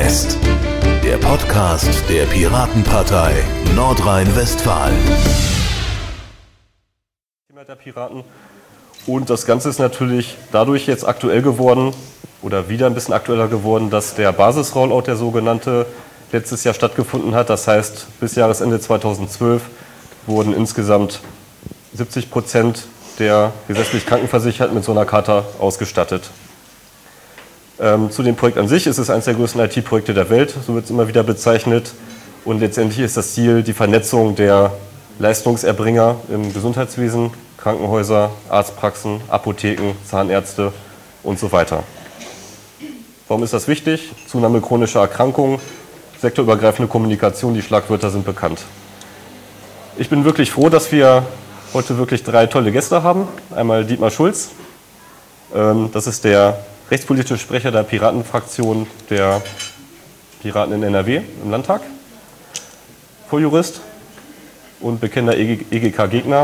West, der Podcast der Piratenpartei Nordrhein-Westfalen. Der Piraten. Und das Ganze ist natürlich dadurch jetzt aktuell geworden oder wieder ein bisschen aktueller geworden, dass der Basisrollout, der sogenannte, letztes Jahr stattgefunden hat. Das heißt, bis Jahresende 2012 wurden insgesamt 70% der gesetzlich Krankenversicherten mit so einer Karte ausgestattet. Zu dem Projekt an sich ist es eines der größten IT-Projekte der Welt, so wird es immer wieder bezeichnet. Und letztendlich ist das Ziel die Vernetzung der Leistungserbringer im Gesundheitswesen, Krankenhäuser, Arztpraxen, Apotheken, Zahnärzte und so weiter. Warum ist das wichtig? Zunahme chronischer Erkrankungen, sektorübergreifende Kommunikation, die Schlagwörter sind bekannt. Ich bin wirklich froh, dass wir heute wirklich 3 tolle Gäste haben. Einmal Dietmar Schulz, das ist der rechtspolitische Sprecher der Piratenfraktion der Piraten in NRW im Landtag, Volljurist und bekennender EGK-Gegner.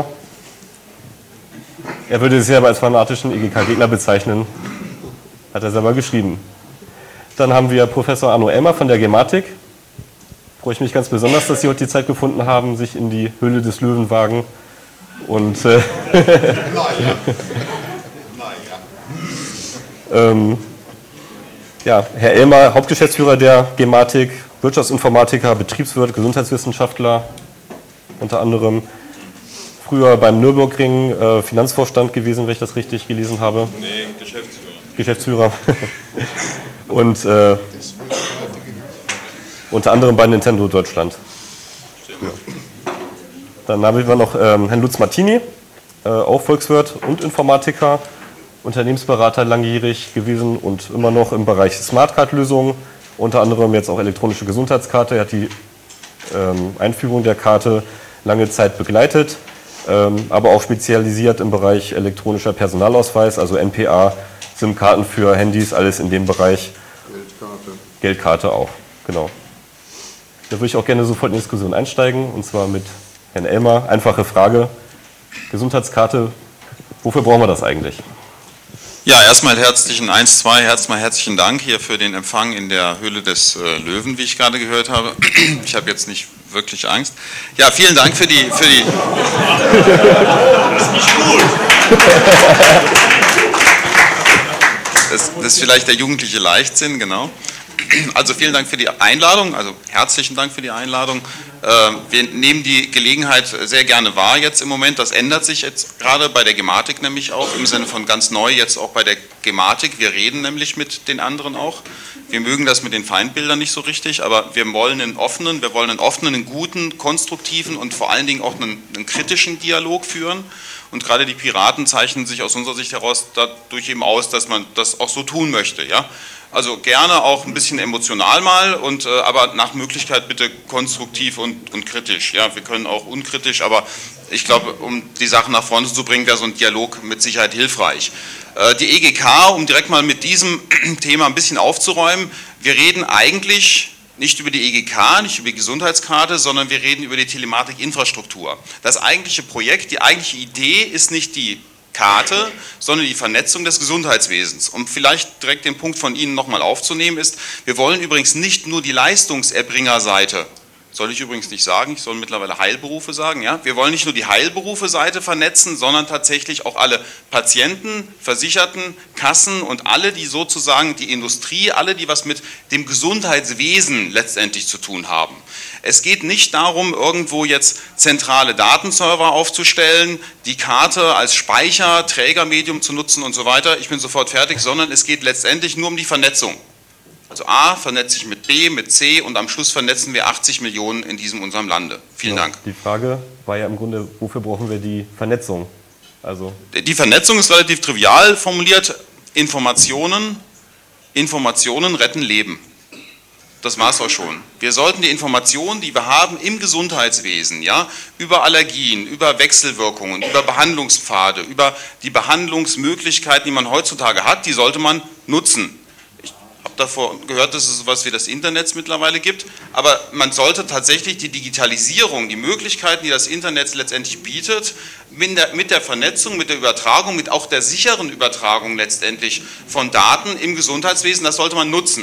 Er würde sich selber als fanatischen EGK-Gegner bezeichnen, hat er selber geschrieben. Dann haben wir Professor Arno Elmer von der Gematik. Freue ich mich ganz besonders, dass Sie heute die Zeit gefunden haben, sich in die Höhle des Löwen wagen. Und Herr Elmer, Hauptgeschäftsführer der Gematik, Wirtschaftsinformatiker, Betriebswirt, Gesundheitswissenschaftler, unter anderem früher beim Nürburgring Finanzvorstand gewesen, wenn ich das richtig gelesen habe. Nee, Geschäftsführer. Und unter anderem bei Nintendo Deutschland. Ja. Dann haben wir noch Herrn Lutz Martini, auch Volkswirt und Informatiker, Unternehmensberater langjährig gewesen und immer noch im Bereich Smartcard-Lösungen, unter anderem jetzt auch elektronische Gesundheitskarte. Er hat die Einführung der Karte lange Zeit begleitet, aber auch spezialisiert im Bereich elektronischer Personalausweis, also NPA, SIM-Karten für Handys, alles in dem Bereich. Geldkarte auch, genau. Da würde ich auch gerne sofort in die Diskussion einsteigen, und zwar mit Herrn Elmer. Einfache Frage, Gesundheitskarte, wofür brauchen wir das eigentlich? Ja, erstmal herzlichen Dank hier für den Empfang in der Höhle des Löwen, wie ich gerade gehört habe. Ich habe jetzt nicht wirklich Angst. Ja, vielen Dank für die Das ist nicht gut. Das ist vielleicht der jugendliche Leichtsinn, genau. Also vielen Dank für die Einladung, also herzlichen Dank für die Einladung. Wir nehmen die Gelegenheit sehr gerne wahr jetzt im Moment. Das ändert sich jetzt gerade bei der Gematik nämlich auch, im Sinne von ganz neu jetzt auch bei der Gematik. Wir reden nämlich mit den anderen auch. Wir mögen das mit den Feindbildern nicht so richtig, aber wir wollen einen offenen, einen guten, konstruktiven und vor allen Dingen auch einen kritischen Dialog führen. Und gerade die Piraten zeichnen sich aus unserer Sicht heraus dadurch eben aus, dass man das auch so tun möchte, ja. Also gerne auch ein bisschen emotional mal, aber nach Möglichkeit bitte konstruktiv und kritisch. Ja, wir können auch unkritisch, aber ich glaube, um die Sachen nach vorne zu bringen, wäre so ein Dialog mit Sicherheit hilfreich. Die EGK, um direkt mal mit diesem Thema ein bisschen aufzuräumen, wir reden eigentlich nicht über die EGK, nicht über die Gesundheitskarte, sondern wir reden über die Telematikinfrastruktur. Das eigentliche Projekt, die eigentliche Idee ist nicht die Karte, sondern die Vernetzung des Gesundheitswesens. Um vielleicht direkt den Punkt von Ihnen nochmal aufzunehmen ist, wir wollen übrigens nicht nur die Leistungserbringerseite, soll ich übrigens nicht sagen, ich soll mittlerweile Heilberufe sagen, ja? Wir wollen nicht nur die Heilberufe-Seite vernetzen, sondern tatsächlich auch alle Patienten, Versicherten, Kassen und alle, die sozusagen die Industrie, alle, die was mit dem Gesundheitswesen letztendlich zu tun haben. Es geht nicht darum, irgendwo jetzt zentrale Datenserver aufzustellen, die Karte als Speicher, Trägermedium zu nutzen und so weiter. Ich bin sofort fertig, sondern es geht letztendlich nur um die Vernetzung. Also A vernetzt sich mit B, mit C und am Schluss vernetzen wir 80 Millionen in unserem Lande. Vielen Dank. Die Frage war ja im Grunde, wofür brauchen wir die Vernetzung? Also die Vernetzung ist relativ trivial formuliert. Informationen retten Leben. Das war es auch schon. Wir sollten die Informationen, die wir haben im Gesundheitswesen, ja, über Allergien, über Wechselwirkungen, über Behandlungspfade, über die Behandlungsmöglichkeiten, die man heutzutage hat, die sollte man nutzen. Ich habe davor gehört, dass es sowas wie das Internet mittlerweile gibt, aber man sollte tatsächlich die Digitalisierung, die Möglichkeiten, die das Internet letztendlich bietet, mit der Vernetzung, mit der Übertragung, mit auch der sicheren Übertragung letztendlich von Daten im Gesundheitswesen, das sollte man nutzen.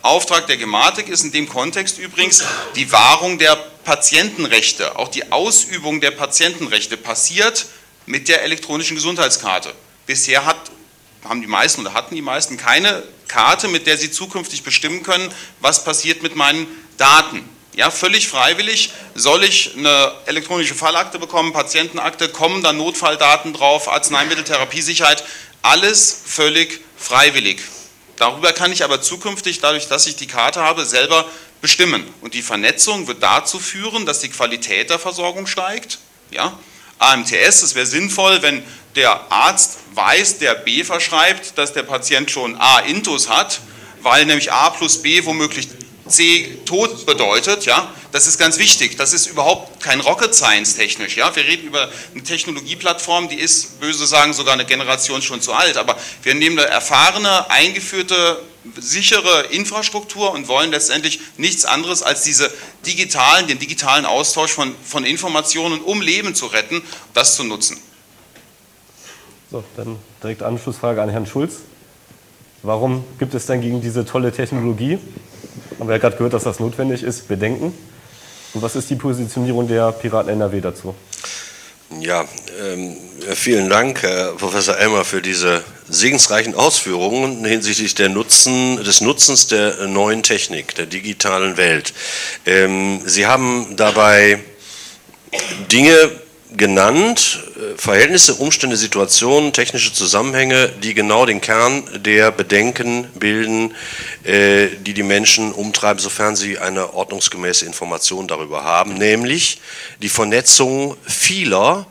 Auftrag der Gematik ist in dem Kontext übrigens die Wahrung der Patientenrechte. Auch die Ausübung der Patientenrechte passiert mit der elektronischen Gesundheitskarte. Bisher hatten die meisten keine Karte, mit der sie zukünftig bestimmen können, was passiert mit meinen Daten. Ja, völlig freiwillig soll ich eine elektronische Fallakte bekommen, Patientenakte, kommen dann Notfalldaten drauf, Arzneimitteltherapiesicherheit, alles völlig freiwillig. Darüber kann ich aber zukünftig, dadurch, dass ich die Karte habe, selber bestimmen. Und die Vernetzung wird dazu führen, dass die Qualität der Versorgung steigt. Ja? AMTS, es wäre sinnvoll, wenn der Arzt weiß, der B verschreibt, dass der Patient schon A-Intus hat, weil nämlich A plus B womöglich C Tod bedeutet, ja, das ist ganz wichtig, das ist überhaupt kein Rocket Science technisch, ja, wir reden über eine Technologieplattform, die ist, böse sagen, sogar eine Generation schon zu alt, aber wir nehmen eine erfahrene, eingeführte, sichere Infrastruktur und wollen letztendlich nichts anderes als den digitalen Austausch von Informationen, um Leben zu retten, das zu nutzen. So, dann direkt Anschlussfrage an Herrn Schulz. Warum gibt es denn gegen diese tolle Technologie, haben wir ja gerade gehört, dass das notwendig ist, Bedenken? Und was ist die Positionierung der Piraten NRW dazu? Ja, vielen Dank, Herr Professor Elmer, für diese segensreichen Ausführungen hinsichtlich des Nutzens der neuen Technik, der digitalen Welt. Sie haben dabei Dinge genannt, Verhältnisse, Umstände, Situationen, technische Zusammenhänge, die genau den Kern der Bedenken bilden, die die Menschen umtreiben, sofern sie eine ordnungsgemäße Information darüber haben, nämlich die Vernetzung vieler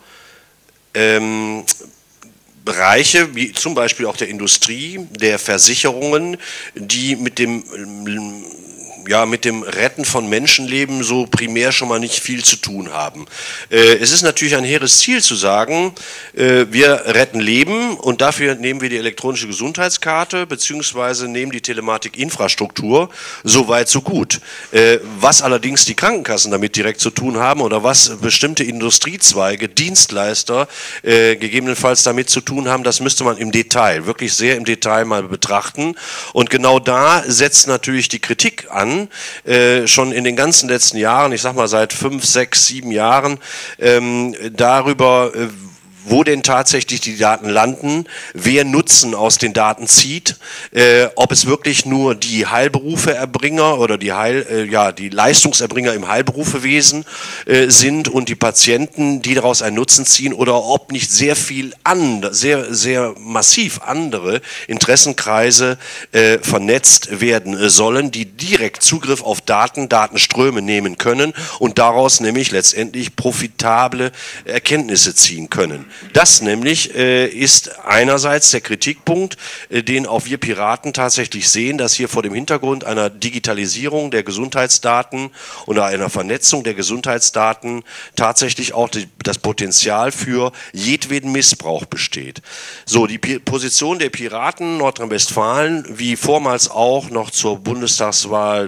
Bereiche, wie zum Beispiel auch der Industrie, der Versicherungen, die mit dem Retten von Menschenleben so primär schon mal nicht viel zu tun haben. Es ist natürlich ein hehres Ziel zu sagen, wir retten Leben und dafür nehmen wir die elektronische Gesundheitskarte beziehungsweise nehmen die Telematikinfrastruktur, so weit so gut. Was allerdings die Krankenkassen damit direkt zu tun haben oder was bestimmte Industriezweige, Dienstleister gegebenenfalls damit zu tun haben, das müsste man im Detail, wirklich sehr im Detail mal betrachten. Und genau da setzt natürlich die Kritik an, schon in den ganzen letzten Jahren, ich sag mal seit 5, 6, 7 Jahren, darüber, wo denn tatsächlich die Daten landen, wer Nutzen aus den Daten zieht, ob es wirklich nur die Heilberufeerbringer oder die Leistungserbringer im Heilberufewesen sind und die Patienten, die daraus einen Nutzen ziehen, oder ob nicht sehr sehr massiv andere Interessenkreise vernetzt werden sollen, die direkt Zugriff auf Datenströme nehmen können und daraus nämlich letztendlich profitable Erkenntnisse ziehen können. Das nämlich ist einerseits der Kritikpunkt, den auch wir Piraten tatsächlich sehen, dass hier vor dem Hintergrund einer Digitalisierung der Gesundheitsdaten oder einer Vernetzung der Gesundheitsdaten tatsächlich auch das Potenzial für jedweden Missbrauch besteht. So, die Position der Piraten Nordrhein-Westfalen, wie vormals auch noch zur Bundestagswahl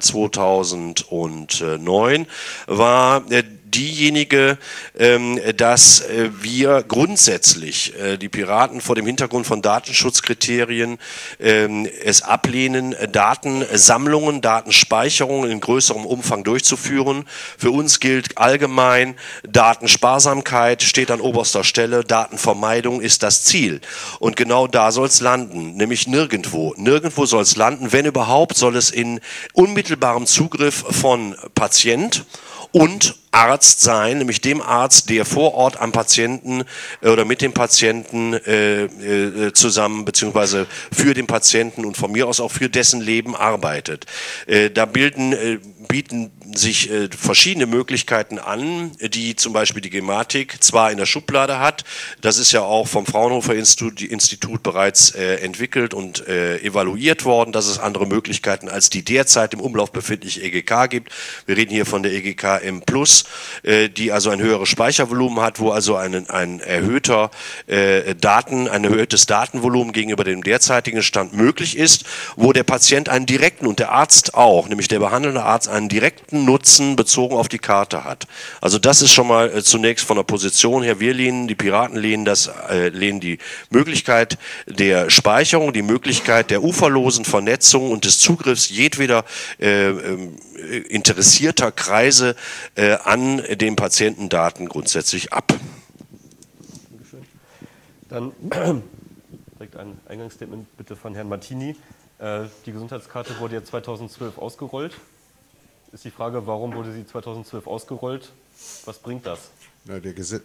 2009, war diejenige, dass wir grundsätzlich die Piraten vor dem Hintergrund von Datenschutzkriterien es ablehnen, Datensammlungen, Datenspeicherungen in größerem Umfang durchzuführen. Für uns gilt allgemein, Datensparsamkeit steht an oberster Stelle, Datenvermeidung ist das Ziel. Und genau da soll es landen, nämlich nirgendwo. Nirgendwo soll es landen, wenn überhaupt, soll es in unmittelbarem Zugriff von Patient und Arzt sein, nämlich dem Arzt, der vor Ort am Patienten oder mit dem Patienten zusammen beziehungsweise für den Patienten und von mir aus auch für dessen Leben arbeitet. Da bieten sich verschiedene Möglichkeiten an, die zum Beispiel die Gematik zwar in der Schublade hat, das ist ja auch vom Fraunhofer Institut bereits entwickelt und evaluiert worden, dass es andere Möglichkeiten als die derzeit im Umlauf befindliche EGK gibt. Wir reden hier von der EGK M+, die also ein höheres Speichervolumen hat, wo also ein erhöhtes Datenvolumen gegenüber dem derzeitigen Stand möglich ist, wo der Patient einen direkten und der Arzt auch, nämlich der behandelnde Arzt, einen direkten Patientennutzen bezogen auf die Karte hat. Also das ist schon mal zunächst von der Position her, die Piraten lehnen die Möglichkeit der Speicherung, die Möglichkeit der uferlosen Vernetzung und des Zugriffs jedweder interessierter Kreise an den Patientendaten grundsätzlich ab. Dann direkt ein Eingangsstatement bitte von Herrn Martini. Die Gesundheitskarte wurde ja 2012 ausgerollt. Ist die Frage, warum wurde sie 2012 ausgerollt? Was bringt das? Na,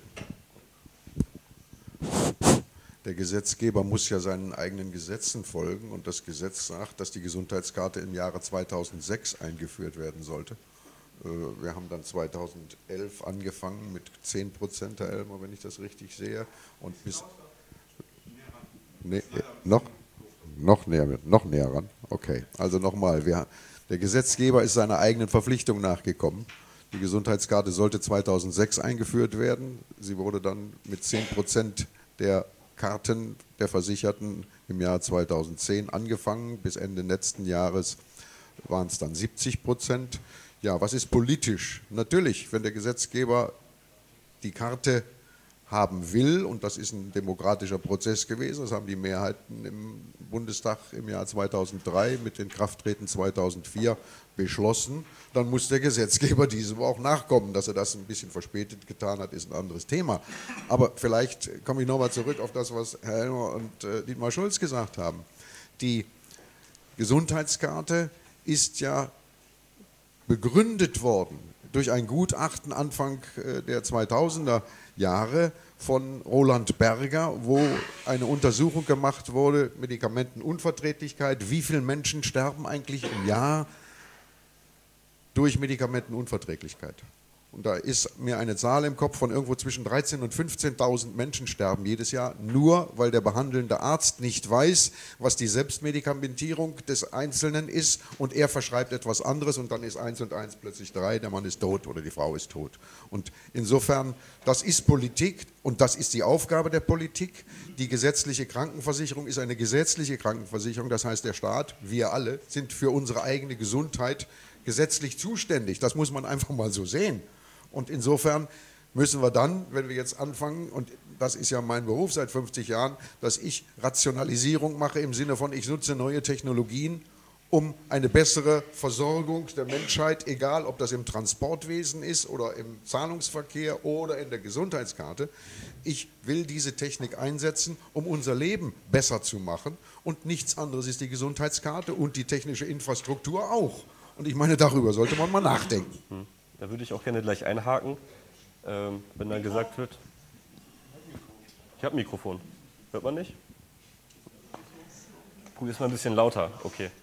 der Gesetzgeber muss ja seinen eigenen Gesetzen folgen und das Gesetz sagt, dass die Gesundheitskarte im Jahre 2006 eingeführt werden sollte. Wir haben dann 2011 angefangen mit 10%, Herr Elmer, wenn ich das richtig sehe. Und bis noch näher ran. Okay, also nochmal, der Gesetzgeber ist seiner eigenen Verpflichtung nachgekommen. Die Gesundheitskarte sollte 2006 eingeführt werden. Sie wurde dann mit 10% der Karten der Versicherten im Jahr 2010 angefangen. Bis Ende letzten Jahres waren es dann 70%. Ja, was ist politisch? Natürlich, wenn der Gesetzgeber die Karte haben will, und das ist ein demokratischer Prozess gewesen, das haben die Mehrheiten im Bundestag im Jahr 2003 mit den Krafttreten 2004 beschlossen, dann muss der Gesetzgeber diesem auch nachkommen. Dass er das ein bisschen verspätet getan hat, ist ein anderes Thema. Aber vielleicht komme ich nochmal zurück auf das, was Herr Elmer und Dietmar Schulz gesagt haben. Die Gesundheitskarte ist ja begründet worden durch ein Gutachten Anfang der 2000er Jahre von Roland Berger, wo eine Untersuchung gemacht wurde, Medikamentenunverträglichkeit, wie viele Menschen sterben eigentlich im Jahr durch Medikamentenunverträglichkeit. Und da ist mir eine Zahl im Kopf von irgendwo zwischen 13.000 und 15.000 Menschen sterben jedes Jahr, nur weil der behandelnde Arzt nicht weiß, was die Selbstmedikamentierung des Einzelnen ist und er verschreibt etwas anderes und dann ist 1 und 1 plötzlich 3, der Mann ist tot oder die Frau ist tot. Und insofern, das ist Politik und das ist die Aufgabe der Politik. Die gesetzliche Krankenversicherung ist eine gesetzliche Krankenversicherung, das heißt der Staat, wir alle, sind für unsere eigene Gesundheit gesetzlich zuständig. Das muss man einfach mal so sehen. Und insofern müssen wir dann, wenn wir jetzt anfangen, und das ist ja mein Beruf seit 50 Jahren, dass ich Rationalisierung mache im Sinne von, ich nutze neue Technologien, um eine bessere Versorgung der Menschheit, egal ob das im Transportwesen ist oder im Zahlungsverkehr oder in der Gesundheitskarte. Ich will diese Technik einsetzen, um unser Leben besser zu machen. Und nichts anderes ist die Gesundheitskarte und die technische Infrastruktur auch. Und ich meine, darüber sollte man mal nachdenken. Da würde ich auch gerne gleich einhaken, wenn dann gesagt wird, ich habe ein Mikrofon, hört man nicht? Probier es mal ein bisschen lauter, okay.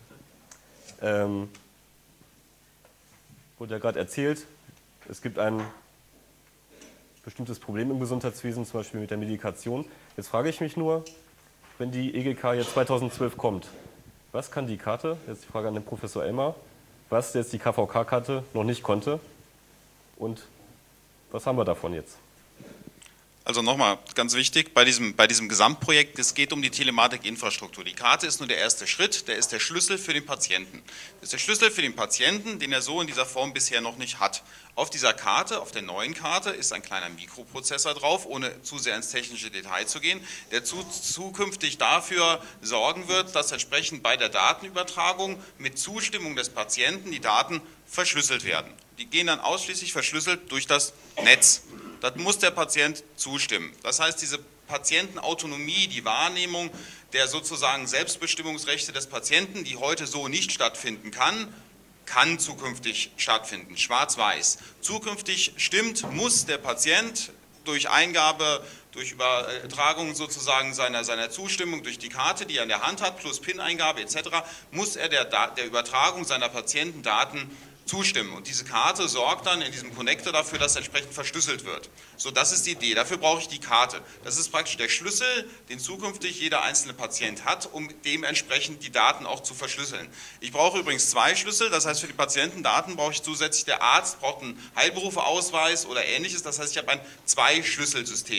Wurde ja gerade erzählt, es gibt ein bestimmtes Problem im Gesundheitswesen, zum Beispiel mit der Medikation. Jetzt frage ich mich nur, wenn die EGK jetzt 2012 kommt, was kann die Karte, jetzt die Frage an den Professor Elmer, was jetzt die KVK-Karte noch nicht konnte und was haben wir davon jetzt? Also nochmal, ganz wichtig, bei diesem Gesamtprojekt, es geht um die Telematikinfrastruktur. Die Karte ist nur der erste Schritt, der ist der Schlüssel für den Patienten. Das ist der Schlüssel für den Patienten, den er so in dieser Form bisher noch nicht hat. Auf dieser Karte, auf der neuen Karte, ist ein kleiner Mikroprozessor drauf, ohne zu sehr ins technische Detail zu gehen, der zukünftig dafür sorgen wird, dass entsprechend bei der Datenübertragung mit Zustimmung des Patienten die Daten verschlüsselt werden. Die gehen dann ausschließlich verschlüsselt durch das Netz. Das muss der Patient zustimmen. Das heißt, diese Patientenautonomie, die Wahrnehmung der sozusagen Selbstbestimmungsrechte des Patienten, die heute so nicht stattfinden kann zukünftig stattfinden, schwarz-weiß. Zukünftig muss der Patient durch Eingabe, durch Übertragung sozusagen seiner Zustimmung durch die Karte, die er in der Hand hat, plus PIN-Eingabe etc., muss er der Übertragung seiner Patientendaten zustimmen. Und diese Karte sorgt dann in diesem Connector dafür, dass entsprechend verschlüsselt wird. So, das ist die Idee. Dafür brauche ich die Karte. Das ist praktisch der Schlüssel, den zukünftig jeder einzelne Patient hat, um dementsprechend die Daten auch zu verschlüsseln. Ich brauche übrigens 2 Schlüssel. Das heißt, für die Patientendaten brauche ich zusätzlich, der Arzt braucht einen Heilberufeausweis oder ähnliches. Das heißt, ich habe ein 2-Schlüsselsystem.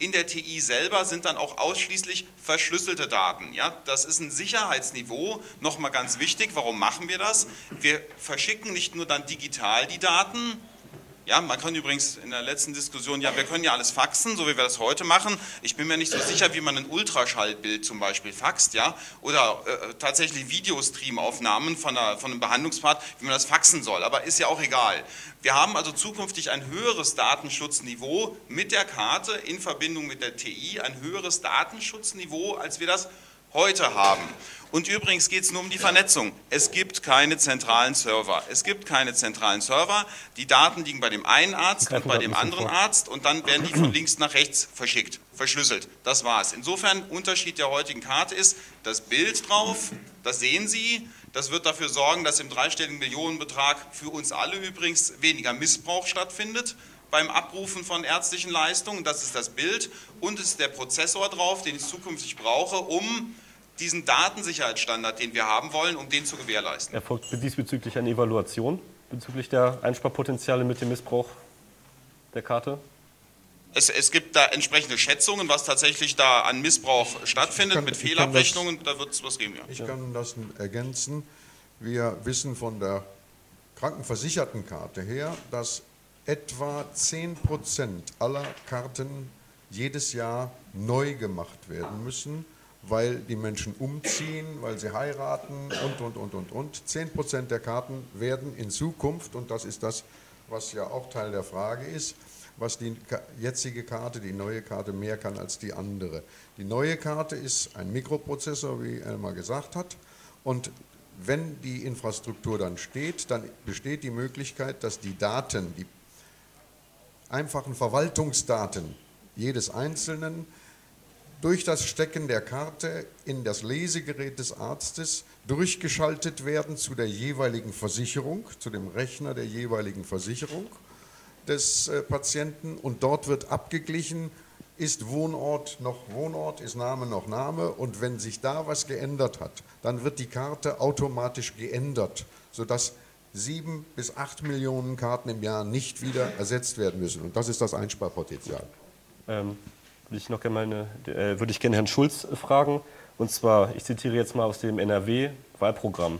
in der TI selber sind dann auch ausschließlich verschlüsselte Daten. Ja, das ist ein Sicherheitsniveau, nochmal ganz wichtig. Warum machen wir das? Wir verschicken nicht nur dann digital die Daten. Ja, man kann übrigens in der letzten Diskussion, ja, wir können ja alles faxen, so wie wir das heute machen. Ich bin mir nicht so sicher, wie man ein Ultraschallbild zum Beispiel faxt, ja, oder tatsächlich Videostreamaufnahmen von einem Behandlungspart, wie man das faxen soll, aber ist ja auch egal. Wir haben also zukünftig ein höheres Datenschutzniveau mit der Karte in Verbindung mit der TI, ein höheres Datenschutzniveau, als wir das heute haben. Und übrigens geht es nur um die Vernetzung. Es gibt keine zentralen Server. Es gibt keine zentralen Server. Die Daten liegen bei dem einen Arzt und bei dem anderen Arzt und dann werden die von links nach rechts verschickt, verschlüsselt. Das war's. Insofern, Unterschied der heutigen Karte ist, das Bild drauf, das sehen Sie, das wird dafür sorgen, dass im dreistelligen Millionenbetrag für uns alle übrigens weniger Missbrauch stattfindet beim Abrufen von ärztlichen Leistungen. Das ist das Bild und es ist der Prozessor drauf, den ich zukünftig brauche, um diesen Datensicherheitsstandard, den wir haben wollen, um den zu gewährleisten. Erfolgt diesbezüglich eine Evaluation bezüglich der Einsparpotenziale mit dem Missbrauch der Karte? Es gibt da entsprechende Schätzungen, was tatsächlich da an Missbrauch stattfindet, mit Fehlabrechnungen, da wird es was geben. Ja. Ich kann das ergänzen. Wir wissen von der Krankenversichertenkarte her, dass etwa 10% aller Karten jedes Jahr neu gemacht werden müssen, weil die Menschen umziehen, weil sie heiraten und. 10% der Karten werden in Zukunft, und das ist das, was ja auch Teil der Frage ist, was die jetzige Karte, die neue Karte mehr kann als die andere. Die neue Karte ist ein Mikroprozessor, wie Elmar gesagt hat, und wenn die Infrastruktur dann steht, dann besteht die Möglichkeit, dass die Daten, die einfachen Verwaltungsdaten jedes Einzelnen durch das Stecken der Karte in das Lesegerät des Arztes durchgeschaltet werden zu der jeweiligen Versicherung, zu dem Rechner der jeweiligen Versicherung des Patienten, und dort wird abgeglichen, ist Wohnort noch Wohnort, ist Name noch Name, und wenn sich da was geändert hat, dann wird die Karte automatisch geändert, sodass 7 bis 8 Millionen Karten im Jahr nicht wieder ersetzt werden müssen, und das ist das Einsparpotenzial. Würde ich gerne Herrn Schulz fragen, und zwar, ich zitiere jetzt mal aus dem NRW-Wahlprogramm.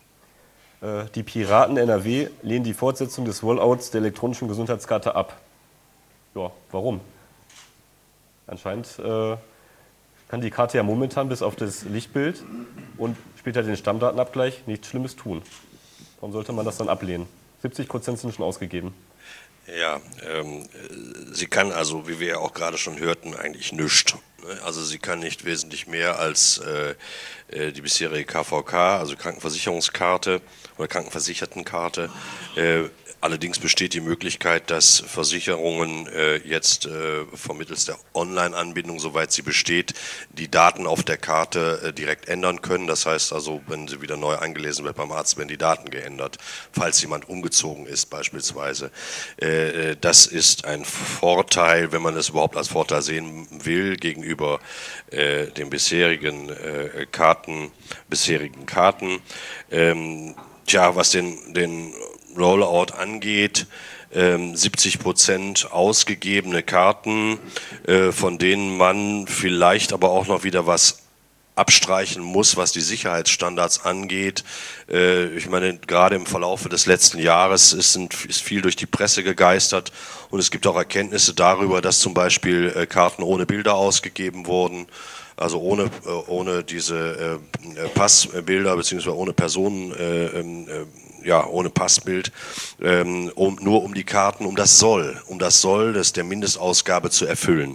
Die Piraten NRW lehnen die Fortsetzung des Rollouts der elektronischen Gesundheitskarte ab. Ja, warum? Anscheinend kann die Karte ja momentan bis auf das Lichtbild und später den Stammdatenabgleich nichts Schlimmes tun. Warum sollte man das dann ablehnen? 70% sind schon ausgegeben. Ja, sie kann also, wie wir ja auch gerade schon hörten, eigentlich nichts. Also sie kann nicht wesentlich mehr als die bisherige KVK, also Krankenversicherungskarte oder Krankenversichertenkarte. Allerdings besteht die Möglichkeit, dass Versicherungen jetzt vermittels der Online-Anbindung, soweit sie besteht, die Daten auf der Karte direkt ändern können. Das heißt also, wenn sie wieder neu eingelesen wird beim Arzt, werden die Daten geändert, falls jemand umgezogen ist beispielsweise. Das ist ein Vorteil, wenn man es überhaupt als Vorteil sehen will, gegenüber den bisherigen Karten. Was den Rollout angeht, 70% ausgegebene Karten, von denen man vielleicht aber auch noch wieder was abstreichen muss, was die Sicherheitsstandards angeht. Ich meine, gerade im Verlauf des letzten Jahres ist viel durch die Presse gegeistert und es gibt auch Erkenntnisse darüber, dass zum Beispiel Karten ohne Bilder ausgegeben wurden, also ohne diese Passbilder beziehungsweise ohne Personen, ohne Passbild, nur um die Karten, um das Soll der Mindestausgabe zu erfüllen.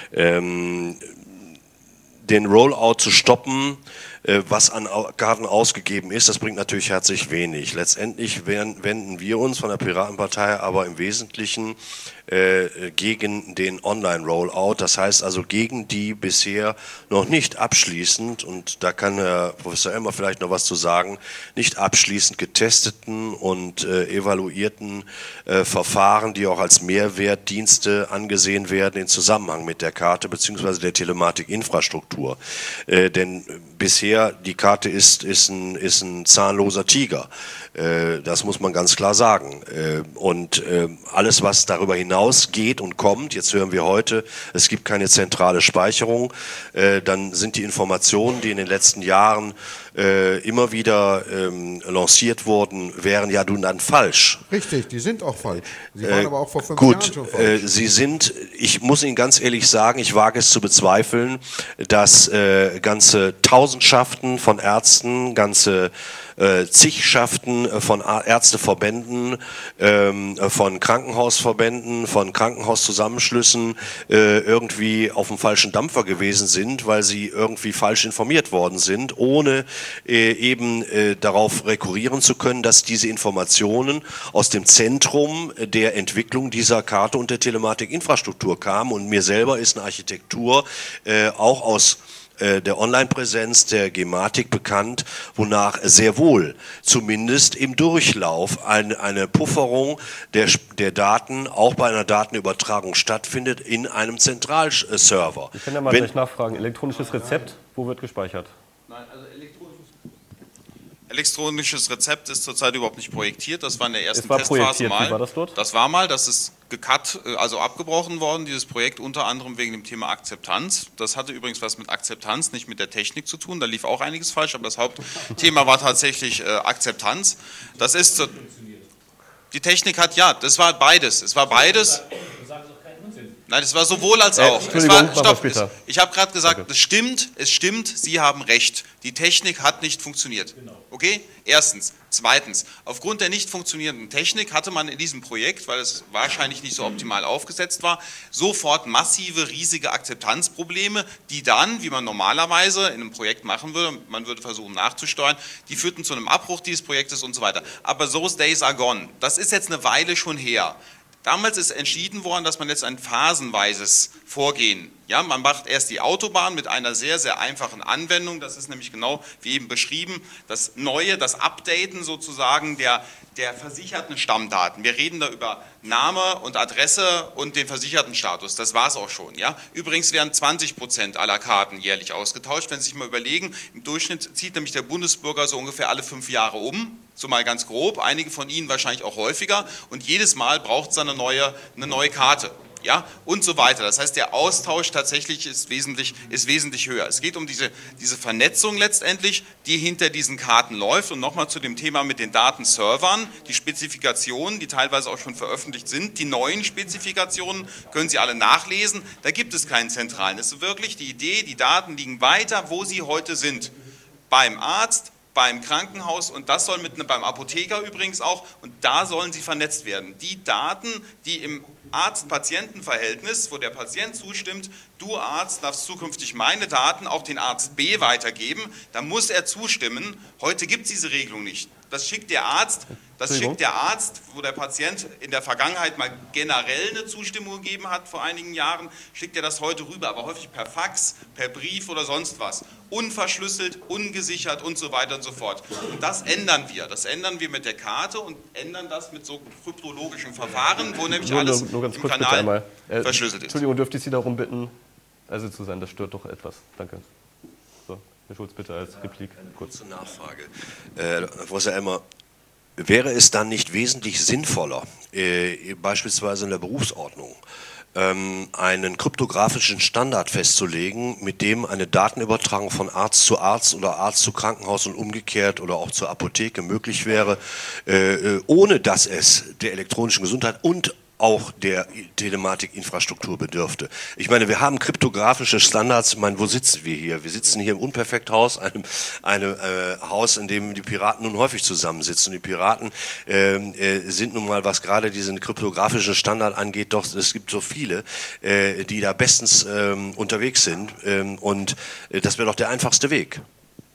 Den Rollout zu stoppen, was an Karten ausgegeben ist, das bringt natürlich herzlich wenig. Letztendlich wenden wir uns von der Piratenpartei aber im Wesentlichen gegen den Online-Rollout, das heißt also gegen die bisher noch nicht abschließend, und da kann Herr Professor Elmar vielleicht noch was zu sagen, nicht abschließend getesteten und evaluierten Verfahren, die auch als Mehrwertdienste angesehen werden in Zusammenhang mit der Karte bzw. der Telematikinfrastruktur. Denn bisher her, die Karte ist ein zahnloser Tiger. Das muss man ganz klar sagen. Und alles, was darüber hinaus geht und kommt, jetzt hören wir heute, es gibt keine zentrale Speicherung, dann sind die Informationen, die in den letzten Jahren immer wieder lanciert wurden, wären ja nun dann falsch. Richtig, die sind auch falsch. Sie waren aber auch vor 5 Gut, Jahren schon falsch. sie sind, ich muss Ihnen ganz ehrlich sagen, ich wage es zu bezweifeln, dass ganze Tausendschaften von Ärzten, ganze zigschaften von Ärzteverbänden, von Krankenhausverbänden, von Krankenhauszusammenschlüssen irgendwie auf dem falschen Dampfer gewesen sind, weil sie irgendwie falsch informiert worden sind, ohne eben darauf rekurrieren zu können, dass diese Informationen aus dem Zentrum der Entwicklung dieser Karte und der Telematikinfrastruktur kamen. Und mir selber ist eine Architektur auch aus der Online-Präsenz der Gematik bekannt, wonach sehr wohl zumindest im Durchlauf eine Pufferung der Daten auch bei einer Datenübertragung stattfindet in einem Zentralserver. Ich kann ja mal gleich nachfragen, elektronisches Rezept, wo wird gespeichert? Nein, also elektronisches Rezept ist zurzeit überhaupt nicht projektiert. Das war in der ersten Testphase mal. Wie war das dort? Das war mal, das ist also abgebrochen worden, dieses Projekt, unter anderem wegen dem Thema Akzeptanz. Das hatte übrigens was mit Akzeptanz, nicht mit der Technik zu tun. Da lief auch einiges falsch, aber das Hauptthema war tatsächlich Akzeptanz. Das ist so, die Technik hat, ja, das war beides. Es war beides. Nein, es war sowohl als auch. Ich habe gerade gesagt, okay. Es stimmt, Sie haben recht. Die Technik hat nicht funktioniert. Okay? Erstens. Zweitens, aufgrund der nicht funktionierenden Technik hatte man in diesem Projekt, weil es wahrscheinlich nicht so optimal aufgesetzt war, sofort massive, riesige Akzeptanzprobleme, die dann, wie man normalerweise in einem Projekt machen würde, man würde versuchen nachzusteuern, die führten zu einem Abbruch dieses Projektes und so weiter. Aber those days are gone. Das ist jetzt eine Weile schon her. Damals ist entschieden worden, dass man jetzt ein phasenweises Vorgehen, ja, man macht erst die Autobahn mit einer sehr, sehr einfachen Anwendung, das ist nämlich genau wie eben beschrieben, das Neue, das Updaten sozusagen der versicherten Stammdaten. Wir reden da über Name und Adresse und den versicherten Status, das war es auch schon. Ja. Übrigens werden 20% aller Karten jährlich ausgetauscht, wenn Sie sich mal überlegen, im Durchschnitt zieht nämlich der Bundesbürger so ungefähr alle 5 Jahre um. So mal ganz grob, einige von Ihnen wahrscheinlich auch häufiger und jedes Mal braucht es eine neue Karte, ja, und so weiter. Das heißt, der Austausch tatsächlich ist wesentlich höher. Es geht um diese Vernetzung letztendlich, die hinter diesen Karten läuft und nochmal zu dem Thema mit den Datenservern, die Spezifikationen, die teilweise auch schon veröffentlicht sind, die neuen Spezifikationen können Sie alle nachlesen, da gibt es keinen zentralen. Es ist wirklich die Idee, die Daten liegen weiter, wo sie heute sind, beim Arzt, beim Krankenhaus und das soll beim Apotheker übrigens auch und da sollen sie vernetzt werden. Die Daten, die im Arzt-Patienten-Verhältnis, wo der Patient zustimmt, du Arzt darfst zukünftig meine Daten auch den Arzt B weitergeben, da muss er zustimmen. Heute gibt es diese Regelung nicht. Das schickt der Arzt, wo der Patient in der Vergangenheit mal generell eine Zustimmung gegeben hat, vor einigen Jahren, schickt er das heute rüber, aber häufig per Fax, per Brief oder sonst was. Unverschlüsselt, ungesichert und so weiter und so fort. Und das ändern wir. Das ändern wir mit der Karte und ändern das mit so kryptologischen Verfahren, wo nämlich alles im Kanal verschlüsselt ist. Entschuldigung, dürfte ich Sie darum bitten, also zu sein, das stört doch etwas. Danke. So, Herr Schulz, bitte als Replik. Kurze Nachfrage. Professor Elmer, wäre es dann nicht wesentlich sinnvoller, beispielsweise in der Berufsordnung, einen kryptografischen Standard festzulegen, mit dem eine Datenübertragung von Arzt zu Arzt oder Arzt zu Krankenhaus und umgekehrt oder auch zur Apotheke möglich wäre, ohne dass es der elektronischen Gesundheit und auch der Telematikinfrastruktur bedürfte. Ich meine, wir haben kryptografische Standards. Ich meine, wo sitzen wir hier? Wir sitzen hier im Unperfekthaus, einem Haus, in dem die Piraten nun häufig zusammensitzen. Und die Piraten sind nun mal, was gerade diesen kryptografischen Standard angeht, doch es gibt so viele, die da bestens unterwegs sind. Und das wäre doch der einfachste Weg.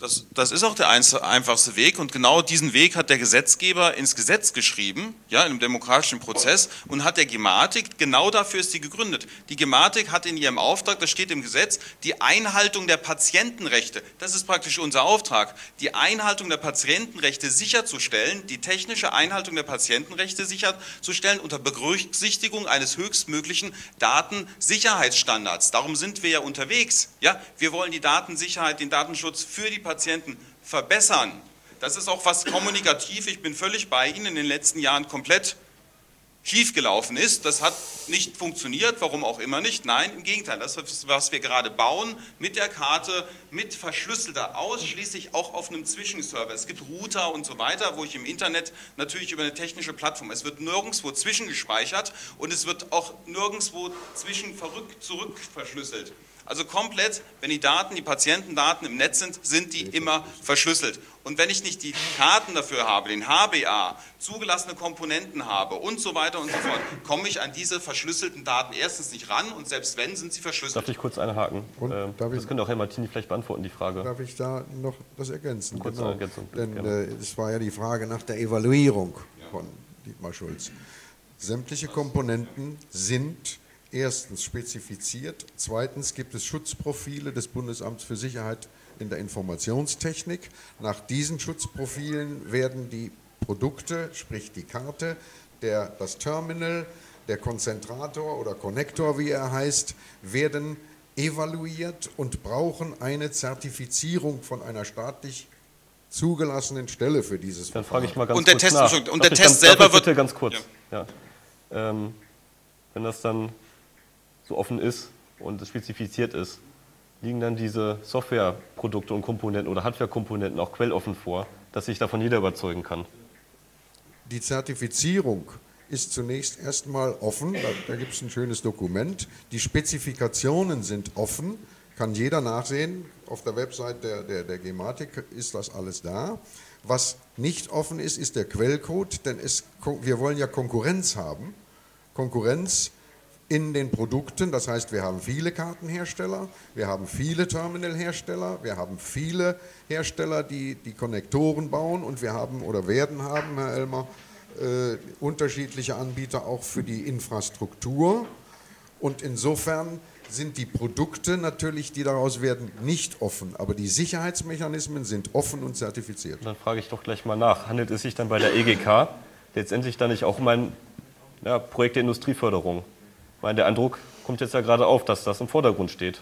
Das ist auch der einfachste Weg und genau diesen Weg hat der Gesetzgeber ins Gesetz geschrieben, ja, im demokratischen Prozess und hat der Gematik, genau dafür ist sie gegründet. Die Gematik hat in ihrem Auftrag, das steht im Gesetz, die Einhaltung der Patientenrechte, das ist praktisch unser Auftrag, die Einhaltung der Patientenrechte sicherzustellen, die technische Einhaltung der Patientenrechte sicherzustellen unter Berücksichtigung eines höchstmöglichen Datensicherheitsstandards. Darum sind wir ja unterwegs. Ja? Wir wollen die Datensicherheit, den Datenschutz für die Patienten verbessern. Das ist auch was kommunikativ, ich bin völlig bei Ihnen, in den letzten Jahren komplett schiefgelaufen ist. Das hat nicht funktioniert, warum auch immer nicht. Nein, im Gegenteil, das ist, was wir gerade bauen, mit der Karte, mit verschlüsselter, ausschließlich auch auf einem Zwischenserver. Es gibt Router und so weiter, wo ich im Internet natürlich über eine technische Plattform, es wird nirgendwo zwischengespeichert und es wird auch nirgendwo zurück verschlüsselt. Also komplett, wenn die Daten, die Patientendaten im Netz sind, sind die immer verschlüsselt. Und wenn ich nicht die Karten dafür habe, den HBA, zugelassene Komponenten habe und so weiter und so fort, komme ich an diese verschlüsselten Daten erstens nicht ran und selbst wenn, sind sie verschlüsselt. Darf ich kurz einhaken? Das könnte auch Herr Martini vielleicht beantworten, die Frage. Darf ich da noch das ergänzen? Kurze Ergänzung. Denn es war ja die Frage nach der Evaluierung von Dietmar Schulz. Sämtliche Komponenten sind erstens spezifiziert, zweitens gibt es Schutzprofile des Bundesamts für Sicherheit in der Informationstechnik. Nach diesen Schutzprofilen werden die Produkte, sprich die Karte, das Terminal, der Konzentrator oder Konnektor, wie er heißt, werden evaluiert und brauchen eine Zertifizierung von einer staatlich zugelassenen Stelle für dieses Dann frage ich mal ganz und der kurz Test, nach. und der Test selber wird... Bitte ganz kurz. Ja. Wenn das dann so offen ist und es spezifiziert ist, liegen dann diese Softwareprodukte und Komponenten oder Hardwarekomponenten auch quelloffen vor, dass sich davon jeder überzeugen kann? Die Zertifizierung ist zunächst erstmal offen, da gibt es ein schönes Dokument. Die Spezifikationen sind offen, kann jeder nachsehen. Auf der Website der Gematik ist das alles da. Was nicht offen ist, ist der Quellcode, denn wir wollen ja Konkurrenz haben. Konkurrenz in den Produkten, das heißt, wir haben viele Kartenhersteller, wir haben viele Terminalhersteller, wir haben viele Hersteller, die Konnektoren bauen und wir haben oder werden haben, Herr Elmer, unterschiedliche Anbieter auch für die Infrastruktur und insofern sind die Produkte natürlich, die daraus werden, nicht offen, aber die Sicherheitsmechanismen sind offen und zertifiziert. Dann frage ich doch gleich mal nach, handelt es sich dann bei der EGK letztendlich dann nicht auch um ein Projekt der Industrieförderung? Der Eindruck kommt jetzt ja gerade auf, dass das im Vordergrund steht.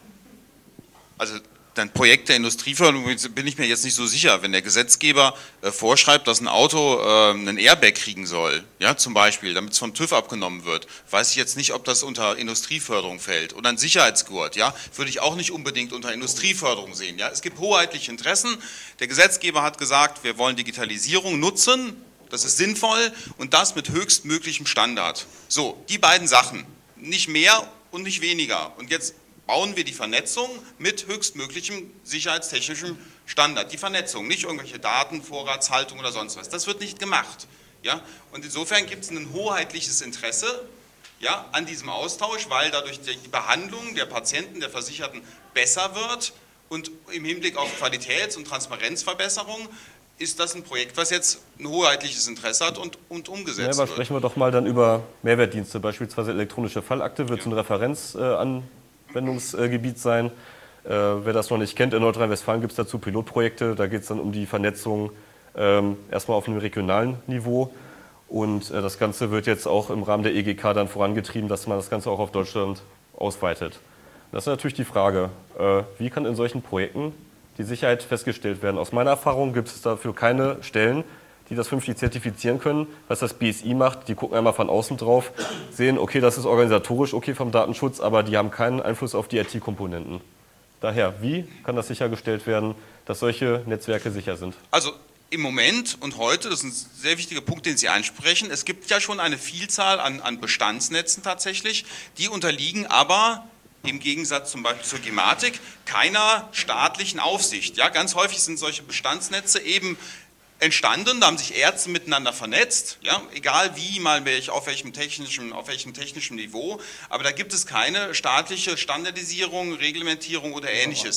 Also ein Projekt der Industrieförderung bin ich mir jetzt nicht so sicher. Wenn der Gesetzgeber vorschreibt, dass ein Auto einen Airbag kriegen soll, ja, zum Beispiel, damit es vom TÜV abgenommen wird, weiß ich jetzt nicht, ob das unter Industrieförderung fällt. Oder ein Sicherheitsgurt, ja, würde ich auch nicht unbedingt unter Industrieförderung sehen. Ja. Es gibt hoheitliche Interessen. Der Gesetzgeber hat gesagt, wir wollen Digitalisierung nutzen. Das ist sinnvoll und das mit höchstmöglichem Standard. So, die beiden Sachen, nicht mehr und nicht weniger. Und jetzt bauen wir die Vernetzung mit höchstmöglichem sicherheitstechnischem Standard. Die Vernetzung, nicht irgendwelche Daten, Vorratshaltung oder sonst was. Das wird nicht gemacht. Ja? Und insofern gibt es ein hoheitliches Interesse, ja, an diesem Austausch, weil dadurch die Behandlung der Patienten, der Versicherten besser wird und im Hinblick auf Qualitäts- und Transparenzverbesserung ist das ein Projekt, was jetzt ein hoheitliches Interesse hat und umgesetzt wird. Sprechen wir doch mal dann über Mehrwertdienste, beispielsweise elektronische Fallakte, wird so ein Referenzanwendungsgebiet sein. Wer das noch nicht kennt, in Nordrhein-Westfalen gibt es dazu Pilotprojekte, da geht es dann um die Vernetzung erstmal auf einem regionalen Niveau und das Ganze wird jetzt auch im Rahmen der EGK dann vorangetrieben, dass man das Ganze auch auf Deutschland ausweitet. Das ist natürlich die Frage, wie kann in solchen Projekten die Sicherheit festgestellt werden. Aus meiner Erfahrung gibt es dafür keine Stellen, die das vernünftig zertifizieren können. Was das BSI macht, die gucken einmal von außen drauf, sehen, okay, das ist organisatorisch okay vom Datenschutz, aber die haben keinen Einfluss auf die IT-Komponenten. Daher, wie kann das sichergestellt werden, dass solche Netzwerke sicher sind? Also im Moment und heute, das ist ein sehr wichtiger Punkt, den Sie ansprechen, es gibt ja schon eine Vielzahl an Bestandsnetzen tatsächlich, die unterliegen aber im Gegensatz zum Beispiel zur Gematik, keiner staatlichen Aufsicht. Ja, ganz häufig sind solche Bestandsnetze eben entstanden, da haben sich Ärzte miteinander vernetzt, ja, egal wie, mal auf welchem technischen Niveau, aber da gibt es keine staatliche Standardisierung, Reglementierung oder Ähnliches.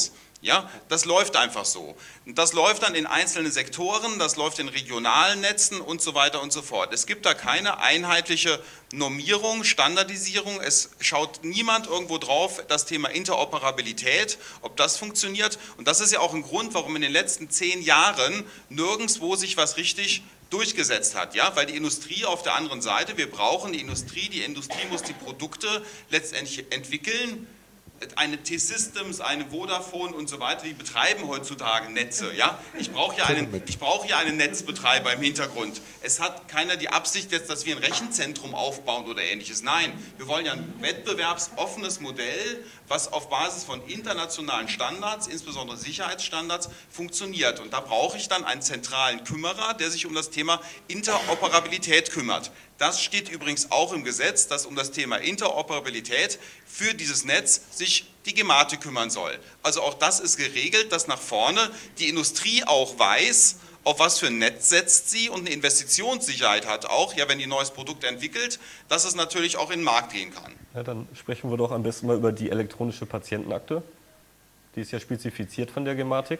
Ja, das läuft einfach so. Und das läuft dann in einzelnen Sektoren, das läuft in regionalen Netzen und so weiter und so fort. Es gibt da keine einheitliche Normierung, Standardisierung. Es schaut niemand irgendwo drauf, das Thema Interoperabilität, ob das funktioniert. Und das ist ja auch ein Grund, warum in den letzten 10 Jahren nirgendwo sich was richtig durchgesetzt hat, ja, weil die Industrie auf der anderen Seite, wir brauchen die Industrie muss die Produkte letztendlich entwickeln. Eine T-Systems, eine Vodafone und so weiter, die betreiben heutzutage Netze. Ja? Ich brauche ja einen Netzbetreiber im Hintergrund. Es hat keiner die Absicht jetzt, dass wir ein Rechenzentrum aufbauen oder ähnliches. Nein, wir wollen ja ein wettbewerbsoffenes Modell, was auf Basis von internationalen Standards, insbesondere Sicherheitsstandards, funktioniert. Und da brauche ich dann einen zentralen Kümmerer, der sich um das Thema Interoperabilität kümmert. Das steht übrigens auch im Gesetz, dass um das Thema Interoperabilität für dieses Netz sich die Gematik kümmern soll. Also auch das ist geregelt, dass nach vorne die Industrie auch weiß, auf was für ein Netz setzt sie und eine Investitionssicherheit hat auch, ja, wenn die ein neues Produkt entwickelt, dass es natürlich auch in den Markt gehen kann. Ja, dann sprechen wir doch am besten mal über die elektronische Patientenakte. Die ist ja spezifiziert von der Gematik.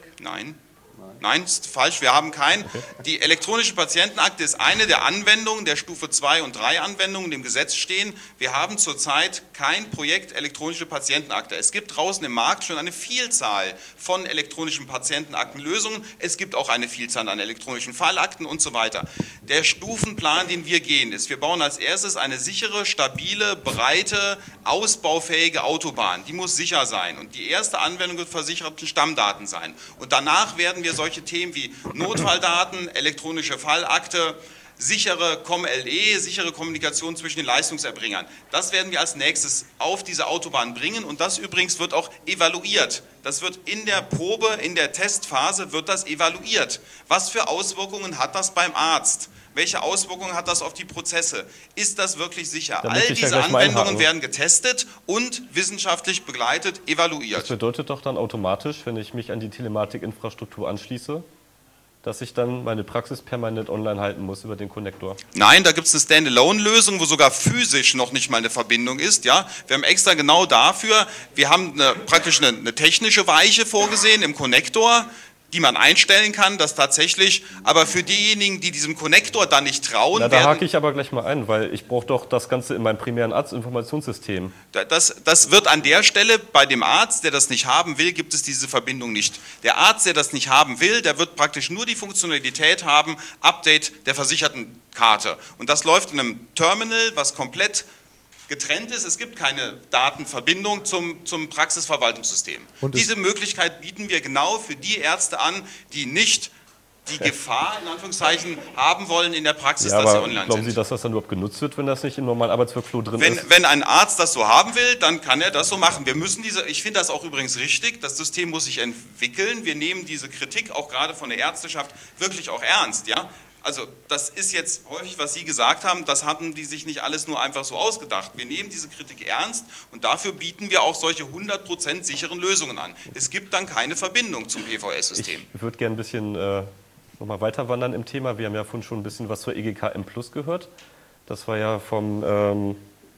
Nein, ist falsch, wir haben keinen. Okay. Die elektronische Patientenakte ist eine der Anwendungen, der Stufe 2 und 3 Anwendungen, die im Gesetz stehen. Wir haben zurzeit kein Projekt elektronische Patientenakte. Es gibt draußen im Markt schon eine Vielzahl von elektronischen Patientenaktenlösungen. Es gibt auch eine Vielzahl an elektronischen Fallakten und so weiter. Der Stufenplan, den wir gehen, ist, wir bauen als erstes eine sichere, stabile, breite, ausbaufähige Autobahn. Die muss sicher sein. Und die erste Anwendung wird versicherte Stammdaten sein. Und danach werden wir solche Themen wie Notfalldaten, elektronische Fallakte, sichere COM-LE, sichere Kommunikation zwischen den Leistungserbringern. Das werden wir als nächstes auf diese Autobahn bringen und das übrigens wird auch evaluiert. Das wird in der Probe, in der Testphase wird das evaluiert. Was für Auswirkungen hat das beim Arzt? Welche Auswirkungen hat das auf die Prozesse? Ist das wirklich sicher? All diese Anwendungen werden getestet und wissenschaftlich begleitet, evaluiert. Das bedeutet doch dann automatisch, wenn ich mich an die Telematikinfrastruktur anschließe, dass ich dann meine Praxis permanent online halten muss über den Konnektor? Nein, da gibt es eine Standalone-Lösung, wo sogar physisch noch nicht mal eine Verbindung ist. Ja? Wir haben extra genau dafür, wir haben praktisch eine technische Weiche vorgesehen im Konnektor, die man einstellen kann, dass tatsächlich, aber für diejenigen, die diesem Konnektor dann nicht trauen, da hake ich aber gleich mal ein, weil ich brauche doch das Ganze in meinem primären Arztinformationssystem. Das wird an der Stelle, bei dem Arzt, der das nicht haben will, gibt es diese Verbindung nicht. Der Arzt, der das nicht haben will, der wird praktisch nur die Funktionalität haben, Update der versicherten Karte. Und das läuft in einem Terminal, was komplett getrennt ist, es gibt keine Datenverbindung zum Praxisverwaltungssystem. Diese Möglichkeit bieten wir genau für die Ärzte an, die nicht die Gefahr, in Anführungszeichen, haben wollen in der Praxis, ja, dass sie online sind. Glauben Sie, dass das dann überhaupt genutzt wird, wenn das nicht im normalen Arbeitsworkflow drin ist? Wenn ein Arzt das so haben will, dann kann er das so machen. Wir müssen ich finde das auch übrigens richtig, das System muss sich entwickeln. Wir nehmen diese Kritik auch gerade von der Ärzteschaft wirklich auch ernst, ja. Also das ist jetzt häufig, was Sie gesagt haben, das hatten die sich nicht alles nur einfach so ausgedacht. Wir nehmen diese Kritik ernst und dafür bieten wir auch solche 100% sicheren Lösungen an. Es gibt dann keine Verbindung zum PVS-System. Ich würde gerne ein bisschen nochmal weiter wandern im Thema. Wir haben ja vorhin schon ein bisschen was zur EGKM Plus gehört. Das war ja vom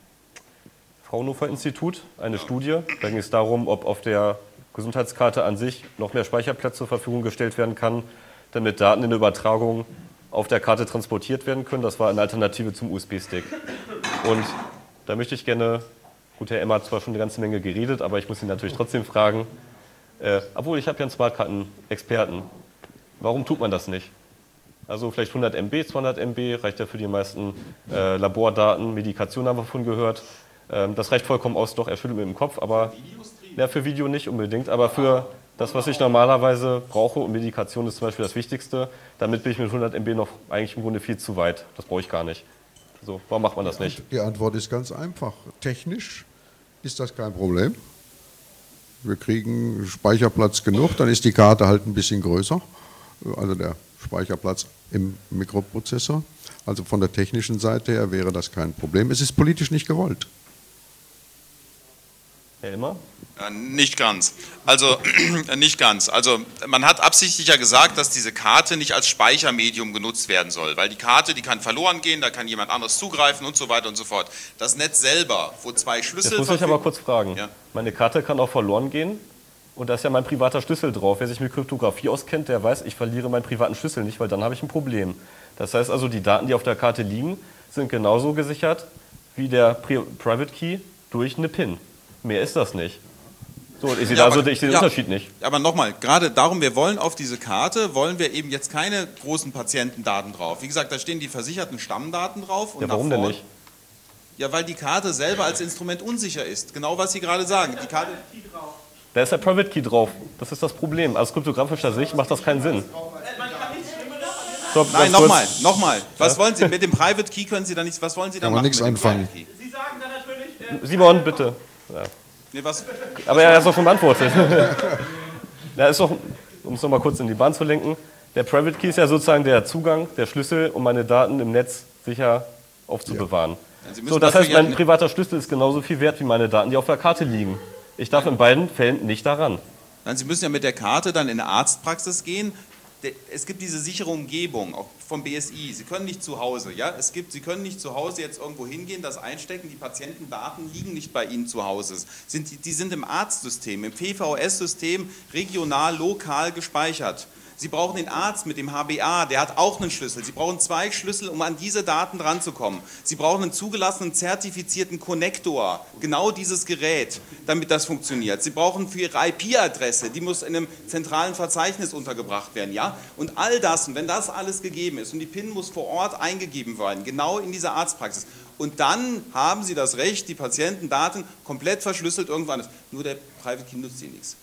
Fraunhofer-Institut eine Studie. Da ging es darum, ob auf der Gesundheitskarte an sich noch mehr Speicherplatz zur Verfügung gestellt werden kann, damit Daten in der Übertragung auf der Karte transportiert werden können. Das war eine Alternative zum USB-Stick. Und da möchte ich gerne, gut, Herr Emmer hat zwar schon eine ganze Menge geredet, aber ich muss ihn natürlich trotzdem fragen, obwohl ich habe ja einen Smartkarten-Experten, warum tut man das nicht? Also vielleicht 100 MB, 200 MB, reicht ja für die meisten Labordaten, Medikation haben wir davon gehört. Das reicht vollkommen aus, doch, er schüttelt mit dem Kopf, aber ja, für Video nicht unbedingt, aber für das, was ich normalerweise brauche, und Medikation ist zum Beispiel das Wichtigste, damit bin ich mit 100 MB noch eigentlich im Grunde viel zu weit. Das brauche ich gar nicht. So, warum macht man das nicht? Die Antwort ist ganz einfach. Technisch ist das kein Problem. Wir kriegen Speicherplatz genug, dann ist die Karte halt ein bisschen größer, also der Speicherplatz im Mikroprozessor. Also von der technischen Seite her wäre das kein Problem. Es ist politisch nicht gewollt. Herr Elmer? Nicht ganz. Also nicht ganz. Also man hat absichtlich ja gesagt, dass diese Karte nicht als Speichermedium genutzt werden soll, weil die Karte, die kann verloren gehen, da kann jemand anderes zugreifen und so weiter und so fort. Das Netz selber, wo zwei Schlüssel... Jetzt muss ich aber kurz fragen. Ja. Meine Karte kann auch verloren gehen Und da ist ja mein privater Schlüssel drauf. Wer sich mit Kryptographie auskennt, der weiß, ich verliere meinen privaten Schlüssel nicht, weil dann habe ich ein Problem. Das heißt also, die Daten, die auf der Karte liegen, sind genauso gesichert wie der Private Key durch eine PIN. Mehr ist das nicht. So, ich sehe den Unterschied nicht. Aber nochmal, gerade darum, wir wollen auf diese Karte, wollen wir eben jetzt keine großen Patientendaten drauf. Wie gesagt, da stehen die versicherten Stammdaten drauf. Und ja, warum denn nicht? Ja, weil die Karte selber als Instrument unsicher ist. Genau, was Sie gerade sagen. Die Karte Da ist der Private Key drauf. Das ist das Problem. Aus kryptografischer Sicht macht das keinen Sinn. Stopp, nein, nochmal. Was wollen Sie mit dem Private Key? Können Sie da nichts? Was wollen Sie da machen? Nichts anfangen. Sie sagen dann natürlich. Simon, bitte. Ja. Nee, aber er ist doch schon beantwortet. Ja, ist doch, um es nochmal kurz in die Bahn zu lenken, der Private Key ist ja sozusagen der Zugang, der Schlüssel, um meine Daten im Netz sicher aufzubewahren. Ja. So, das heißt, mein privater Schlüssel ist genauso viel wert wie meine Daten, die auf der Karte liegen. Ich darf in beiden Fällen nicht daran. Nein, Sie müssen ja mit der Karte dann in eine Arztpraxis gehen. Es gibt diese sichere Umgebung, auch vom BSI. Sie können nicht zu Hause, ja? Sie können nicht zu Hause jetzt irgendwo hingehen, das einstecken, die Patientendaten liegen nicht bei Ihnen zu Hause. Die sind im Arztsystem, im PVS-System regional, lokal gespeichert. Sie brauchen den Arzt mit dem HBA, der hat auch einen Schlüssel. Sie brauchen 2 Schlüssel, um an diese Daten ranzukommen. Sie brauchen einen zugelassenen, zertifizierten Konnektor, genau dieses Gerät, damit das funktioniert. Sie brauchen für Ihre IP-Adresse, die muss in einem zentralen Verzeichnis untergebracht werden. Ja? Und all das, und wenn das alles gegeben ist und die PIN muss vor Ort eingegeben werden, genau in dieser Arztpraxis, und dann haben Sie das Recht, die Patientendaten komplett verschlüsselt irgendwo anders. Nur der Private Key nutzt Ihnen nichts.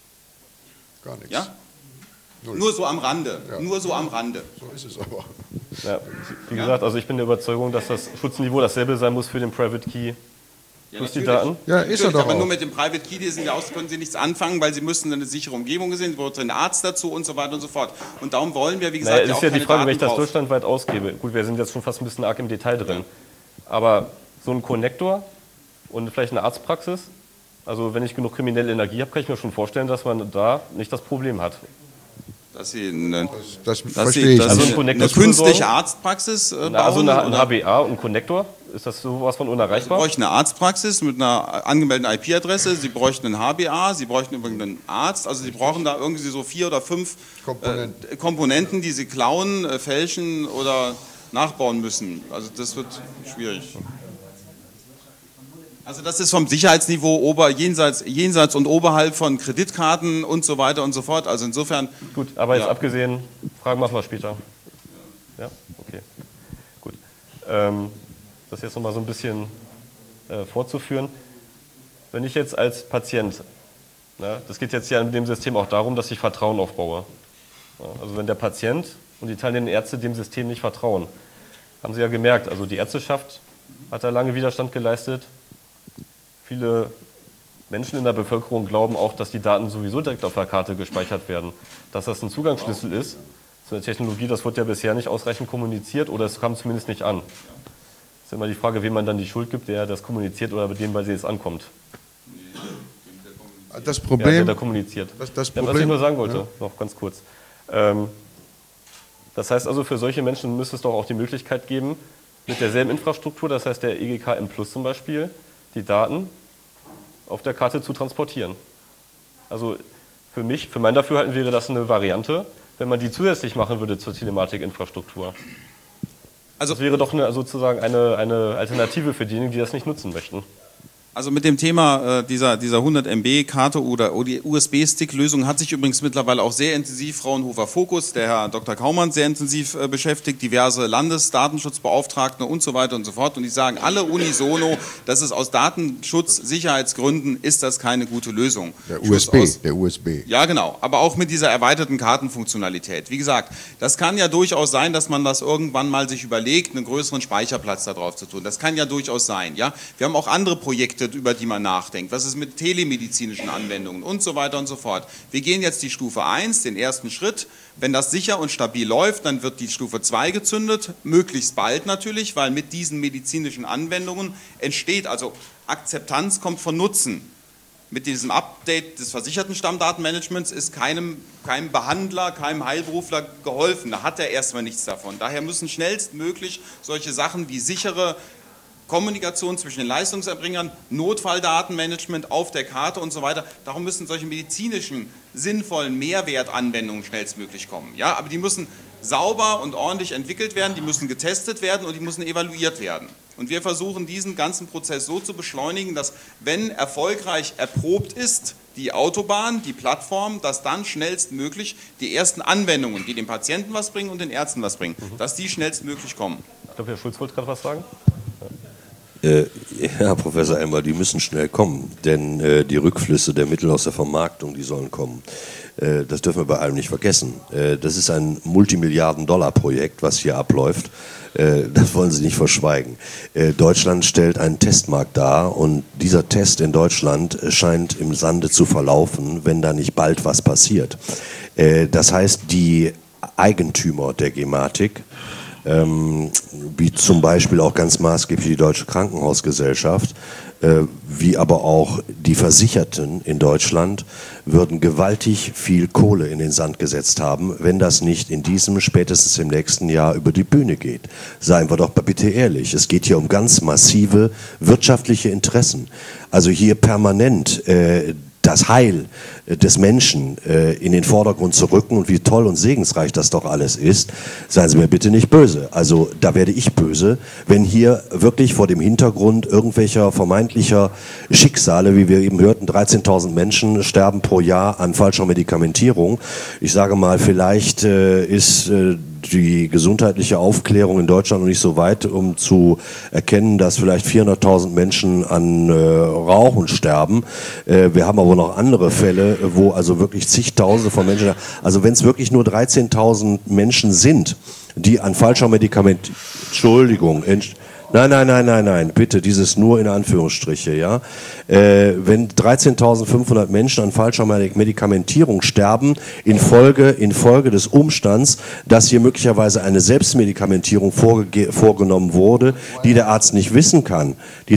Gar nichts. Ja? Null. Nur so am Rande. Ja. Nur so am Rande. So ist es aber. Ja, wie gesagt, also ich bin der Überzeugung, dass das Schutzniveau dasselbe sein muss für den Private Key plus die Daten. Ja, ist er doch aber auch. nur mit dem Private Key, können Sie nichts anfangen, weil Sie müssen eine sichere Umgebung sehen, Sie brauchen einen Arzt dazu und so weiter und so fort. Und darum wollen wir, wie gesagt, es ist auch ja die keine Frage, Daten wenn ich das drauf. deutschlandweit ausgebe. Gut, wir sind jetzt schon fast ein bisschen arg im Detail drin. Aber so ein Konnektor und vielleicht eine Arztpraxis, also wenn ich genug kriminelle Energie habe, kann ich mir schon vorstellen, dass man da nicht das Problem hat. Dass Sie Das verstehe ich. Also eine künstliche Arztpraxis bauen? Also ein HBA und ein Konnektor, ist das sowas von unerreichbar? Sie bräuchten eine Arztpraxis mit einer angemeldeten IP-Adresse, Sie bräuchten einen HBA, Sie bräuchten übrigens einen Arzt, also Sie brauchen da irgendwie so 4 oder 5 Komponenten, die Sie klauen, fälschen oder nachbauen müssen. Also das wird schwierig. Also das ist vom Sicherheitsniveau jenseits und oberhalb von Kreditkarten und so weiter und so fort. Also insofern... Gut, aber jetzt abgesehen, Fragen machen wir später. Ja, okay. Gut. Das jetzt nochmal so ein bisschen fortzuführen. Wenn ich jetzt als Patient, das geht jetzt ja in dem System auch darum, dass ich Vertrauen aufbaue. Also wenn der Patient und die teilnehmenden Ärzte dem System nicht vertrauen, haben Sie ja gemerkt, also die Ärzteschaft hat da lange Widerstand geleistet. Viele Menschen in der Bevölkerung glauben auch, dass die Daten sowieso direkt auf der Karte gespeichert werden. Dass das ein Zugangsschlüssel ist zu einer Technologie, das wird ja bisher nicht ausreichend kommuniziert oder es kam zumindest nicht an. Es ist immer die Frage, wem man dann die Schuld gibt, der das kommuniziert oder bei dem, bei dem es ankommt. Das Problem, der kommuniziert. Das Problem, was ich nur sagen wollte, noch ganz kurz. Das heißt also, für solche Menschen müsste es doch auch die Möglichkeit geben, mit derselben Infrastruktur, das heißt der EGKM Plus zum Beispiel, die Daten auf der Karte zu transportieren. Also für mein Dafürhalten wäre das eine Variante, wenn man die zusätzlich machen würde zur Telematikinfrastruktur. Also das wäre doch sozusagen eine Alternative für diejenigen, die das nicht nutzen möchten. Also mit dem Thema dieser 100 MB Karte oder die USB-Stick-Lösung hat sich übrigens mittlerweile auch sehr intensiv Fraunhofer Fokus, der Herr Dr. Kaumann, sehr intensiv beschäftigt, diverse Landesdatenschutzbeauftragte und so weiter und so fort. Und die sagen alle unisono, dass es aus Datenschutz-Sicherheitsgründen ist das keine gute Lösung. Der USB. Ja, genau. Aber auch mit dieser erweiterten Kartenfunktionalität. Wie gesagt, das kann ja durchaus sein, dass man das irgendwann mal sich überlegt, einen größeren Speicherplatz da drauf zu tun. Das kann ja durchaus sein. Ja? Wir haben auch andere Projekte, über die man nachdenkt. Was ist mit telemedizinischen Anwendungen und so weiter und so fort. Wir gehen jetzt die Stufe 1, den ersten Schritt. Wenn das sicher und stabil läuft, dann wird die Stufe 2 gezündet, möglichst bald natürlich, weil mit diesen medizinischen Anwendungen entsteht, also Akzeptanz kommt von Nutzen. Mit diesem Update des versicherten Stammdatenmanagements ist keinem Behandler, keinem Heilberufler geholfen. Da hat er erstmal nichts davon. Daher müssen schnellstmöglich solche Sachen wie sichere Kommunikation zwischen den Leistungserbringern, Notfalldatenmanagement auf der Karte und so weiter. Darum müssen solche medizinischen, sinnvollen Mehrwertanwendungen schnellstmöglich kommen. Ja, aber die müssen sauber und ordentlich entwickelt werden, die müssen getestet werden und die müssen evaluiert werden. Und wir versuchen, diesen ganzen Prozess so zu beschleunigen, dass, wenn erfolgreich erprobt ist, die Autobahn, die Plattform, dass dann schnellstmöglich die ersten Anwendungen, die dem Patienten was bringen und den Ärzten was bringen, dass die schnellstmöglich kommen. Ich glaube, Herr Schulz wollte gerade was sagen. Herr Professor Elmer, die müssen schnell kommen, denn die Rückflüsse der Mittel aus der Vermarktung, die sollen kommen. Das dürfen wir bei allem nicht vergessen. Das ist ein Multimilliarden-Dollar-Projekt, was hier abläuft. Das wollen Sie nicht verschweigen. Deutschland stellt einen Testmarkt dar und dieser Test in Deutschland scheint im Sande zu verlaufen, wenn da nicht bald was passiert. Das heißt, die Eigentümer der Gematik, wie zum Beispiel auch ganz maßgeblich die Deutsche Krankenhausgesellschaft, wie aber auch die Versicherten in Deutschland, würden gewaltig viel Kohle in den Sand gesetzt haben, wenn das nicht in diesem, spätestens im nächsten Jahr über die Bühne geht. Seien wir doch bitte ehrlich, es geht hier um ganz massive wirtschaftliche Interessen. Also hier permanent das Heil des Menschen in den Vordergrund zu rücken und wie toll und segensreich das doch alles ist, seien Sie mir bitte nicht böse. Also da werde ich böse, wenn hier wirklich vor dem Hintergrund irgendwelcher vermeintlicher Schicksale, wie wir eben hörten, 13.000 Menschen sterben pro Jahr an falscher Medikamentierung. Ich sage mal, vielleicht ist die gesundheitliche Aufklärung in Deutschland noch nicht so weit, um zu erkennen, dass vielleicht 400.000 Menschen an Rauchen sterben. Wir haben aber noch andere Fälle, wo also wirklich zigtausende von Menschen, also wenn es wirklich nur 13.000 Menschen sind, die an falscher Medikament, Nein, bitte, dieses nur in Anführungsstriche, ja. Wenn 13.500 Menschen an falscher Medikamentierung sterben, infolge des Umstands, dass hier möglicherweise eine Selbstmedikamentierung vorgenommen wurde, die der Arzt nicht wissen kann,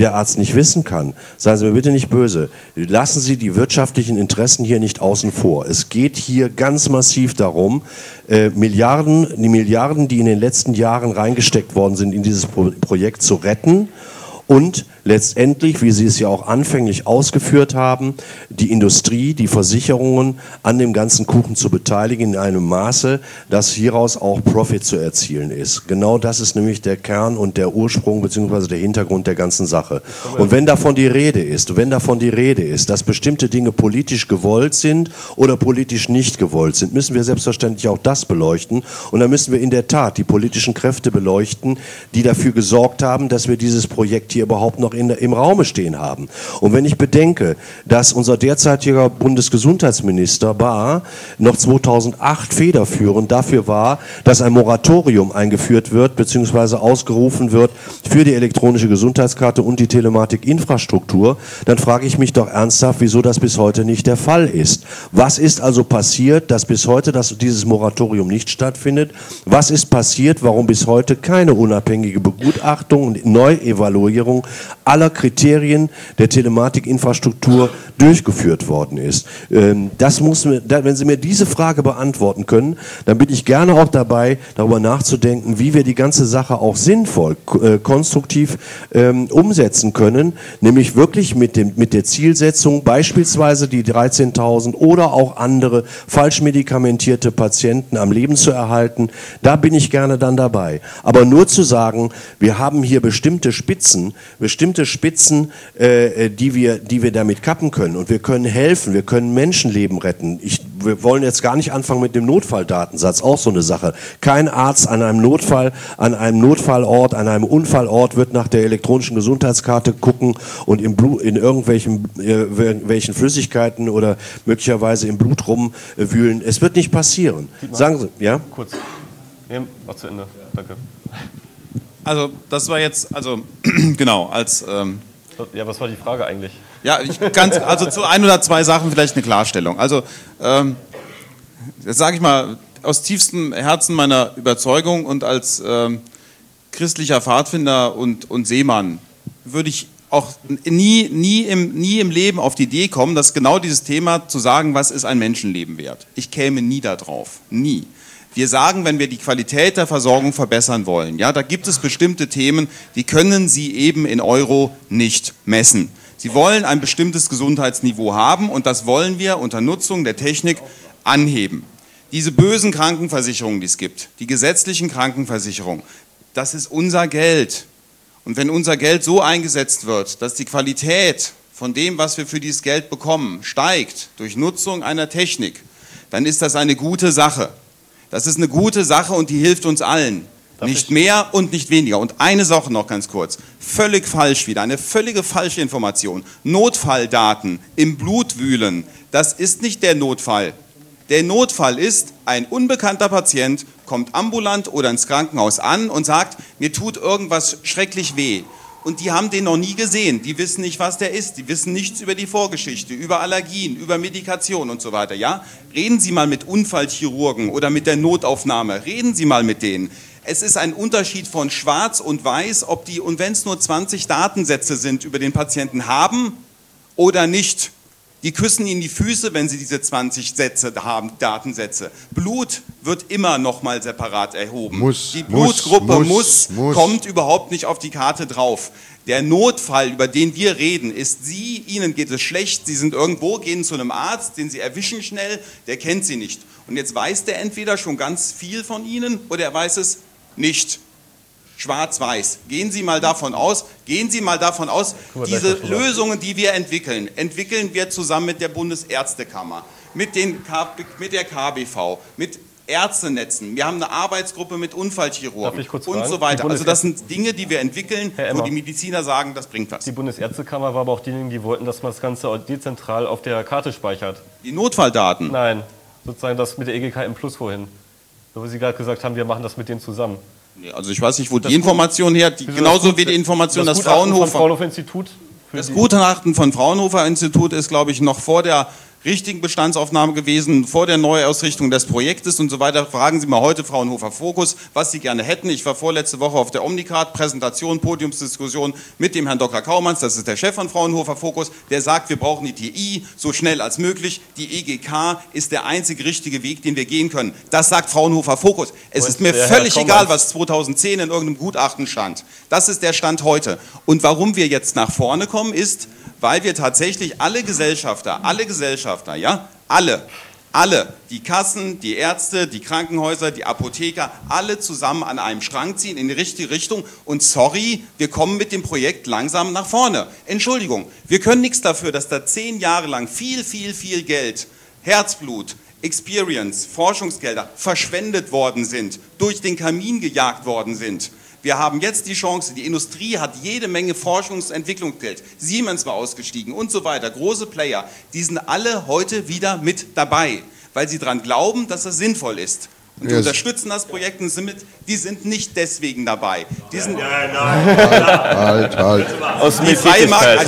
seien Sie mir bitte nicht böse, lassen Sie die wirtschaftlichen Interessen hier nicht außen vor. Es geht hier ganz massiv darum, die Milliarden, die in den letzten Jahren reingesteckt worden sind in dieses Projekt, zu retten und letztendlich, wie Sie es ja auch anfänglich ausgeführt haben, die Industrie, die Versicherungen an dem ganzen Kuchen zu beteiligen in einem Maße, dass hieraus auch Profit zu erzielen ist. Genau das ist nämlich der Kern und der Ursprung bzw. der Hintergrund der ganzen Sache. Und wenn davon die Rede ist, dass bestimmte Dinge politisch gewollt sind oder politisch nicht gewollt sind, müssen wir selbstverständlich auch das beleuchten. Und dann müssen wir in der Tat die politischen Kräfte beleuchten, die dafür gesorgt haben, dass wir dieses Projekt hier überhaupt noch im Raume stehen haben. Und wenn ich bedenke, dass unser derzeitiger Bundesgesundheitsminister Bahr noch 2008 federführend dafür war, dass ein Moratorium eingeführt wird bzw. ausgerufen wird für die elektronische Gesundheitskarte und die Telematikinfrastruktur, dann frage ich mich doch ernsthaft, wieso das bis heute nicht der Fall ist. Was ist also passiert, dass bis heute dieses Moratorium nicht stattfindet? Was ist passiert, warum bis heute keine unabhängige Begutachtung und Neuevaluierung aller Kriterien der Telematikinfrastruktur durchgeführt worden ist? Wenn Sie mir diese Frage beantworten können, dann bin ich gerne auch dabei, darüber nachzudenken, wie wir die ganze Sache auch sinnvoll, konstruktiv umsetzen können, nämlich wirklich mit der Zielsetzung, beispielsweise die 13.000 oder auch andere falsch medikamentierte Patienten am Leben zu erhalten. Da bin ich gerne dann dabei. Aber nur zu sagen, wir haben hier bestimmte Spitzen, die wir damit kappen können und wir können helfen, wir können Menschenleben retten. Wir wollen jetzt gar nicht anfangen mit dem Notfalldatensatz, auch so eine Sache. Kein Arzt an einem Notfallort, an einem Unfallort wird nach der elektronischen Gesundheitskarte gucken und in irgendwelchen Flüssigkeiten oder möglicherweise im Blut rumwühlen. Es wird nicht passieren. Sagen Sie, ja? Kurz. Mach zu Ende. Danke. Also das war jetzt, genau, Ja, was war die Frage eigentlich? Ja, also zu ein oder zwei Sachen vielleicht eine Klarstellung. Also, das sage ich mal aus tiefstem Herzen meiner Überzeugung und als christlicher Pfadfinder und Seemann würde ich auch nie im Leben auf die Idee kommen, dass genau dieses Thema zu sagen, was ist ein Menschenleben wert. Ich käme nie da drauf. Nie. Wir sagen, wenn wir die Qualität der Versorgung verbessern wollen, ja, da gibt es bestimmte Themen, die können Sie eben in Euro nicht messen. Sie wollen ein bestimmtes Gesundheitsniveau haben und das wollen wir unter Nutzung der Technik anheben. Diese bösen Krankenversicherungen, die es gibt, die gesetzlichen Krankenversicherungen, das ist unser Geld. Und wenn unser Geld so eingesetzt wird, dass die Qualität von dem, was wir für dieses Geld bekommen, steigt durch Nutzung einer Technik, dann ist das eine gute Sache. Das ist eine gute Sache und die hilft uns allen. Nicht mehr und nicht weniger. Und eine Sache noch ganz kurz. Völlig falsch wieder, eine völlige falsche Information. Notfalldaten im Blut wühlen, das ist nicht der Notfall. Der Notfall ist, ein unbekannter Patient kommt ambulant oder ins Krankenhaus an und sagt, mir tut irgendwas schrecklich weh. Und die haben den noch nie gesehen, die wissen nicht, was der ist, die wissen nichts über die Vorgeschichte, über Allergien, über Medikation und so weiter. Ja? Reden Sie mal mit Unfallchirurgen oder mit der Notaufnahme, reden Sie mal mit denen. Es ist ein Unterschied von Schwarz und Weiß, ob die, und wenn es nur 20 Datensätze sind, über den Patienten haben oder nicht. Die küssen ihnen die Füße, wenn sie diese 20 Sätze haben, Datensätze. Blut wird immer nochmal separat erhoben. Die Blutgruppe kommt überhaupt nicht auf die Karte drauf. Der Notfall, über den wir reden, ist Sie, Ihnen geht es schlecht, Sie sind irgendwo, gehen zu einem Arzt, den Sie erwischen schnell, der kennt Sie nicht. Und jetzt weiß der entweder schon ganz viel von Ihnen oder er weiß es nicht. Schwarz-Weiß. Gehen Sie mal davon aus, diese Lösungen, die wir entwickeln wir zusammen mit der Bundesärztekammer, mit der KBV, mit Ärztenetzen. Wir haben eine Arbeitsgruppe mit Unfallchirurgen und so weiter. Also das sind Dinge, die wir entwickeln, wo die Mediziner sagen, das bringt was. Die Bundesärztekammer war aber auch diejenigen, die wollten, dass man das Ganze dezentral auf der Karte speichert. Die Notfalldaten? Nein, sozusagen das mit der EGK im Plus vorhin. Wo Sie gerade gesagt haben, wir machen das mit denen zusammen. Also ich weiß nicht, wo die Information her, genauso wie die Information, das Fraunhofer-Institut. Das Gutachten von Fraunhofer-Institut ist, glaube ich, noch vor der richtigen Bestandsaufnahme gewesen, vor der Neuausrichtung des Projektes und so weiter. Fragen Sie mal heute Fraunhofer Fokus, was Sie gerne hätten. Ich war vorletzte Woche auf der Omnicard, Präsentation, Podiumsdiskussion mit dem Herrn Dr. Kaumanns, das ist der Chef von Fraunhofer Fokus, der sagt, wir brauchen die TI so schnell als möglich. Die EGK ist der einzige richtige Weg, den wir gehen können. Das sagt Fraunhofer Fokus. Es ist mir völlig egal, was 2010 in irgendeinem Gutachten stand. Das ist der Stand heute. Und warum wir jetzt nach vorne kommen, ist, weil wir tatsächlich alle Gesellschafter, ja, alle, die Kassen, die Ärzte, die Krankenhäuser, die Apotheker, alle zusammen an einem Strang ziehen in die richtige Richtung und sorry, wir kommen mit dem Projekt langsam nach vorne. Entschuldigung, wir können nichts dafür, dass da 10 Jahre lang viel Geld, Herzblut, Experience, Forschungsgelder verschwendet worden sind, durch den Kamin gejagt worden sind. Wir haben jetzt die Chance, die Industrie hat jede Menge Forschungsentwicklungsgeld, Siemens war ausgestiegen und so weiter, große Player, die sind alle heute wieder mit dabei, weil sie daran glauben, dass das sinnvoll ist. Und die unterstützen das Projekt und die sind nicht deswegen dabei. Die sind Halt. Aus die freie Markt.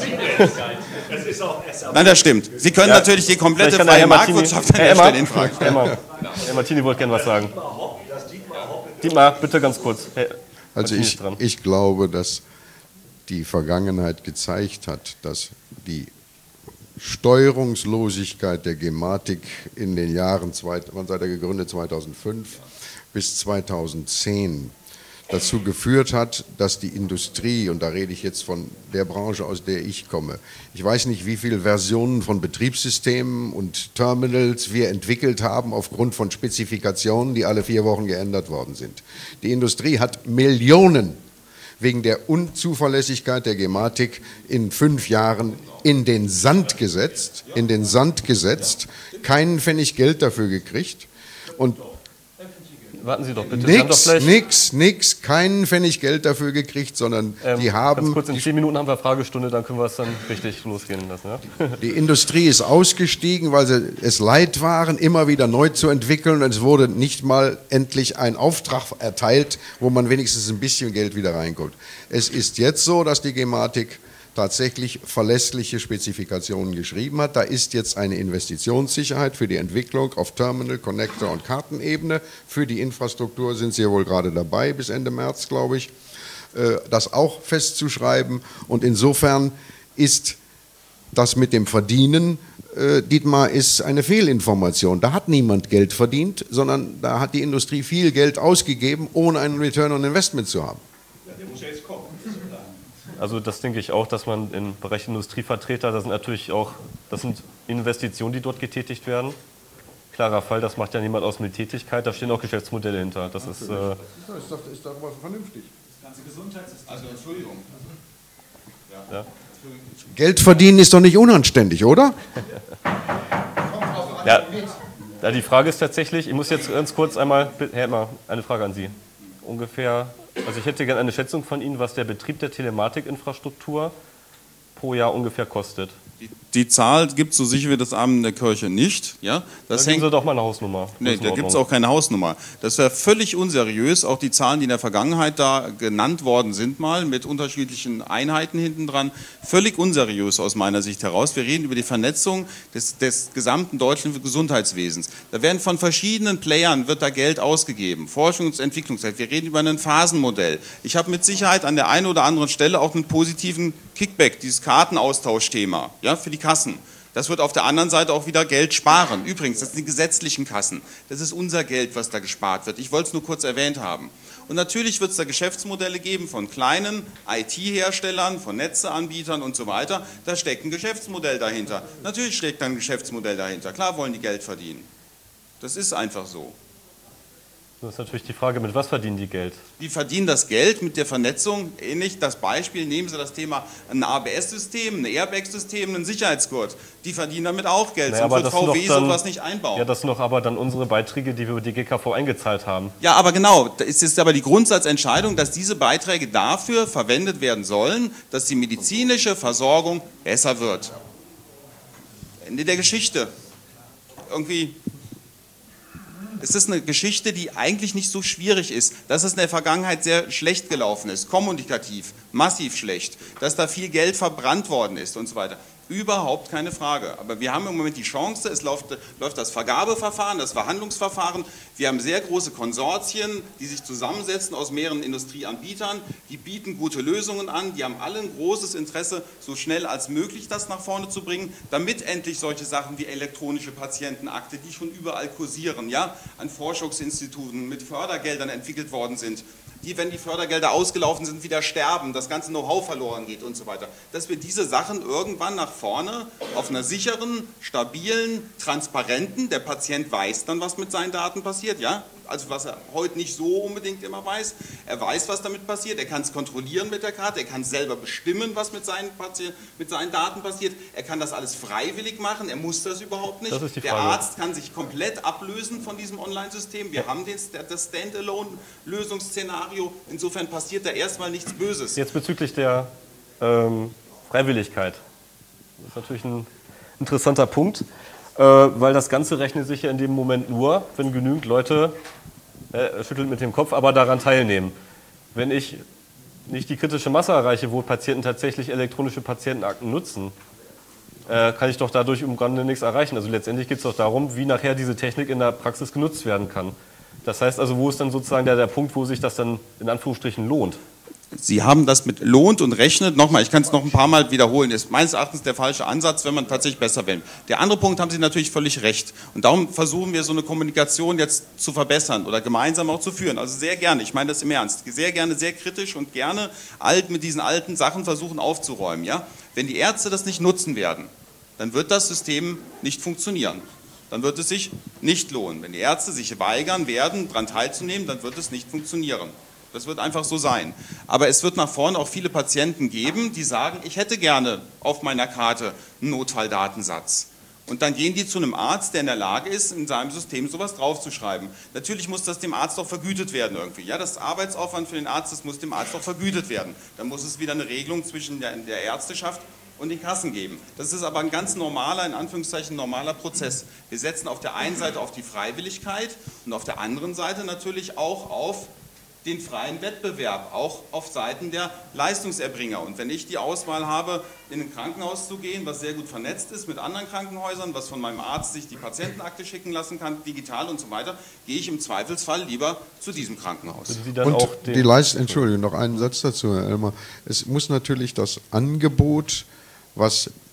Also, nein, das stimmt. Sie können natürlich die komplette freie Marktwirtschaft an der Stelle infragen. Herr Martini wollte gerne was sagen. Dietmar, bitte ganz kurz. Also ich glaube, dass die Vergangenheit gezeigt hat, dass die Steuerungslosigkeit der Gematik in den Jahren, wann seid ihr gegründet, 2005 bis 2010, dazu geführt hat, dass die Industrie, und da rede ich jetzt von der Branche, aus der ich komme, ich weiß nicht, wie viele Versionen von Betriebssystemen und Terminals wir entwickelt haben aufgrund von Spezifikationen, die alle 4 Wochen geändert worden sind. Die Industrie hat Millionen wegen der Unzuverlässigkeit der Gematik in 5 Jahren in den Sand gesetzt, keinen Pfennig Geld dafür gekriegt und warten Sie doch bitte. Nix, keinen Pfennig Geld dafür gekriegt, sondern die haben... Ganz kurz, in 10 Minuten haben wir Fragestunde, dann können wir es dann richtig losgehen lassen. Ja? Die Industrie ist ausgestiegen, weil sie es leid waren, immer wieder neu zu entwickeln und es wurde nicht mal endlich ein Auftrag erteilt, wo man wenigstens ein bisschen Geld wieder reinkommt. Es ist jetzt so, dass die Gematik tatsächlich verlässliche Spezifikationen geschrieben hat. Da ist jetzt eine Investitionssicherheit für die Entwicklung auf Terminal, Connector und Kartenebene. Für die Infrastruktur sind Sie ja wohl gerade dabei, bis Ende März, glaube ich, das auch festzuschreiben. Und insofern ist das mit dem Verdienen, Dietmar, ist eine Fehlinformation. Da hat niemand Geld verdient, sondern da hat die Industrie viel Geld ausgegeben, ohne einen Return on Investment zu haben. Also das denke ich auch, dass man im Bereich Industrievertreter, das sind Investitionen, die dort getätigt werden. Klarer Fall, das macht ja niemand aus mit Tätigkeit, da stehen auch Geschäftsmodelle hinter. Das ist doch aber vernünftig. Das ganze Gesundheitssystem. Also Entschuldigung. ja. Geld verdienen ist doch nicht unanständig, oder? Ja, die Frage ist tatsächlich, ich muss jetzt ganz kurz einmal, Herr Emmer, eine Frage an Sie. Ungefähr, also ich hätte gerne eine Schätzung von Ihnen, was der Betrieb der Telematikinfrastruktur pro Jahr ungefähr kostet. Die Zahl gibt es so sicher wie das Amen in der Kirche nicht. Ja? Das Dann geben Sie doch mal eine Hausnummer. Nee, da gibt es auch keine Hausnummer. Das wäre völlig unseriös. Auch die Zahlen, die in der Vergangenheit da genannt worden sind, mal mit unterschiedlichen Einheiten hinten dran, völlig unseriös aus meiner Sicht heraus. Wir reden über die Vernetzung des gesamten deutschen Gesundheitswesens. Da werden von verschiedenen Playern wird da Geld ausgegeben. Forschungs- und Entwicklungszeit. Wir reden über ein Phasenmodell. Ich habe mit Sicherheit an der einen oder anderen Stelle auch einen positiven Kickback, dieses Kartenaustauschthema, ja, für die Kassen. Das wird auf der anderen Seite auch wieder Geld sparen. Übrigens, das sind die gesetzlichen Kassen. Das ist unser Geld, was da gespart wird. Ich wollte es nur kurz erwähnt haben. Und natürlich wird es da Geschäftsmodelle geben von kleinen IT-Herstellern, von Netzeanbietern und so weiter. Da steckt ein Geschäftsmodell dahinter. Natürlich steckt da ein Geschäftsmodell dahinter. Klar wollen die Geld verdienen. Das ist einfach so. Das ist natürlich die Frage, mit was verdienen die Geld? Die verdienen das Geld mit der Vernetzung. Ähnlich das Beispiel, nehmen Sie das Thema ein ABS-System, ein Airbag-System, ein Sicherheitsgurt. Die verdienen damit auch Geld. Naja, Sonst wird VW sowas nicht einbauen. Ja, das sind doch aber dann unsere Beiträge, die wir über die GKV eingezahlt haben. Ja, aber genau, es ist aber die Grundsatzentscheidung, dass diese Beiträge dafür verwendet werden sollen, dass die medizinische Versorgung besser wird. Ende der Geschichte. Irgendwie... Es ist eine Geschichte, die eigentlich nicht so schwierig ist, dass es in der Vergangenheit sehr schlecht gelaufen ist, kommunikativ, massiv schlecht, dass da viel Geld verbrannt worden ist und so weiter. Überhaupt keine Frage. Aber wir haben im Moment die Chance, es läuft das Vergabeverfahren, das Verhandlungsverfahren. Wir haben sehr große Konsortien, die sich zusammensetzen aus mehreren Industrieanbietern. Die bieten gute Lösungen an. Die haben alle ein großes Interesse, so schnell als möglich das nach vorne zu bringen, damit endlich solche Sachen wie elektronische Patientenakte, die schon überall kursieren, ja, an Forschungsinstituten mit Fördergeldern entwickelt worden sind, die, wenn die Fördergelder ausgelaufen sind, wieder sterben, das ganze Know-how verloren geht und so weiter. Dass wir diese Sachen irgendwann nach vorne auf einer sicheren, stabilen, transparenten, der Patient weiß dann, was mit seinen Daten passiert, ja? Also was er heute nicht so unbedingt immer weiß. Er weiß, was damit passiert, er kann es kontrollieren mit der Karte, er kann selber bestimmen, was mit seinen Daten passiert, er kann das alles freiwillig machen, er muss das überhaupt nicht. Das ist die Der Frage. Arzt kann sich komplett ablösen von diesem Online-System. Wir haben das Standalone-Lösungsszenario. Insofern passiert da erstmal nichts Böses. Jetzt bezüglich der Freiwilligkeit. Das ist natürlich ein interessanter Punkt, weil das Ganze rechnet sich ja in dem Moment nur, wenn genügend Leute, schüttelt mit dem Kopf, aber daran teilnehmen. Wenn ich nicht die kritische Masse erreiche, wo Patienten tatsächlich elektronische Patientenakten nutzen, kann ich doch dadurch im Grunde nichts erreichen. Also letztendlich geht es doch darum, wie nachher diese Technik in der Praxis genutzt werden kann. Das heißt also, wo ist dann sozusagen der Punkt, wo sich das dann in Anführungsstrichen lohnt? Sie haben das mit lohnt und rechnet. Nochmal, ich kann es noch ein paar Mal wiederholen, ist meines Erachtens der falsche Ansatz, wenn man tatsächlich besser will. Der andere Punkt haben Sie natürlich völlig recht. Und darum versuchen wir so eine Kommunikation jetzt zu verbessern oder gemeinsam auch zu führen. Also sehr gerne, ich meine das im Ernst, sehr gerne, sehr kritisch und gerne mit diesen alten Sachen versuchen aufzuräumen. Ja? Wenn die Ärzte das nicht nutzen werden, dann wird das System nicht funktionieren. Dann wird es sich nicht lohnen. Wenn die Ärzte sich weigern werden, daran teilzunehmen, dann wird es nicht funktionieren. Das wird einfach so sein. Aber es wird nach vorne auch viele Patienten geben, die sagen, ich hätte gerne auf meiner Karte einen Notfalldatensatz. Und dann gehen die zu einem Arzt, der in der Lage ist, in seinem System sowas draufzuschreiben. Natürlich muss das dem Arzt auch vergütet werden irgendwie. Ja, das Arbeitsaufwand für den Arzt, das muss dem Arzt auch vergütet werden. Dann muss es wieder eine Regelung zwischen der Ärzteschaft und den Kassen geben. Das ist aber ein ganz normaler, in Anführungszeichen normaler Prozess. Wir setzen auf der einen Seite auf die Freiwilligkeit und auf der anderen Seite natürlich auch auf den freien Wettbewerb, auch auf Seiten der Leistungserbringer. Und wenn ich die Auswahl habe, in ein Krankenhaus zu gehen, was sehr gut vernetzt ist mit anderen Krankenhäusern, was von meinem Arzt sich die Patientenakte schicken lassen kann, digital und so weiter, gehe ich im Zweifelsfall lieber zu diesem Krankenhaus. Sie dann Und auch Entschuldigung, noch einen Satz dazu, Herr Elmer. Es muss natürlich das Angebot, was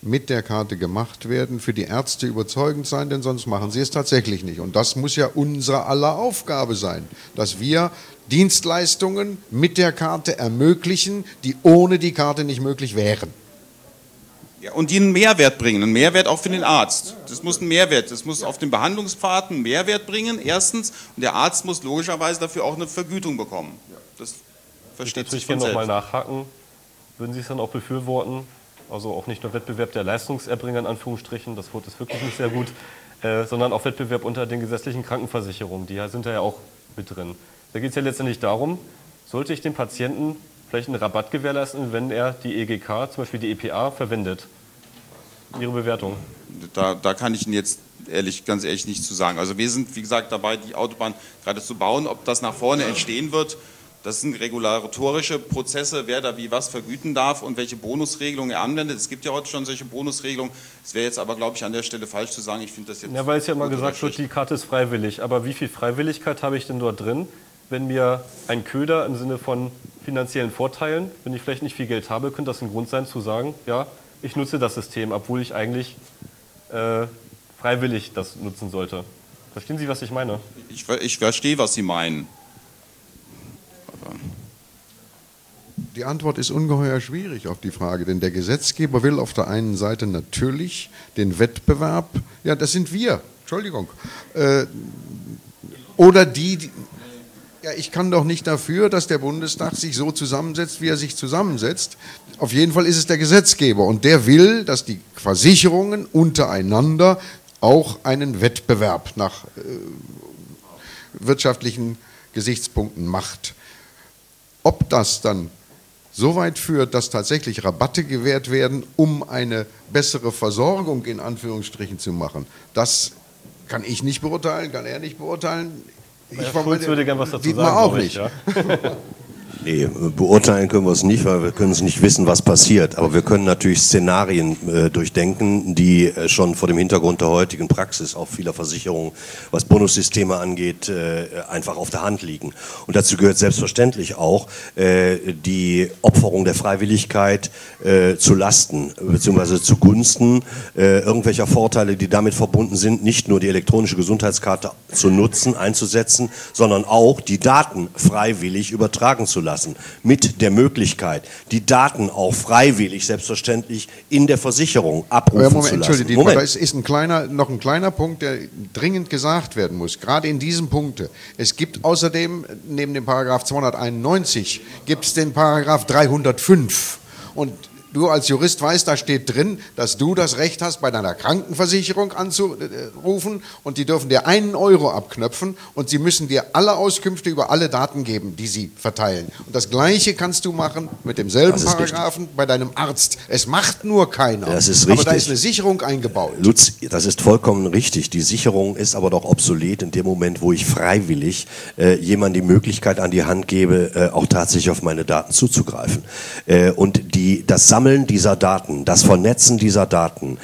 mit der Karte gemacht werden, für die Ärzte überzeugend sein, denn sonst machen sie es tatsächlich nicht. Und das muss ja unsere aller Aufgabe sein, dass wir Dienstleistungen mit der Karte ermöglichen, die ohne die Karte nicht möglich wären. Ja, und die einen Mehrwert bringen, einen Mehrwert auch für den Arzt. Das muss ein Mehrwert, das muss auf dem Behandlungspfad einen Mehrwert bringen, erstens, und der Arzt muss logischerweise dafür auch eine Vergütung bekommen. Das versteht sich von selbst. Ich will nochmal nachhaken, würden Sie es dann auch befürworten, also auch nicht nur Wettbewerb der Leistungserbringer in Anführungsstrichen, das Wort ist wirklich nicht sehr gut, sondern auch Wettbewerb unter den gesetzlichen Krankenversicherungen, die sind da ja auch mit drin. Da geht es ja letztendlich darum, sollte ich dem Patienten vielleicht einen Rabatt gewährleisten, wenn er die EGK, zum Beispiel die EPA, verwendet? Ihre Bewertung? Da kann ich Ihnen jetzt ganz ehrlich nichts zu sagen. Also wir sind, wie gesagt, dabei, die Autobahn gerade zu bauen. Ob das nach vorne entstehen wird, das sind regulatorische Prozesse, wer da wie was vergüten darf und welche Bonusregelungen er anwendet. Es gibt ja heute schon solche Bonusregelungen. Es wäre jetzt aber, glaube ich, an der Stelle falsch zu sagen, ich finde das jetzt... Ja, weil es ja immer gesagt wird, die Karte ist freiwillig. Aber wie viel Freiwilligkeit habe ich denn dort drin, wenn mir ein Köder im Sinne von finanziellen Vorteilen, wenn ich vielleicht nicht viel Geld habe, könnte das ein Grund sein zu sagen, ja, ich nutze das System, obwohl ich eigentlich freiwillig das nutzen sollte. Verstehen Sie, was ich meine? Ich verstehe, was Sie meinen. Die Antwort ist ungeheuer schwierig auf die Frage, denn der Gesetzgeber will auf der einen Seite natürlich den Wettbewerb, ja, das sind wir, Entschuldigung, oder ja, ich kann doch nicht dafür, dass der Bundestag sich so zusammensetzt, wie er sich zusammensetzt. Auf jeden Fall ist es der Gesetzgeber und der will, dass die Versicherungen untereinander auch einen Wettbewerb nach wirtschaftlichen Gesichtspunkten macht. Ob das dann so weit führt, dass tatsächlich Rabatte gewährt werden, um eine bessere Versorgung in Anführungsstrichen zu machen, das kann ich nicht beurteilen, kann er nicht beurteilen. Ich würde gerne was dazu sagen. Auch nicht. Ja. Nee, beurteilen können wir es nicht, weil wir können es nicht wissen, was passiert. Aber wir können natürlich Szenarien durchdenken, die schon vor dem Hintergrund der heutigen Praxis auch vieler Versicherungen, was Bonussysteme angeht, einfach auf der Hand liegen. Und dazu gehört selbstverständlich auch die Opferung der Freiwilligkeit zu Lasten bzw. zugunsten irgendwelcher Vorteile, die damit verbunden sind, nicht nur die elektronische Gesundheitskarte zu nutzen, einzusetzen, sondern auch die Daten freiwillig übertragen zu lassen. Mit der Möglichkeit, die Daten auch freiwillig, selbstverständlich, in der Versicherung abrufen zu lassen. Moment. Da ist noch ein kleiner Punkt, der dringend gesagt werden muss, gerade in diesem Punkt. Es gibt außerdem, neben dem Paragraph 291, gibt es den Paragraph 305. Und du als Jurist weißt, da steht drin, dass du das Recht hast, bei deiner Krankenversicherung anzurufen und die dürfen dir 1 Euro abknöpfen und sie müssen dir alle Auskünfte über alle Daten geben, die sie verteilen. Und das Gleiche kannst du machen mit demselben Paragraphen bei deinem Arzt. Es macht nur keiner. Das ist richtig. Aber da ist eine Sicherung eingebaut. Lutz, das ist vollkommen richtig. Die Sicherung ist aber doch obsolet in dem Moment, wo ich freiwillig jemandem die Möglichkeit an die Hand gebe, auch tatsächlich auf meine Daten zuzugreifen. Und das Sammeln dieser Daten, das Vernetzen dieser Daten,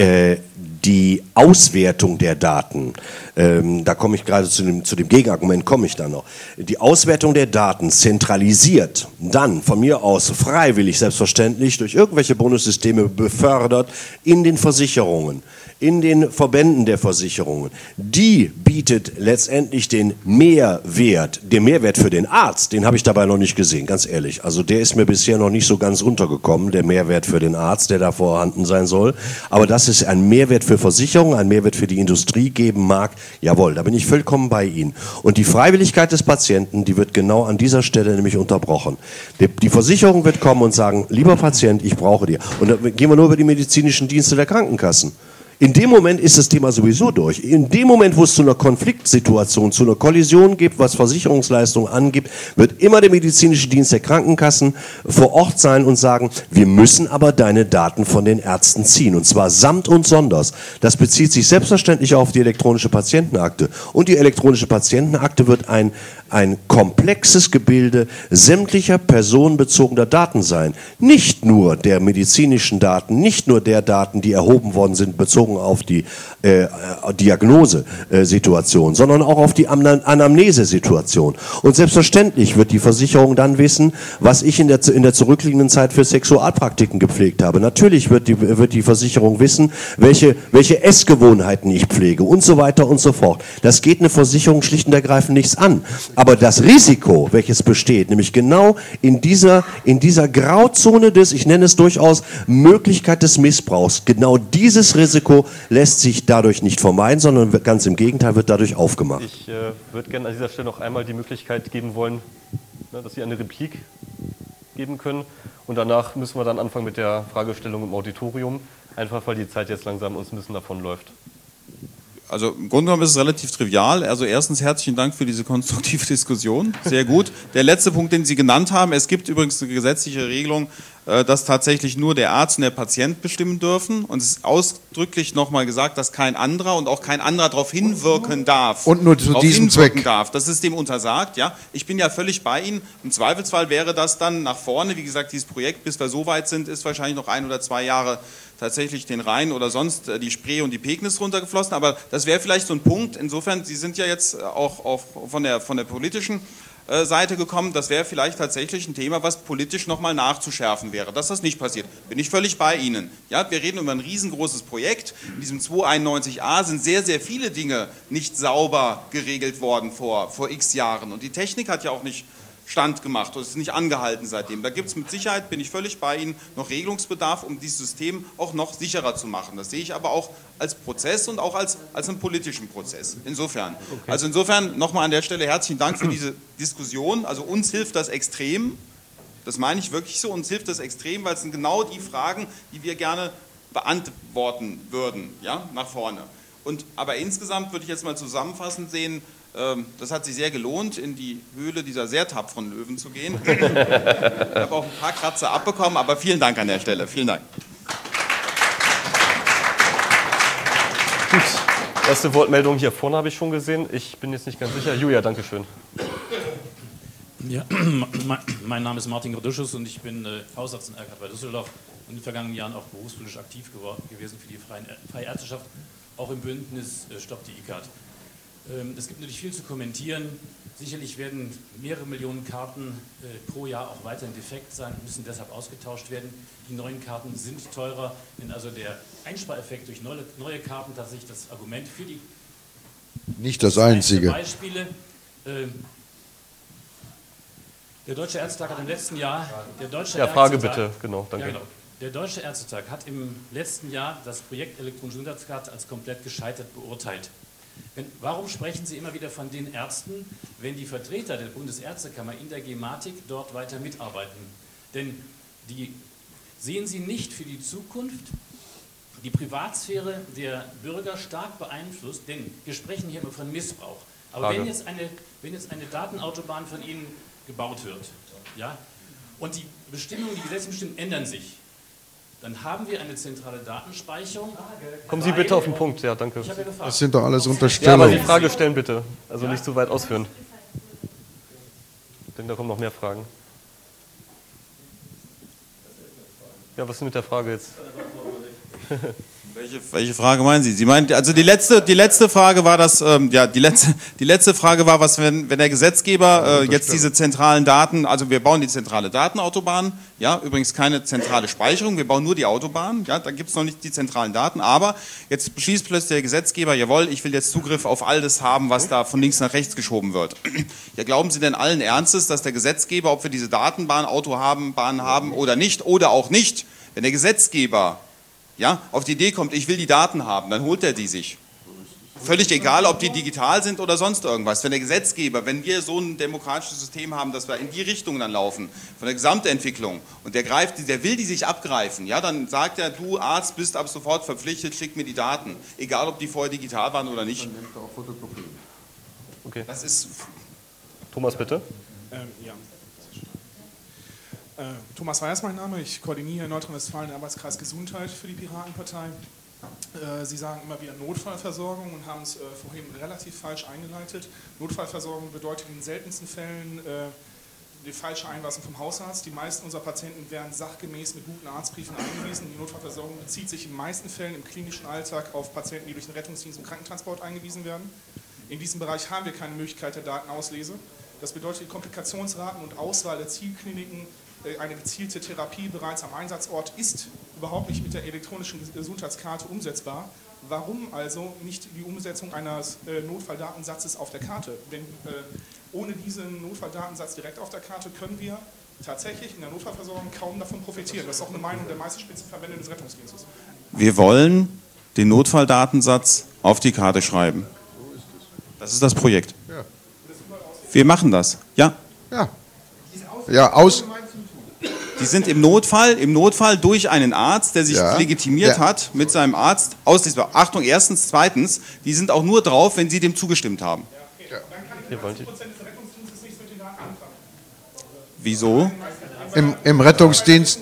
die Auswertung der Daten, da komme ich gerade zu dem Gegenargument, komme ich dann noch, die Auswertung der Daten zentralisiert, dann von mir aus freiwillig selbstverständlich durch irgendwelche Bonussysteme befördert in den Versicherungen, in den Verbänden der Versicherungen, die bietet letztendlich den Mehrwert für den Arzt, den habe ich dabei noch nicht gesehen, ganz ehrlich. Also der ist mir bisher noch nicht so ganz untergekommen, der Mehrwert für den Arzt, der da vorhanden sein soll. Aber dass es einen Mehrwert für Versicherungen, einen Mehrwert für die Industrie geben mag, jawohl, da bin ich vollkommen bei Ihnen. Und die Freiwilligkeit des Patienten, die wird genau an dieser Stelle nämlich unterbrochen. Die Versicherung wird kommen und sagen, lieber Patient, ich brauche dir. Und da gehen wir nur über die medizinischen Dienste der Krankenkassen. In dem Moment ist das Thema sowieso durch. In dem Moment, wo es zu einer Konfliktsituation, zu einer Kollision gibt, was Versicherungsleistungen angibt, wird immer der medizinische Dienst der Krankenkassen vor Ort sein und sagen, wir müssen aber deine Daten von den Ärzten ziehen. Und zwar samt und sonders. Das bezieht sich selbstverständlich auf die elektronische Patientenakte. Und die elektronische Patientenakte wird ein ein komplexes Gebilde sämtlicher personenbezogener Daten sein. Nicht nur der medizinischen Daten, nicht nur der Daten, die erhoben worden sind, bezogen auf die Diagnosesituation, sondern auch auf die Anamnesesituation. Und selbstverständlich wird die Versicherung dann wissen, was ich in der zurückliegenden Zeit für Sexualpraktiken gepflegt habe. Natürlich wird die Versicherung wissen, welche Essgewohnheiten ich pflege und so weiter und so fort. Das geht eine Versicherung schlicht und ergreifend nichts an. Aber das Risiko, welches besteht, nämlich genau in dieser Grauzone des, ich nenne es durchaus, Möglichkeit des Missbrauchs, genau dieses Risiko lässt sich dadurch nicht vermeiden, sondern ganz im Gegenteil wird dadurch aufgemacht. Ich würde gerne an dieser Stelle noch einmal die Möglichkeit geben wollen, dass Sie eine Replik geben können. Und danach müssen wir dann anfangen mit der Fragestellung im Auditorium, einfach weil die Zeit jetzt langsam uns ein bisschen davonläuft. Also im Grunde genommen ist es relativ trivial. Also erstens herzlichen Dank für diese konstruktive Diskussion. Sehr gut. Der letzte Punkt, den Sie genannt haben, es gibt übrigens eine gesetzliche Regelung, dass tatsächlich nur der Arzt und der Patient bestimmen dürfen. Und es ist ausdrücklich nochmal gesagt, dass kein anderer und auch kein anderer darauf hinwirken darf. Und nur zu diesem Zweck. Das ist dem untersagt. Ja? Ich bin ja völlig bei Ihnen. Im Zweifelsfall wäre das dann nach vorne, wie gesagt, dieses Projekt, bis wir so weit sind, ist wahrscheinlich noch 1 oder 2 Jahre tatsächlich den Rhein oder sonst die Spree und die Pegnitz runtergeflossen. Aber das wäre vielleicht so ein Punkt. Insofern, Sie sind ja jetzt auch von der politischen Seite gekommen, das wäre vielleicht tatsächlich ein Thema, was politisch nochmal nachzuschärfen wäre, dass das nicht passiert. Bin ich völlig bei Ihnen. Ja, wir reden über ein riesengroßes Projekt. In diesem 291a sind sehr, sehr viele Dinge nicht sauber geregelt worden vor x Jahren. Und die Technik hat ja auch nicht Stand gemacht und es ist nicht angehalten seitdem. Da gibt es mit Sicherheit, bin ich völlig bei Ihnen, noch Regelungsbedarf, um dieses System auch noch sicherer zu machen. Das sehe ich aber auch als Prozess und auch als einen politischen Prozess. Insofern. Okay. Also insofern nochmal an der Stelle herzlichen Dank für diese Diskussion. Also uns hilft das extrem. Das meine ich wirklich so. Uns hilft das extrem, weil es sind genau die Fragen, die wir gerne beantworten würden, ja, nach vorne. Aber insgesamt würde ich jetzt mal zusammenfassend sehen, das hat sich sehr gelohnt, in die Höhle dieser sehr tapferen Löwen zu gehen. Ich habe auch ein paar Kratzer abbekommen, aber vielen Dank an der Stelle. Vielen Dank. Gut, erste Wortmeldung hier vorne habe ich schon gesehen. Ich bin jetzt nicht ganz sicher. Julia, danke schön. Ja, mein Name ist Martin Graduschus und ich bin Hausarzt in Erkrath bei Düsseldorf und in den vergangenen Jahren auch berufspolitisch aktiv gewesen für die Freie Ärzteschaft, auch im Bündnis Stopp die ICAT. Es gibt natürlich viel zu kommentieren. Sicherlich werden mehrere Millionen Karten pro Jahr auch weiterhin defekt sein, müssen deshalb ausgetauscht werden. Die neuen Karten sind teurer, wenn also der Einspareffekt durch neue Karten tatsächlich das Argument für die nicht das einzige Beispiele. Der Deutsche Ärztetag hat im letzten Jahr... Frage bitte, genau, danke. Ja, genau. Der Deutsche Ärztetag hat im letzten Jahr das Projekt elektronische Gesundheitskarte als komplett gescheitert beurteilt. Warum sprechen Sie immer wieder von den Ärzten, wenn die Vertreter der Bundesärztekammer in der Gematik dort weiter mitarbeiten? Denn die sehen Sie nicht für die Zukunft die Privatsphäre der Bürger stark beeinflusst, denn wir sprechen hier immer von Missbrauch. Aber wenn jetzt eine Datenautobahn von Ihnen gebaut wird, ja, und die Bestimmungen, die gesetzlichen Bestimmungen ändern sich, dann haben wir eine zentrale Datenspeicherung. Kommen Sie bitte auf den Punkt, ja, danke. Ich habe ja gefragt. Das sind doch alles Unterstellungen. Ja, aber die Frage stellen bitte, also nicht zu weit ausführen. Ich denke, da kommen noch mehr Fragen. Ja, was ist mit der Frage jetzt? Welche Frage meinen Sie? Sie meinen, also die letzte Frage war das, die letzte Frage war, was wenn der Gesetzgeber jetzt diese zentralen Daten, also wir bauen die zentrale Datenautobahn, ja, übrigens keine zentrale Speicherung, wir bauen nur die Autobahn, ja, da gibt es noch nicht die zentralen Daten, aber jetzt beschließt plötzlich der Gesetzgeber, jawohl, ich will jetzt Zugriff auf all das haben, was da von links nach rechts geschoben wird. Ja, glauben Sie denn allen Ernstes, dass der Gesetzgeber, ob wir diese Datenbahn, Bahn haben oder nicht, oder auch nicht, wenn der Gesetzgeber auf die Idee kommt, ich will die Daten haben, dann holt er die sich. Völlig egal, ob die digital sind oder sonst irgendwas. Wenn der Gesetzgeber, wenn wir so ein demokratisches System haben, dass wir in die Richtung dann laufen, von der Gesamtentwicklung, und der will die sich abgreifen, ja, dann sagt er, du Arzt bist ab sofort verpflichtet, schick mir die Daten. Egal, ob die vorher digital waren oder nicht. Dann nimmt er auch Fotokopien. Okay. Das ist... Thomas, bitte. Ja. Thomas Weiß, mein Name. Ich koordiniere in Nordrhein-Westfalen den Arbeitskreis Gesundheit für die Piratenpartei. Sie sagen immer wieder Notfallversorgung und haben es vorhin relativ falsch eingeleitet. Notfallversorgung bedeutet in den seltensten Fällen die falsche Einweisung vom Hausarzt. Die meisten unserer Patienten werden sachgemäß mit guten Arztbriefen eingewiesen. Die Notfallversorgung bezieht sich in den meisten Fällen im klinischen Alltag auf Patienten, die durch den Rettungsdienst im Krankentransport eingewiesen werden. In diesem Bereich haben wir keine Möglichkeit der Datenauslese. Das bedeutet, die Komplikationsraten und Auswahl der Zielkliniken, eine gezielte Therapie bereits am Einsatzort ist überhaupt nicht mit der elektronischen Gesundheitskarte umsetzbar. Warum also nicht die Umsetzung eines Notfalldatensatzes auf der Karte? Denn ohne diesen Notfalldatensatz direkt auf der Karte können wir tatsächlich in der Notfallversorgung kaum davon profitieren. Das ist auch eine Meinung der meisten Spitzenverbände des Rettungsdienstes. Wir wollen den Notfalldatensatz auf die Karte schreiben. Das ist das Projekt. Ja. Wir machen das. Ja. Ja. Ja, aus. Die sind im Notfall durch einen Arzt, der sich legitimiert hat mit seinem Arzt, auslesbar. Achtung, erstens, zweitens, die sind auch nur drauf, wenn Sie dem zugestimmt haben. Ja, okay. Dann kann ich 80% des Rettungsdienstes nichts mit den Daten anfangen. Wieso? Im Rettungsdienst.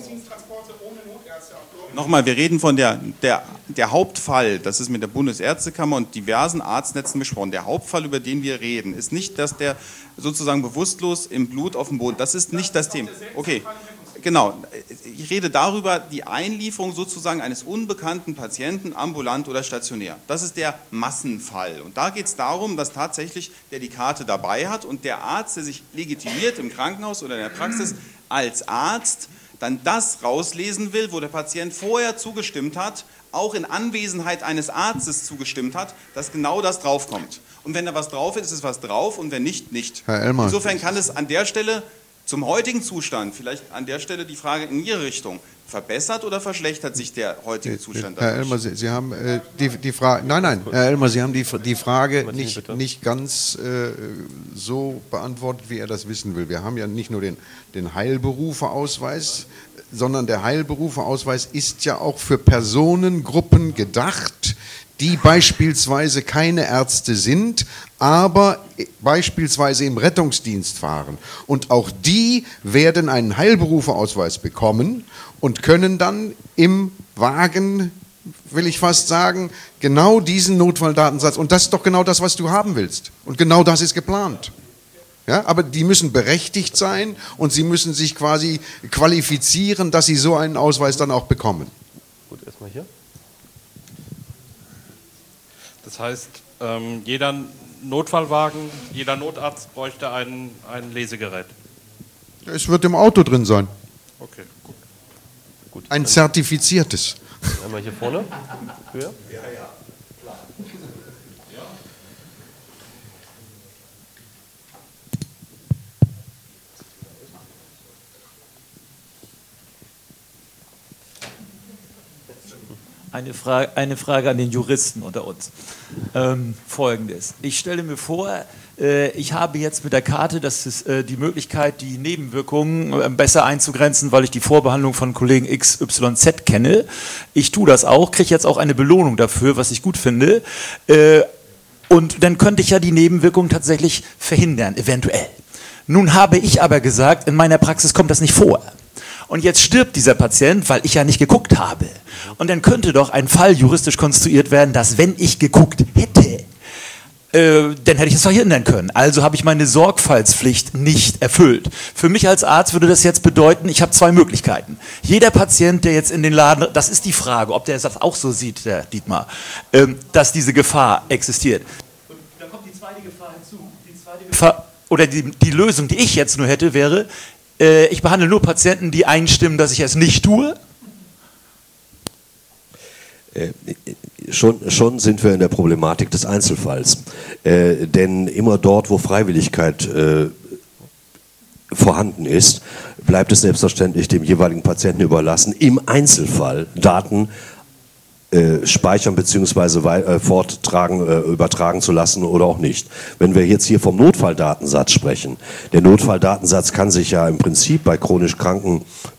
Nochmal, wir reden von der Hauptfall, das ist mit der Bundesärztekammer und diversen Arztnetzen besprochen. Der Hauptfall, über den wir reden, ist nicht, dass der sozusagen bewusstlos im Blut auf dem Boden, das ist nicht das Thema. Okay, genau. Ich rede darüber, die Einlieferung sozusagen eines unbekannten Patienten, ambulant oder stationär. Das ist der Massenfall. Und da geht es darum, dass tatsächlich der die Karte dabei hat und der Arzt, der sich legitimiert im Krankenhaus oder in der Praxis als Arzt, dann das rauslesen will, wo der Patient vorher zugestimmt hat, auch in Anwesenheit eines Arztes zugestimmt hat, dass genau das draufkommt. Und wenn da was drauf ist, ist es was drauf und wenn nicht, nicht. Herr Ellmann. Insofern kann es an der Stelle zum heutigen Zustand, vielleicht an der Stelle die Frage in Ihre Richtung, verbessert oder verschlechtert sich der heutige Zustand? Herr Ellmann, Sie haben die Frage, nein, Herr Ellmann, Sie haben die Frage nicht ganz so beantwortet, wie er das wissen will. Wir haben ja nicht nur den Heilberufeausweis, sondern der Heilberufeausweis ist ja auch für Personengruppen gedacht, die beispielsweise keine Ärzte sind, aber beispielsweise im Rettungsdienst fahren. Und auch die werden einen Heilberufeausweis bekommen und können dann im Wagen, will ich fast sagen, genau diesen Notfalldatensatz, und das ist doch genau das, was du haben willst. Und genau das ist geplant. Ja, aber die müssen berechtigt sein und sie müssen sich quasi qualifizieren, dass sie so einen Ausweis dann auch bekommen. Gut, erstmal hier. Das heißt, jeder Notfallwagen, jeder Notarzt bräuchte ein Lesegerät. Es wird im Auto drin sein. Okay, gut. Ein zertifiziertes. Einmal hier vorne. Höher. Ja, klar. Eine Frage an den Juristen unter uns. Folgendes. Ich stelle mir vor, ich habe jetzt mit der Karte die Möglichkeit, die Nebenwirkungen besser einzugrenzen, weil ich die Vorbehandlung von Kollegen XYZ kenne. Ich tue das auch, kriege jetzt auch eine Belohnung dafür, was ich gut finde. Und dann könnte ich ja die Nebenwirkungen tatsächlich verhindern, eventuell. Nun habe ich aber gesagt, in meiner Praxis kommt das nicht vor. Und jetzt stirbt dieser Patient, weil ich ja nicht geguckt habe. Und dann könnte doch ein Fall juristisch konstruiert werden, dass wenn ich geguckt hätte, dann hätte ich es verhindern können. Also habe ich meine Sorgfaltspflicht nicht erfüllt. Für mich als Arzt würde das jetzt bedeuten, ich habe zwei Möglichkeiten. Jeder Patient, der jetzt in den Laden, das ist die Frage, ob der das auch so sieht, der Dietmar, dass diese Gefahr existiert. Und dann kommt die zweite Gefahr hinzu. Die zweite Gefahr, oder die Lösung, die ich jetzt nur hätte, wäre, ich behandle nur Patienten, die einstimmen, dass ich es nicht tue. Schon sind wir in der Problematik des Einzelfalls. Denn immer dort, wo Freiwilligkeit vorhanden ist, bleibt es selbstverständlich dem jeweiligen Patienten überlassen, im Einzelfall Daten speichern bzw. übertragen zu lassen oder auch nicht. Wenn wir jetzt hier vom Notfalldatensatz sprechen, der Notfalldatensatz kann sich ja im Prinzip bei chronisch kranken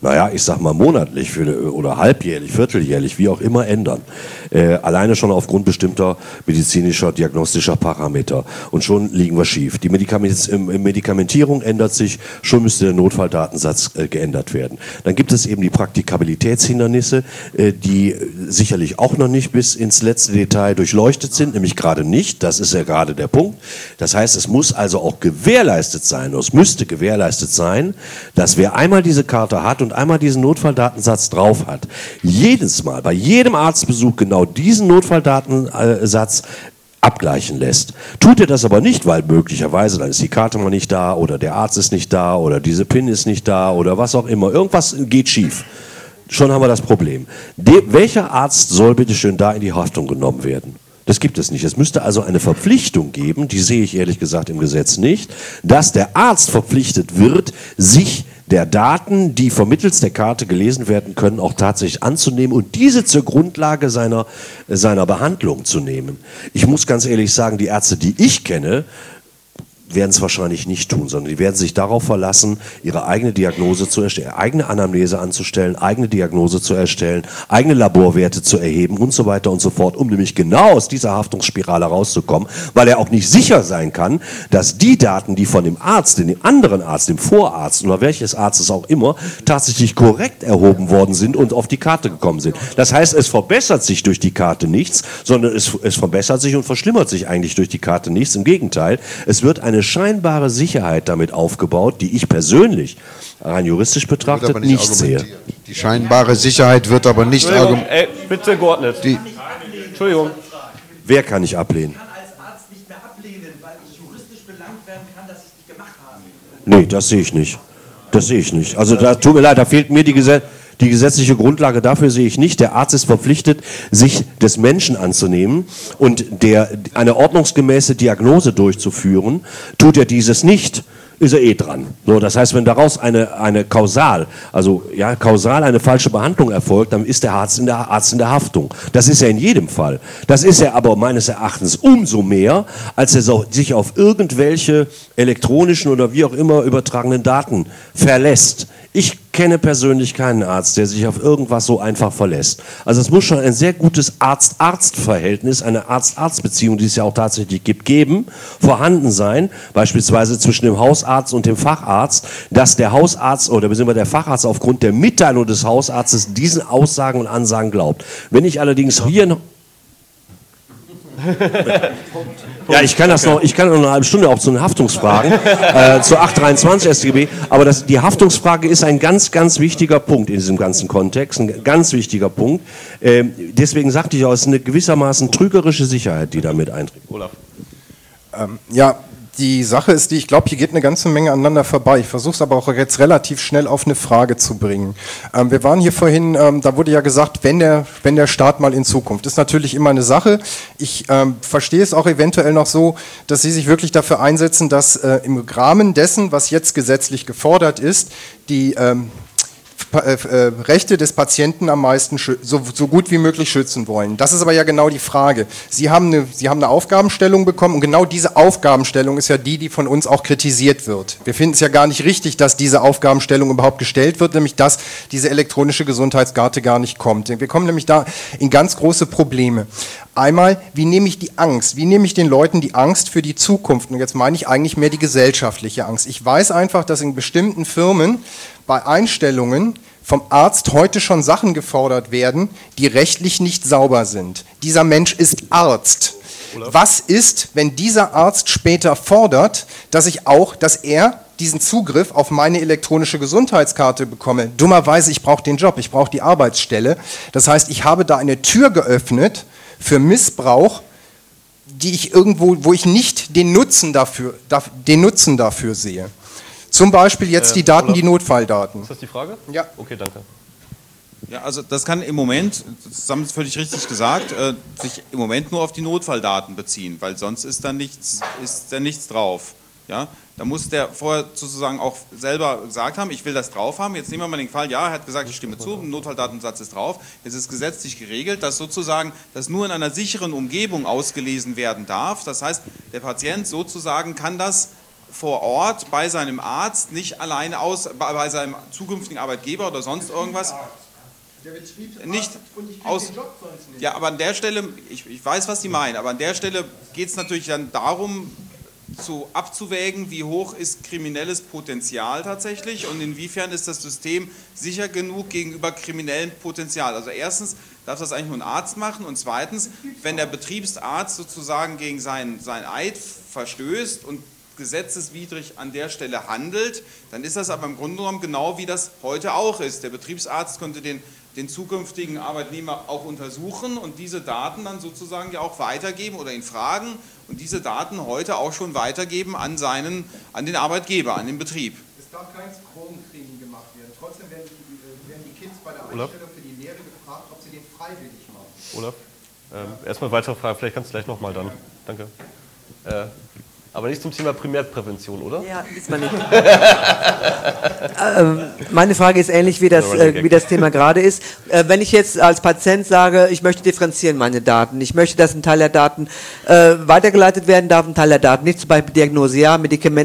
naja, ich sag mal monatlich oder halbjährlich, vierteljährlich, wie auch immer ändern. Alleine schon aufgrund bestimmter medizinischer, diagnostischer Parameter. Und schon liegen wir schief. Die Medikamentierung ändert sich, schon müsste der Notfalldatensatz geändert werden. Dann gibt es eben die Praktikabilitätshindernisse, die sicherlich auch noch nicht bis ins letzte Detail durchleuchtet sind, nämlich gerade nicht. Das ist ja gerade der Punkt. Das heißt, es muss also auch gewährleistet sein, oder es müsste gewährleistet sein, dass wer einmal diese Karte hat und einmal diesen Notfalldatensatz drauf hat, jedes Mal, bei jedem Arztbesuch genau diesen Notfalldatensatz abgleichen lässt. Tut er das aber nicht, weil möglicherweise dann ist die Karte mal nicht da oder der Arzt ist nicht da oder diese PIN ist nicht da oder was auch immer. Irgendwas geht schief. Schon haben wir das Problem. Welcher Arzt soll bitte schön da in die Haftung genommen werden? Das gibt es nicht. Es müsste also eine Verpflichtung geben, die sehe ich ehrlich gesagt im Gesetz nicht, dass der Arzt verpflichtet wird, sich der Daten, die vermittels der Karte gelesen werden können, auch tatsächlich anzunehmen und diese zur Grundlage seiner Behandlung zu nehmen. Ich muss ganz ehrlich sagen, die Ärzte, die ich kenne, werden es wahrscheinlich nicht tun, sondern die werden sich darauf verlassen, ihre eigene Diagnose zu erstellen, eigene Anamnese anzustellen, eigene Diagnose zu erstellen, eigene Laborwerte zu erheben und so weiter und so fort, um nämlich genau aus dieser Haftungsspirale rauszukommen, weil er auch nicht sicher sein kann, dass die Daten, die von dem Arzt, dem anderen Arzt, dem Vorarzt oder welches Arztes auch immer, tatsächlich korrekt erhoben worden sind und auf die Karte gekommen sind. Das heißt, es verbessert sich durch die Karte nichts, sondern es verbessert sich und verschlimmert sich eigentlich durch die Karte nichts. Im Gegenteil, es wird eine scheinbare Sicherheit damit aufgebaut, die ich persönlich rein juristisch betrachtet nicht sehe. Die scheinbare Sicherheit wird aber nicht argumentiert. Bitte geordnet. Entschuldigung. Wer kann ich ablehnen? Ich kann als Arzt nicht mehr ablehnen, weil ich juristisch belangt werden kann, dass ich es nicht gemacht habe. Nee, das sehe ich nicht. Das sehe ich nicht. Also da tut mir leid, da fehlt mir die gesetzliche Grundlage dafür sehe ich nicht. Der Arzt ist verpflichtet, sich des Menschen anzunehmen und eine ordnungsgemäße Diagnose durchzuführen. Tut er dieses nicht, ist er eh dran. So, das heißt, wenn daraus eine kausal eine falsche Behandlung erfolgt, dann ist der Arzt in der Haftung. Das ist er in jedem Fall. Das ist er aber meines Erachtens umso mehr, als er sich auf irgendwelche elektronischen oder wie auch immer übertragenen Daten verlässt. Ich kenne persönlich keinen Arzt, der sich auf irgendwas so einfach verlässt. Also es muss schon ein sehr gutes Arzt-Arzt-Verhältnis, eine Arzt-Arzt-Beziehung, die es ja auch tatsächlich gibt, vorhanden sein, beispielsweise zwischen dem Hausarzt und dem Facharzt, dass der Hausarzt oder beziehungsweise der Facharzt aufgrund der Mitteilung des Hausarztes diesen Aussagen und Ansagen glaubt. Wenn ich allerdings hier noch... Ja, ich kann noch eine halbe Stunde auch zu den Haftungsfragen, zu 823 StGB, aber die Haftungsfrage ist ein ganz, ganz wichtiger Punkt in diesem ganzen Kontext, ein ganz wichtiger Punkt. Deswegen sagte ich auch, es ist eine gewissermaßen trügerische Sicherheit, die damit eintritt. Olaf. Ja, die Sache ist die, ich glaube, hier geht eine ganze Menge aneinander vorbei. Ich versuche es aber auch jetzt relativ schnell auf eine Frage zu bringen. Wir waren hier vorhin, da wurde ja gesagt, wenn der Staat mal in Zukunft. Das ist natürlich immer eine Sache. Ich verstehe es auch eventuell noch so, dass Sie sich wirklich dafür einsetzen, dass im Rahmen dessen, was jetzt gesetzlich gefordert ist, die Rechte des Patienten am meisten so gut wie möglich schützen wollen. Das ist aber ja genau die Frage. Sie haben eine Aufgabenstellung bekommen und genau diese Aufgabenstellung ist ja die von uns auch kritisiert wird. Wir finden es ja gar nicht richtig, dass diese Aufgabenstellung überhaupt gestellt wird, nämlich dass diese elektronische Gesundheitskarte gar nicht kommt. Wir kommen nämlich da in ganz große Probleme. Einmal, wie nehme ich die Angst? Wie nehme ich den Leuten die Angst für die Zukunft? Und jetzt meine ich eigentlich mehr die gesellschaftliche Angst. Ich weiß einfach, dass in bestimmten Firmen bei Einstellungen vom Arzt heute schon Sachen gefordert werden, die rechtlich nicht sauber sind. Dieser Mensch ist Arzt. Was ist, wenn dieser Arzt später fordert, dass er diesen Zugriff auf meine elektronische Gesundheitskarte bekomme? Dummerweise, ich brauche den Job, ich brauche die Arbeitsstelle. Das heißt, ich habe da eine Tür geöffnet für Missbrauch, wo ich nicht den Nutzen dafür sehe. Zum Beispiel jetzt die Daten, die Notfalldaten. Ist das die Frage? Ja. Okay, danke. Ja, also das kann im Moment, das haben Sie völlig richtig gesagt, sich im Moment nur auf die Notfalldaten beziehen, weil sonst ist da nichts drauf. Ja? Da muss der vorher sozusagen auch selber gesagt haben, ich will das drauf haben. Jetzt nehmen wir mal den Fall, ja, er hat gesagt, ich stimme zu, ein Notfalldatensatz ist drauf. Jetzt ist gesetzlich geregelt, dass sozusagen das nur in einer sicheren Umgebung ausgelesen werden darf. Das heißt, der Patient sozusagen kann das vor Ort bei seinem Arzt, nicht alleine bei seinem zukünftigen Arbeitgeber oder sonst irgendwas. Der Betriebsarzt Nicht und ich aus. den Job sonst nicht. Ja, aber an der Stelle, ich weiß, was Sie meinen, aber an der Stelle geht es natürlich dann darum, abzuwägen, wie hoch ist kriminelles Potenzial tatsächlich und inwiefern ist das System sicher genug gegenüber kriminellem Potenzial. Also erstens darf das eigentlich nur ein Arzt machen und zweitens, wenn der Betriebsarzt sozusagen gegen sein Eid verstößt und gesetzeswidrig an der Stelle handelt, dann ist das aber im Grunde genommen genau wie das heute auch ist. Der Betriebsarzt könnte den zukünftigen Arbeitnehmer auch untersuchen und diese Daten dann sozusagen ja auch weitergeben oder ihn fragen und diese Daten heute auch schon weitergeben an den Arbeitgeber, an den Betrieb. Es darf kein Stromtraining gemacht werden. Trotzdem werden die Kids bei der Einstellung für die Lehre gefragt, ob sie den freiwillig machen. Olaf, erstmal weitere Frage, vielleicht kannst du gleich nochmal dann. Danke. Aber nicht zum Thema Primärprävention, oder? Ja, diesmal nicht. Meine Frage ist ähnlich wie das Thema gerade ist. Wenn ich jetzt als Patient sage, ich möchte differenzieren meine Daten, ich möchte, dass ein Teil der Daten weitergeleitet werden darf, ein Teil der Daten nicht, zum Beispiel Diagnose ja,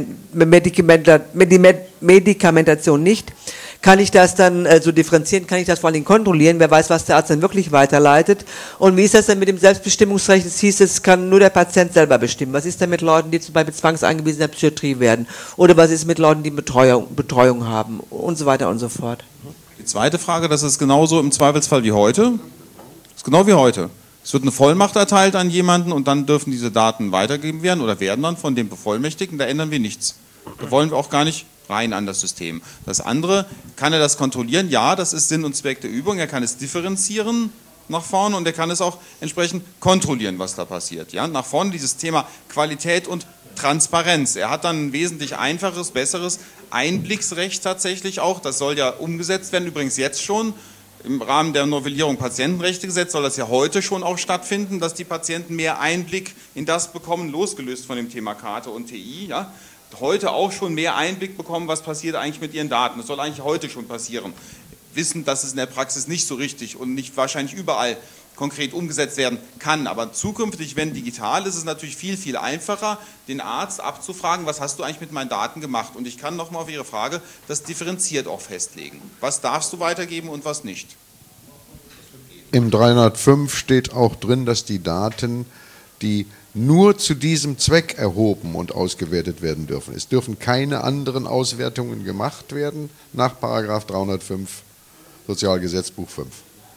Medikamentation nicht. Kann ich das dann so differenzieren? Kann ich das vor allen Dingen kontrollieren? Wer weiß, was der Arzt dann wirklich weiterleitet? Und wie ist das denn mit dem Selbstbestimmungsrecht? Es hieß, es kann nur der Patient selber bestimmen. Was ist denn mit Leuten, die zum Beispiel zwangseingewiesen in der Psychiatrie werden? Oder was ist mit Leuten, die Betreuung haben? Und so weiter und so fort. Die zweite Frage, das ist genauso im Zweifelsfall wie heute. Das ist genau wie heute. Es wird eine Vollmacht erteilt an jemanden und dann dürfen diese Daten weitergegeben werden oder werden dann von dem Bevollmächtigten. Da ändern wir nichts. Da wollen wir auch gar nicht rein an das System. Das andere, kann er das kontrollieren? Ja, das ist Sinn und Zweck der Übung. Er kann es differenzieren nach vorne und er kann es auch entsprechend kontrollieren, was da passiert. Ja, nach vorne dieses Thema Qualität und Transparenz. Er hat dann ein wesentlich einfaches, besseres Einblicksrecht tatsächlich auch. Das soll ja umgesetzt werden, übrigens jetzt schon. Im Rahmen der Novellierung Patientenrechtegesetz soll das ja heute schon auch stattfinden, dass die Patienten mehr Einblick in das bekommen, losgelöst von dem Thema Karte und TI. Ja. Heute auch schon mehr Einblick bekommen, was passiert eigentlich mit ihren Daten. Das soll eigentlich heute schon passieren. Wissen, dass es in der Praxis nicht so richtig und nicht wahrscheinlich überall konkret umgesetzt werden kann. Aber zukünftig, wenn digital ist, ist es natürlich viel, viel einfacher, den Arzt abzufragen, was hast du eigentlich mit meinen Daten gemacht? Und ich kann nochmal auf Ihre Frage das differenziert auch festlegen. Was darfst du weitergeben und was nicht? Im 305 steht auch drin, dass die Daten, die nur zu diesem Zweck erhoben und ausgewertet werden dürfen. Es dürfen keine anderen Auswertungen gemacht werden nach § 305 Sozialgesetzbuch 5.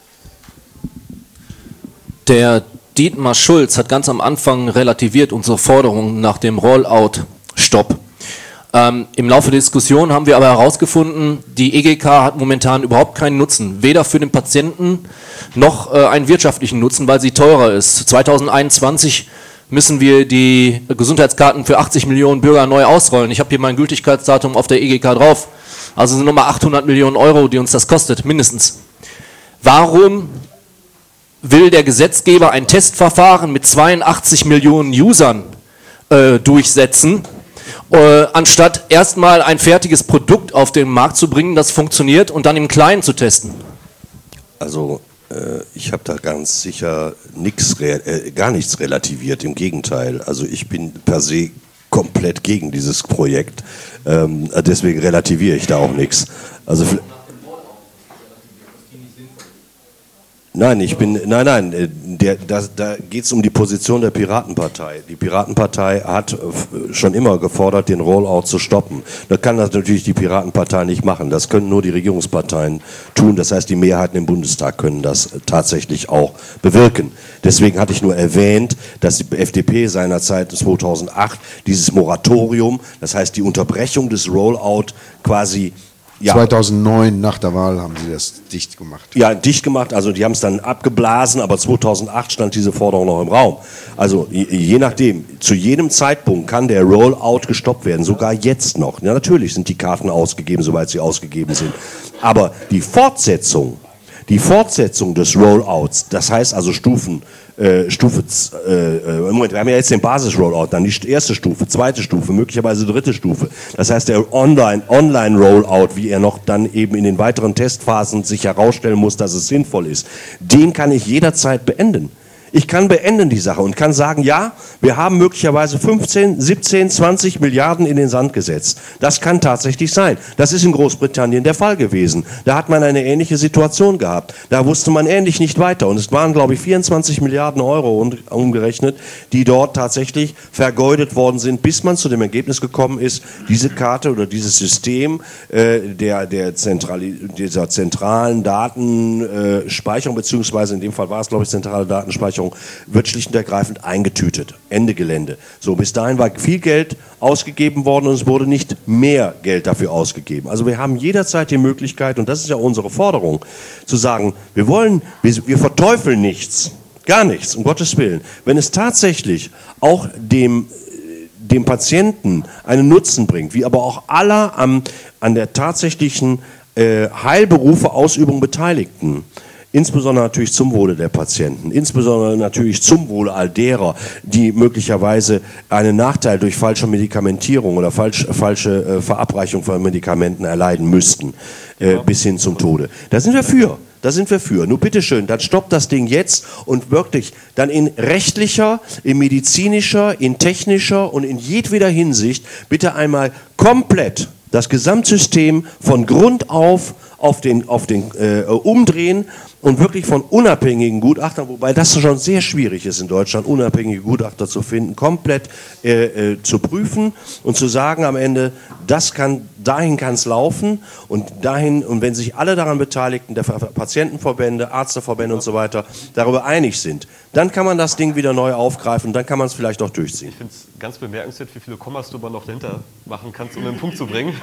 Der Dietmar Schulz hat ganz am Anfang relativiert unsere Forderung nach dem Rollout-Stopp. Im Laufe der Diskussion haben wir aber herausgefunden, die EGK hat momentan überhaupt keinen Nutzen, weder für den Patienten noch einen wirtschaftlichen Nutzen, weil sie teurer ist. 2021 müssen wir die Gesundheitskarten für 80 Millionen Bürger neu ausrollen. Ich habe hier mein Gültigkeitsdatum auf der EGK drauf. Also sind nochmal 800 Millionen Euro, die uns das kostet, mindestens. Warum will der Gesetzgeber ein Testverfahren mit 82 Millionen Usern durchsetzen, anstatt erstmal ein fertiges Produkt auf den Markt zu bringen, das funktioniert und dann im Kleinen zu testen? Also ich habe da ganz sicher gar nichts relativiert, im Gegenteil. Also ich bin per se komplett gegen dieses Projekt, deswegen relativiere ich da auch nichts. Also da geht es um die Position der Piratenpartei. Die Piratenpartei hat schon immer gefordert, den Rollout zu stoppen. Da kann das natürlich die Piratenpartei nicht machen. Das können nur die Regierungsparteien tun. Das heißt, die Mehrheiten im Bundestag können das tatsächlich auch bewirken. Deswegen hatte ich nur erwähnt, dass die FDP seinerzeit 2008 dieses Moratorium, das heißt die Unterbrechung des Rollout quasi... Ja. 2009 nach der Wahl haben sie das dicht gemacht. Ja, dicht gemacht, also die haben es dann abgeblasen, aber 2008 stand diese Forderung noch im Raum. Also je nachdem, zu jedem Zeitpunkt kann der Rollout gestoppt werden, sogar jetzt noch. Ja, natürlich sind die Karten ausgegeben, soweit sie ausgegeben sind. Aber die Fortsetzung des Rollouts, das heißt also Moment, wir haben ja jetzt den Basis-Rollout, dann die erste Stufe, zweite Stufe, möglicherweise dritte Stufe. Das heißt, der Online-Rollout, wie er noch dann eben in den weiteren Testphasen sich herausstellen muss, dass es sinnvoll ist, den kann ich jederzeit beenden. Ich kann beenden die Sache und kann sagen, ja, wir haben möglicherweise 15, 17, 20 Milliarden in den Sand gesetzt. Das kann tatsächlich sein. Das ist in Großbritannien der Fall gewesen. Da hat man eine ähnliche Situation gehabt. Da wusste man ähnlich nicht weiter. Und es waren, glaube ich, 24 Milliarden Euro umgerechnet, die dort tatsächlich vergeudet worden sind, bis man zu dem Ergebnis gekommen ist, diese Karte oder dieses System dieser zentralen Datenspeicherung, beziehungsweise in dem Fall war es, glaube ich, zentrale Datenspeicherung, wird schlicht und ergreifend eingetütet. Ende Gelände. So, bis dahin war viel Geld ausgegeben worden und es wurde nicht mehr Geld dafür ausgegeben. Also wir haben jederzeit die Möglichkeit, und das ist ja unsere Forderung, zu sagen, wir verteufeln nichts, gar nichts, um Gottes Willen. Wenn es tatsächlich auch dem Patienten einen Nutzen bringt, wie aber auch aller an der tatsächlichen Heilberufe-Ausübung Beteiligten, insbesondere natürlich zum Wohle der Patienten, insbesondere natürlich zum Wohle all derer, die möglicherweise einen Nachteil durch falsche Medikamentierung oder falsche Verabreichung von Medikamenten erleiden müssten, bis hin zum Tode. Da sind wir für. Da sind wir für. Nur bitteschön, dann stoppt das Ding jetzt und wirklich dann in rechtlicher, in medizinischer, in technischer und in jedweder Hinsicht bitte einmal komplett das Gesamtsystem von Grund auf den umdrehen und wirklich von unabhängigen Gutachtern, wobei das schon sehr schwierig ist in Deutschland, unabhängige Gutachter zu finden, komplett zu prüfen und zu sagen am Ende, dahin kann es laufen und wenn sich alle daran Beteiligten, der Patientenverbände, Ärzteverbände und so weiter, darüber einig sind, dann kann man das Ding wieder neu aufgreifen und dann kann man es vielleicht auch durchziehen. Ich finde es ganz bemerkenswert, wie viele Kommas du aber noch dahinter machen kannst, um den Punkt zu bringen.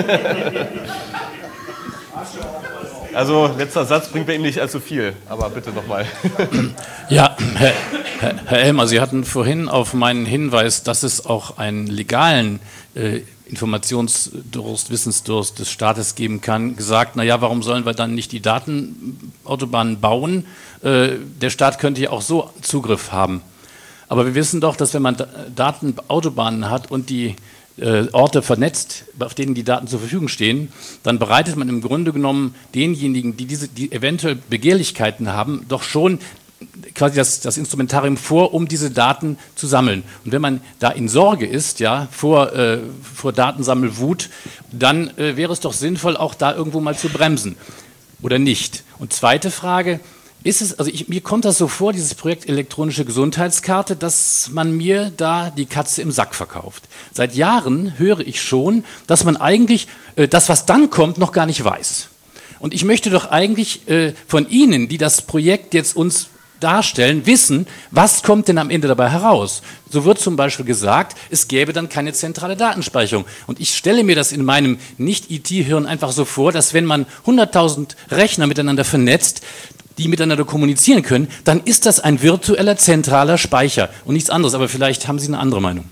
Also, letzter Satz bringt bei ihm nicht allzu viel, aber bitte nochmal. Ja, Herr Elmer, Sie hatten vorhin auf meinen Hinweis, dass es auch einen legalen Informationsdurst, Wissensdurst des Staates geben kann, gesagt, naja, warum sollen wir dann nicht die Datenautobahnen bauen? Der Staat könnte ja auch so Zugriff haben. Aber wir wissen doch, dass wenn man Datenautobahnen hat und die Orte vernetzt, auf denen die Daten zur Verfügung stehen, dann bereitet man im Grunde genommen denjenigen, die eventuell Begehrlichkeiten haben, doch schon quasi das Instrumentarium vor, um diese Daten zu sammeln. Und wenn man da in Sorge ist, ja, vor Datensammelwut, dann wäre es doch sinnvoll, auch da irgendwo mal zu bremsen. Oder nicht? Und zweite Frage, mir kommt das so vor, dieses Projekt elektronische Gesundheitskarte, dass man mir da die Katze im Sack verkauft. Seit Jahren höre ich schon, dass man eigentlich das, was dann kommt, noch gar nicht weiß. Und ich möchte doch eigentlich von Ihnen, die das Projekt jetzt uns darstellen, wissen, was kommt denn am Ende dabei heraus. So wird zum Beispiel gesagt, es gäbe dann keine zentrale Datenspeicherung. Und ich stelle mir das in meinem Nicht-IT-Hirn einfach so vor, dass wenn man 100.000 Rechner miteinander vernetzt, die miteinander kommunizieren können, dann ist das ein virtueller zentraler Speicher und nichts anderes. Aber vielleicht haben Sie eine andere Meinung.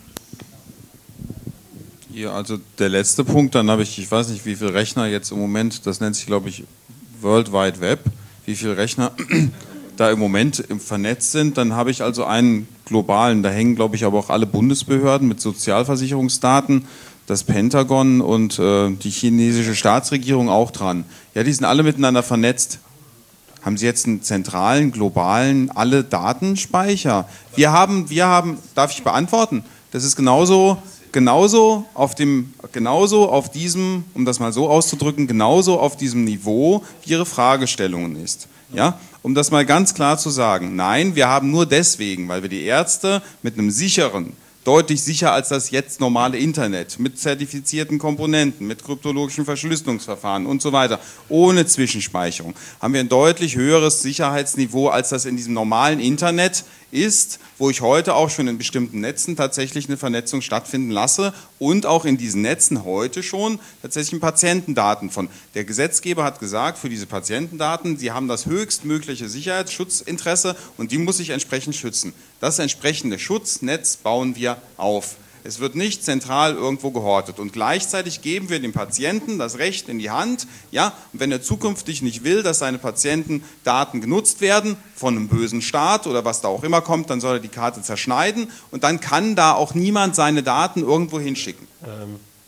Hier, also der letzte Punkt, dann habe ich weiß nicht, wie viele Rechner jetzt im Moment, das nennt sich, glaube ich, World Wide Web, wie viele Rechner da im Moment vernetzt sind. Dann habe ich also einen globalen, da hängen, glaube ich, aber auch alle Bundesbehörden mit Sozialversicherungsdaten, das Pentagon und die chinesische Staatsregierung auch dran. Ja, die sind alle miteinander vernetzt. Haben Sie jetzt einen zentralen, globalen, alle Datenspeicher? Wir haben, darf ich beantworten? Das ist genauso auf diesem, um das mal so auszudrücken, genauso auf diesem Niveau, wie Ihre Fragestellungen ist. Ja? Um das mal ganz klar zu sagen, nein, wir haben nur deswegen, weil wir die Ärzte mit einem sicheren, deutlich sicher als das jetzt normale Internet, mit zertifizierten Komponenten, mit kryptologischen Verschlüsselungsverfahren und so weiter, ohne Zwischenspeicherung, haben wir ein deutlich höheres Sicherheitsniveau, als das in diesem normalen Internet ist, wo ich heute auch schon in bestimmten Netzen tatsächlich eine Vernetzung stattfinden lasse und auch in diesen Netzen heute schon tatsächlich Patientendaten von. Der Gesetzgeber hat gesagt, für diese Patientendaten, sie haben das höchstmögliche Sicherheitsschutzinteresse und die muss sich entsprechend schützen. Das entsprechende Schutznetz bauen wir auf. Es wird nicht zentral irgendwo gehortet. Und gleichzeitig geben wir dem Patienten das Recht in die Hand, ja, und wenn er zukünftig nicht will, dass seine Patientendaten genutzt werden von einem bösen Staat oder was da auch immer kommt, dann soll er die Karte zerschneiden und dann kann da auch niemand seine Daten irgendwo hinschicken.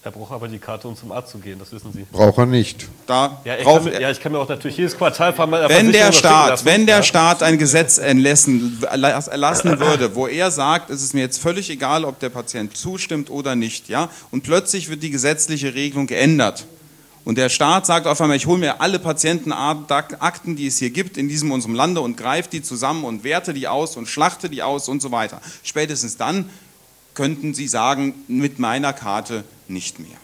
Er braucht aber die Karte, um zum Arzt zu gehen, das wissen Sie. Braucht er nicht. Ich kann mir auch natürlich jedes Quartal wenn der Staat ein Gesetz erlassen würde, wo er sagt, es ist mir jetzt völlig egal, ob der Patient zustimmt oder nicht, ja, und plötzlich wird die gesetzliche Regelung geändert und der Staat sagt auf einmal, ich hole mir alle Patientenakten, die es hier gibt in diesem unserem Lande und greife die zusammen und werte die aus und schlachte die aus und so weiter. Spätestens dann könnten Sie sagen, mit meiner Karte nicht mehr.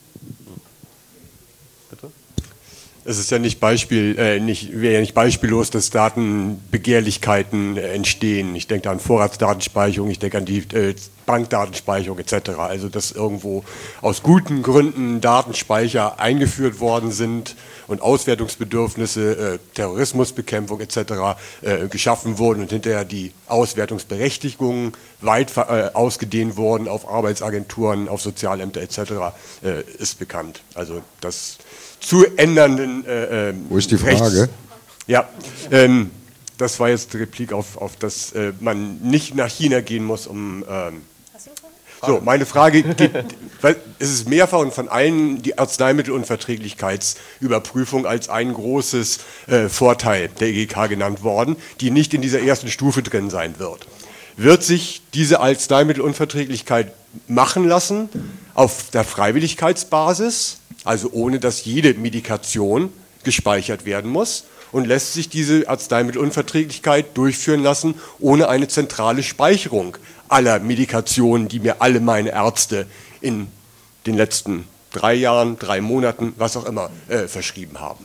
Bitte? Es ist ja wäre ja nicht beispiellos, dass Datenbegehrlichkeiten entstehen. Ich denke an Vorratsdatenspeicherung, ich denke an die Bankdatenspeicherung etc. Also dass irgendwo aus guten Gründen Datenspeicher eingeführt worden sind und Auswertungsbedürfnisse, Terrorismusbekämpfung etc. Geschaffen wurden und hinterher die Auswertungsberechtigungen weit ausgedehnt wurden auf Arbeitsagenturen, auf Sozialämter etc. Ist bekannt. Also das zu ändernden Wo ist die Frage? Ja, das war jetzt die Replik auf dass man nicht nach China gehen muss, um... So, meine Frage geht, weil es ist mehrfach von allen die Arzneimittelunverträglichkeitsüberprüfung als ein großes Vorteil der EGK genannt worden, die nicht in dieser ersten Stufe drin sein wird. Wird sich diese Arzneimittelunverträglichkeit machen lassen auf der Freiwilligkeitsbasis, also ohne dass jede Medikation gespeichert werden muss? Und lässt sich diese Arzneimittelunverträglichkeit durchführen lassen ohne eine zentrale Speicherung aller Medikationen, die mir alle meine Ärzte in den letzten 3 Jahren, 3 Monaten, was auch immer, verschrieben haben?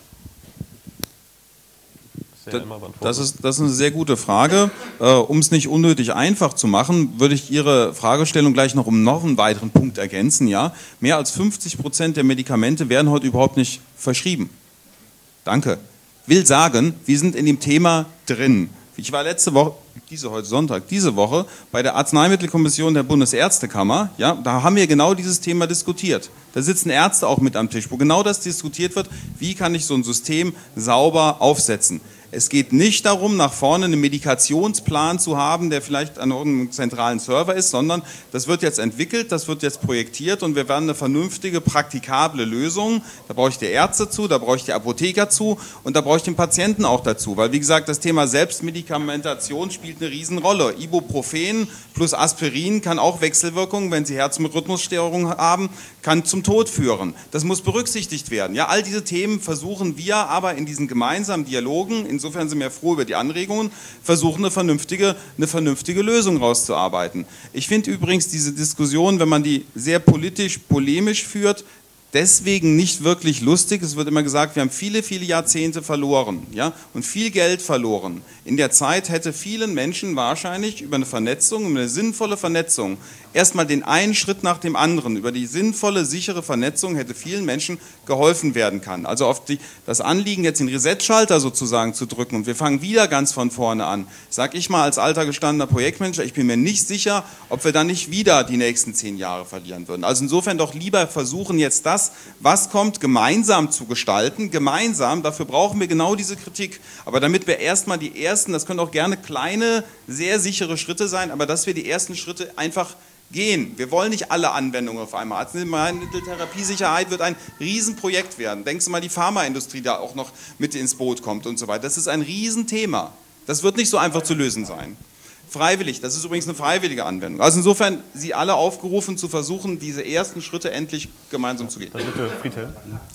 Das ist eine sehr gute Frage. Um es nicht unnötig einfach zu machen, würde ich Ihre Fragestellung gleich noch um noch einen weiteren Punkt ergänzen. Ja? Mehr als 50% der Medikamente werden heute überhaupt nicht verschrieben. Danke. Will sagen, wir sind in dem Thema drin. Ich war letzte Woche, heute Sonntag, diese Woche bei der Arzneimittelkommission der Bundesärztekammer. Ja, da haben wir genau dieses Thema diskutiert. Da sitzen Ärzte auch mit am Tisch, wo genau das diskutiert wird, wie kann ich so ein System sauber aufsetzen. Es geht nicht darum, nach vorne einen Medikationsplan zu haben, der vielleicht an einem zentralen Server ist, sondern das wird jetzt entwickelt, das wird jetzt projektiert und wir werden eine vernünftige, praktikable Lösung. Da brauche ich die Ärzte zu, da brauche ich die Apotheker zu und da brauche ich den Patienten auch dazu. Weil, wie gesagt, das Thema Selbstmedikamentation spielt eine Riesenrolle. Ibuprofen plus Aspirin kann auch Wechselwirkungen, wenn Sie Herzrhythmusstörungen haben, kann zum Tod führen. Das muss berücksichtigt werden. Ja, all diese Themen versuchen wir aber in diesen gemeinsamen Dialogen, insofern sind wir froh über die Anregungen, versuchen eine vernünftige Lösung rauszuarbeiten. Ich finde übrigens diese Diskussion, wenn man die sehr politisch-polemisch führt, deswegen nicht wirklich lustig. Es wird immer gesagt, wir haben viele, viele Jahrzehnte verloren, ja, und viel Geld verloren. In der Zeit hätte vielen Menschen wahrscheinlich über eine Vernetzung, über eine sinnvolle Vernetzung, erstmal den einen Schritt nach dem anderen, über die sinnvolle, sichere Vernetzung hätte vielen Menschen geholfen werden können. Also auf das Anliegen, jetzt den Reset-Schalter sozusagen zu drücken und wir fangen wieder ganz von vorne an, sage ich mal als alter gestandener Projektmanager, ich bin mir nicht sicher, ob wir dann nicht wieder die nächsten 10 Jahre verlieren würden. Also insofern doch lieber versuchen jetzt das, was kommt, gemeinsam zu gestalten, gemeinsam, dafür brauchen wir genau diese Kritik. Aber damit wir erstmal die ersten, das können auch gerne kleine, sehr sichere Schritte sein, aber dass wir die ersten Schritte einfach gehen. Wir wollen nicht alle Anwendungen auf einmal. Arzneimitteltherapiesicherheit wird ein Riesenprojekt werden. Denken Sie mal, die Pharmaindustrie da auch noch mit ins Boot kommt und so weiter. Das ist ein Riesenthema. Das wird nicht so einfach zu lösen sein. Freiwillig, das ist übrigens eine freiwillige Anwendung. Also insofern, Sie alle aufgerufen zu versuchen, diese ersten Schritte endlich gemeinsam zu gehen. Dann bitte, Friedhelm.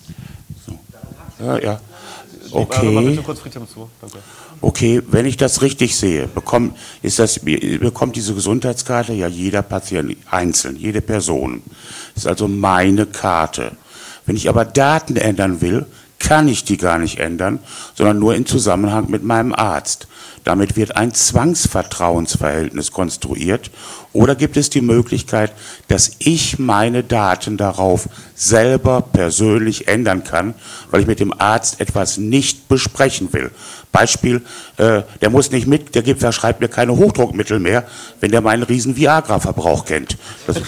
Ja. Okay. Bitte kurz Friedhelm zu. Danke. Okay, wenn ich das richtig sehe, bekommt diese Gesundheitskarte ja jeder Patient einzeln, jede Person. Das ist also meine Karte. Wenn ich aber Daten ändern will, kann ich die gar nicht ändern, sondern nur in Zusammenhang mit meinem Arzt. Damit wird ein Zwangsvertrauensverhältnis konstruiert. Oder gibt es die Möglichkeit, dass ich meine Daten darauf selber persönlich ändern kann, weil ich mit dem Arzt etwas nicht besprechen will? Beispiel, der muss nicht mit, der verschreibt mir keine Hochdruckmittel mehr, wenn der meinen riesen Viagra-Verbrauch kennt.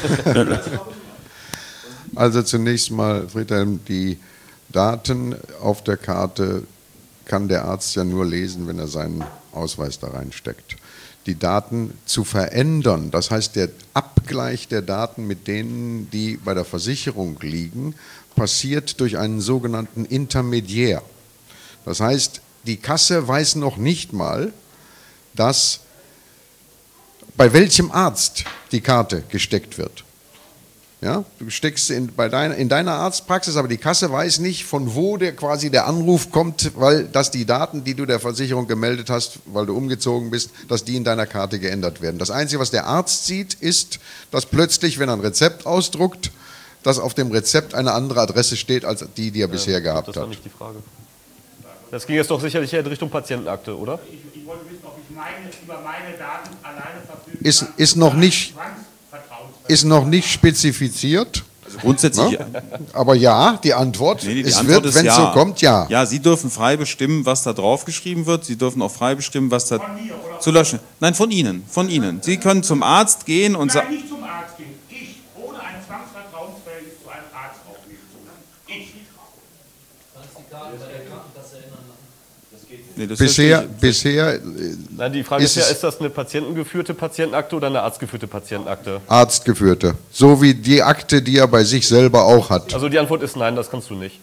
Also zunächst mal, Friedhelm, die Daten auf der Karte kann der Arzt ja nur lesen, wenn er seinen Ausweis da reinsteckt. Die Daten zu verändern, das heißt der Abgleich der Daten mit denen, die bei der Versicherung liegen, passiert durch einen sogenannten Intermediär. Das heißt, die Kasse weiß noch nicht mal, dass bei welchem Arzt die Karte gesteckt wird. Ja, du steckst in deiner Arztpraxis, aber die Kasse weiß nicht, von wo quasi der Anruf kommt, weil dass die Daten, die du der Versicherung gemeldet hast, weil du umgezogen bist, dass die in deiner Karte geändert werden. Das Einzige, was der Arzt sieht, ist, dass plötzlich, wenn er ein Rezept ausdruckt, dass auf dem Rezept eine andere Adresse steht, als die er bisher gehabt hat. Das war nicht die Frage. Das ging jetzt doch sicherlich eher in Richtung Patientenakte, oder? Ich wollte wissen, ob ich über meine Daten alleine verfügen kann. Ist noch nicht spezifiziert. Also grundsätzlich. Ne? Aber ja, die Antwort, Die es Antwort wird, ist wenn es so kommt, ja. Ja, Sie dürfen frei bestimmen, was da draufgeschrieben wird. Sie dürfen auch frei bestimmen, was da zu löschen. Nein, von Ihnen. Von Ihnen. Sie können zum Arzt gehen und sagen. Nein, nicht zum Arzt gehen. Ich, ohne ein Zwangsvertrauensverhältnis zu einem Arzt aufnehmen zu können. Ich. Nee, das Bisher. Nein, die Frage ist ja, ist das eine patientengeführte Patientenakte oder eine arztgeführte Patientenakte? Arztgeführte. So wie die Akte, die er bei sich selber auch hat. Also die Antwort ist nein, das kannst du nicht.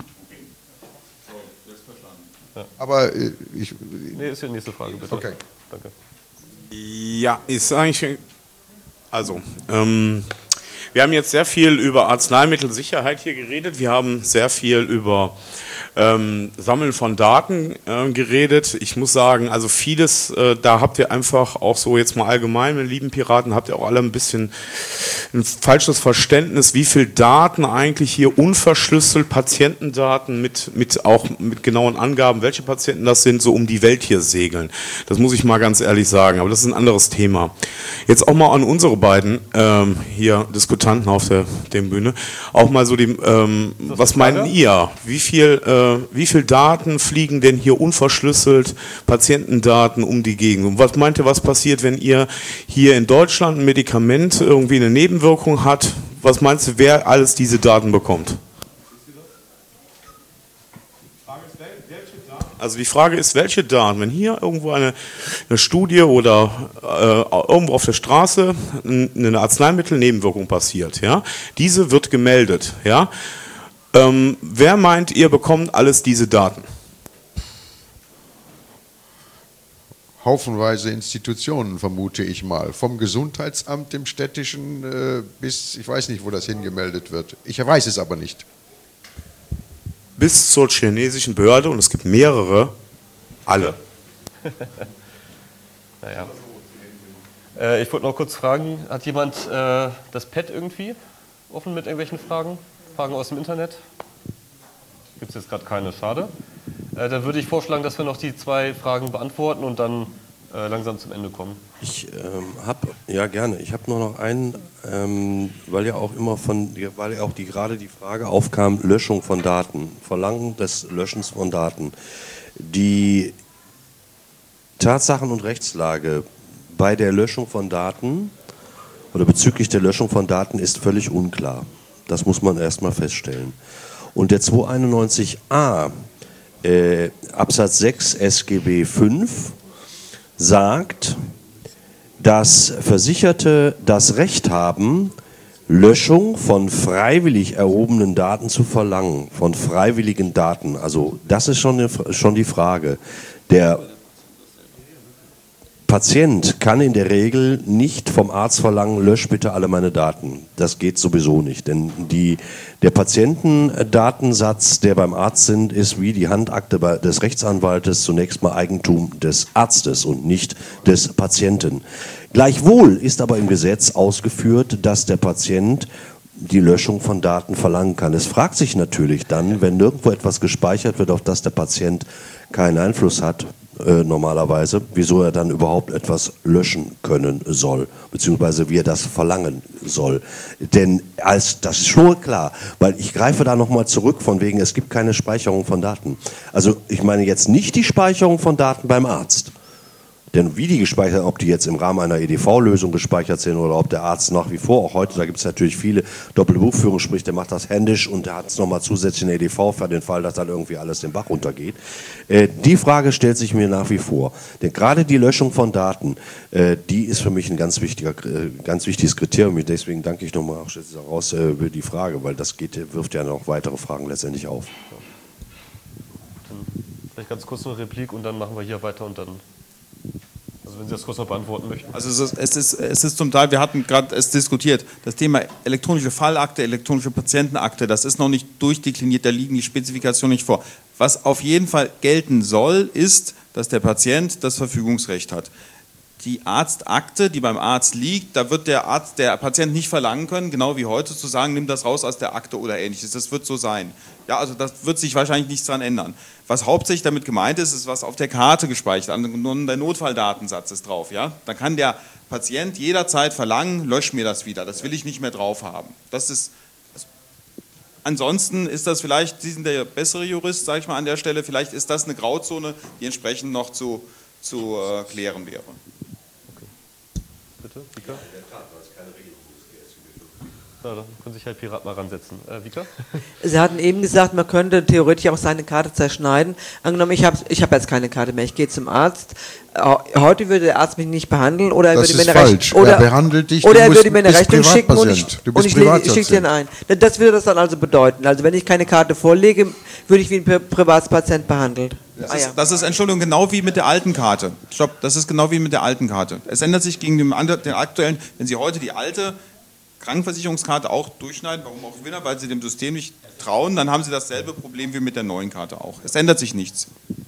Ja. Aber Nee, ist die nächste Frage, bitte. Okay. Danke. Ja, ist eigentlich. Also, wir haben jetzt sehr viel über Arzneimittelsicherheit hier geredet. Wir haben sehr viel über Sammeln von Daten geredet. Ich muss sagen, also vieles, da habt ihr einfach auch so jetzt mal allgemein, meine lieben Piraten, habt ihr auch alle ein bisschen ein falsches Verständnis, wie viel Daten eigentlich hier unverschlüsselt, Patientendaten mit genauen Angaben, welche Patienten das sind, so um die Welt hier segeln. Das muss ich mal ganz ehrlich sagen, aber das ist ein anderes Thema. Jetzt auch mal an unsere beiden hier Diskutanten auf der Bühne, auch mal so die, was meinen ihr? Wie viel Daten fliegen denn hier unverschlüsselt, Patientendaten um die Gegend? Und was meint ihr, was passiert, wenn ihr hier in Deutschland ein Medikament irgendwie eine Nebenwirkung hat? Was meinst du, wer alles diese Daten bekommt? Also die Frage ist, welche Daten, wenn hier irgendwo eine Studie oder irgendwo auf der Straße eine Arzneimittelnebenwirkung passiert, ja, diese wird gemeldet, ja. Wer meint, ihr bekommt alles diese Daten? Haufenweise Institutionen, vermute ich mal. Vom Gesundheitsamt, dem städtischen, bis, ich weiß nicht, wo das hingemeldet wird. Ich weiß es aber nicht. Bis zur chinesischen Behörde, und es gibt mehrere, alle. Naja. Ich wollte noch kurz fragen, hat jemand das Pad irgendwie offen mit irgendwelchen Fragen? Fragen aus dem Internet? Gibt es jetzt gerade keine, schade. Dann würde ich vorschlagen, dass wir noch die 2 Fragen beantworten und dann langsam zum Ende kommen. Ich gerne. Ich habe nur noch einen, weil ja auch gerade die Frage aufkam, Löschung von Daten, Verlangen des Löschens von Daten. Die Tatsachen und Rechtslage bei der Löschung von Daten oder bezüglich der Löschung von Daten ist völlig unklar. Das muss man erstmal feststellen. Und der 291a Absatz 6 SGB 5 sagt, dass Versicherte das Recht haben, Löschung von freiwillig erhobenen Daten zu verlangen, von freiwilligen Daten. Also das ist schon die Frage. Der Patient kann in der Regel nicht vom Arzt verlangen, lösch bitte alle meine Daten. Das geht sowieso nicht, denn der Patientendatensatz, der beim Arzt sind, ist wie die Handakte des Rechtsanwaltes zunächst mal Eigentum des Arztes und nicht des Patienten. Gleichwohl ist aber im Gesetz ausgeführt, dass der Patient die Löschung von Daten verlangen kann. Es fragt sich natürlich dann, wenn nirgendwo etwas gespeichert wird, auf das der Patient keinen Einfluss hat, normalerweise, wieso er dann überhaupt etwas löschen können soll, beziehungsweise wie er das verlangen soll. Denn das ist schon klar, weil ich greife da nochmal zurück, von wegen, es gibt keine Speicherung von Daten. Also ich meine jetzt nicht die Speicherung von Daten beim Arzt. Denn wie die gespeichert, ob die jetzt im Rahmen einer EDV-Lösung gespeichert sind oder ob der Arzt nach wie vor, auch heute, da gibt es natürlich viele doppelte Buchführung, sprich, der macht das händisch und der hat es nochmal zusätzlich in EDV für den Fall, dass dann irgendwie alles den Bach runtergeht. Die Frage stellt sich mir nach wie vor. Denn gerade die Löschung von Daten, die ist für mich ein ganz wichtiges Kriterium. Deswegen danke ich nochmal auch raus über die Frage, weil das wirft ja noch weitere Fragen letztendlich auf. Dann vielleicht ganz kurz eine Replik und dann machen wir hier weiter und dann... Also wenn Sie das kurz noch beantworten möchten. Also es ist zum Teil, wir hatten gerade es diskutiert, das Thema elektronische Fallakte, elektronische Patientenakte, das ist noch nicht durchdekliniert, da liegen die Spezifikationen nicht vor. Was auf jeden Fall gelten soll, ist, dass der Patient das Verfügungsrecht hat. Die Arztakte, die beim Arzt liegt, da wird der Patient nicht verlangen können, genau wie heute, zu sagen, nimm das raus aus der Akte oder ähnliches. Das wird so sein. Ja, also das wird sich wahrscheinlich nichts daran ändern. Was hauptsächlich damit gemeint ist, ist, was auf der Karte gespeichert, angenommen der Notfalldatensatz ist drauf. Ja? Dann kann der Patient jederzeit verlangen, lösch mir das wieder, das will ich nicht mehr drauf haben. Ansonsten ist das vielleicht, Sie sind der bessere Jurist, sage ich mal an der Stelle, vielleicht ist das eine Grauzone, die entsprechend noch zu klären wäre. Bitte, Vika? Ja, dann können sich halt Pirat mal ransetzen. Vika? Sie hatten eben gesagt, man könnte theoretisch auch seine Karte zerschneiden. Angenommen, ich hab jetzt keine Karte mehr, ich gehe zum Arzt. Heute würde der Arzt mich nicht behandeln oder er würde mir eine Rechnung schicken und ich schicke den ein. Das würde das dann also bedeuten. Also wenn ich keine Karte vorlege, würde ich wie ein Privatpatient behandelt. Das ist, Entschuldigung, genau wie mit der alten Karte. Stopp, das ist genau wie mit der alten Karte. Es ändert sich gegen den aktuellen, wenn Sie heute die alte Krankenversicherungskarte auch durchschneiden, warum auch immer, weil Sie dem System nicht trauen, dann haben Sie dasselbe Problem wie mit der neuen Karte auch. Es ändert sich nichts.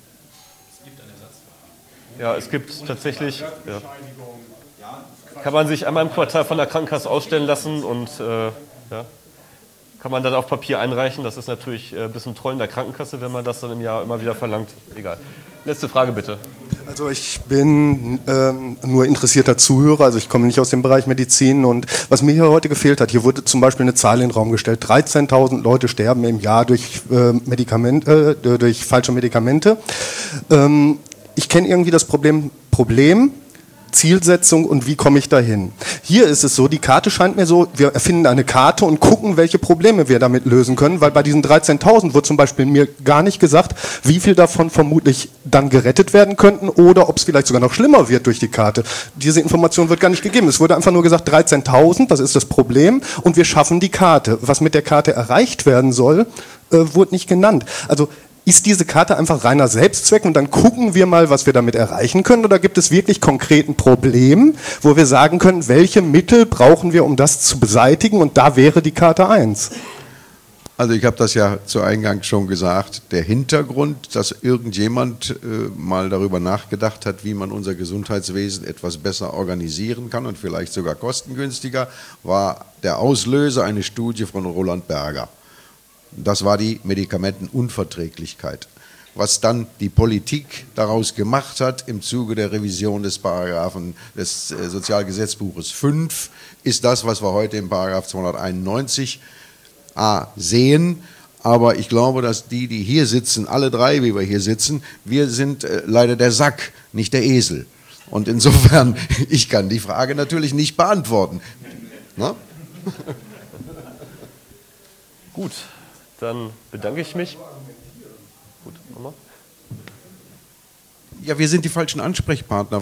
Ja, es gibt tatsächlich... Ja. Kann man sich einmal im Quartal von der Krankenkasse ausstellen lassen und kann man dann auf Papier einreichen. Das ist natürlich ein bisschen Trollen der Krankenkasse, wenn man das dann im Jahr immer wieder verlangt. Egal. Letzte Frage bitte. Also ich bin nur interessierter Zuhörer, also ich komme nicht aus dem Bereich Medizin und was mir hier heute gefehlt hat, hier wurde zum Beispiel eine Zahl in den Raum gestellt, 13.000 Leute sterben im Jahr durch falsche Medikamente. Ich kenne irgendwie das Problem, Zielsetzung und wie komme ich dahin. Hier ist es so, die Karte scheint mir so, wir erfinden eine Karte und gucken, welche Probleme wir damit lösen können, weil bei diesen 13.000 wird zum Beispiel mir gar nicht gesagt, wie viel davon vermutlich dann gerettet werden könnten oder ob es vielleicht sogar noch schlimmer wird durch die Karte. Diese Information wird gar nicht gegeben. Es wurde einfach nur gesagt, 13.000, das ist das Problem und wir schaffen die Karte. Was mit der Karte erreicht werden soll, wurde nicht genannt. Also ist diese Karte einfach reiner Selbstzweck und dann gucken wir mal, was wir damit erreichen können? Oder gibt es wirklich konkreten Problem, wo wir sagen können, welche Mittel brauchen wir, um das zu beseitigen? Und da wäre die Karte 1. Also ich habe das ja zu Eingang schon gesagt, der Hintergrund, dass irgendjemand mal darüber nachgedacht hat, wie man unser Gesundheitswesen etwas besser organisieren kann und vielleicht sogar kostengünstiger, war der Auslöser eine Studie von Roland Berger. Das war die Medikamentenunverträglichkeit. Was dann die Politik daraus gemacht hat im Zuge der Revision des Paragraphen des Sozialgesetzbuches 5, ist das, was wir heute im Paragraph 291a sehen. Aber ich glaube, dass die hier sitzen, alle drei, wie wir hier sitzen, wir sind leider der Sack, nicht der Esel. Und insofern, ich kann die Frage natürlich nicht beantworten. Na? Gut. Dann bedanke ich mich. Gut, nochmal. Ja, wir sind die falschen Ansprechpartner.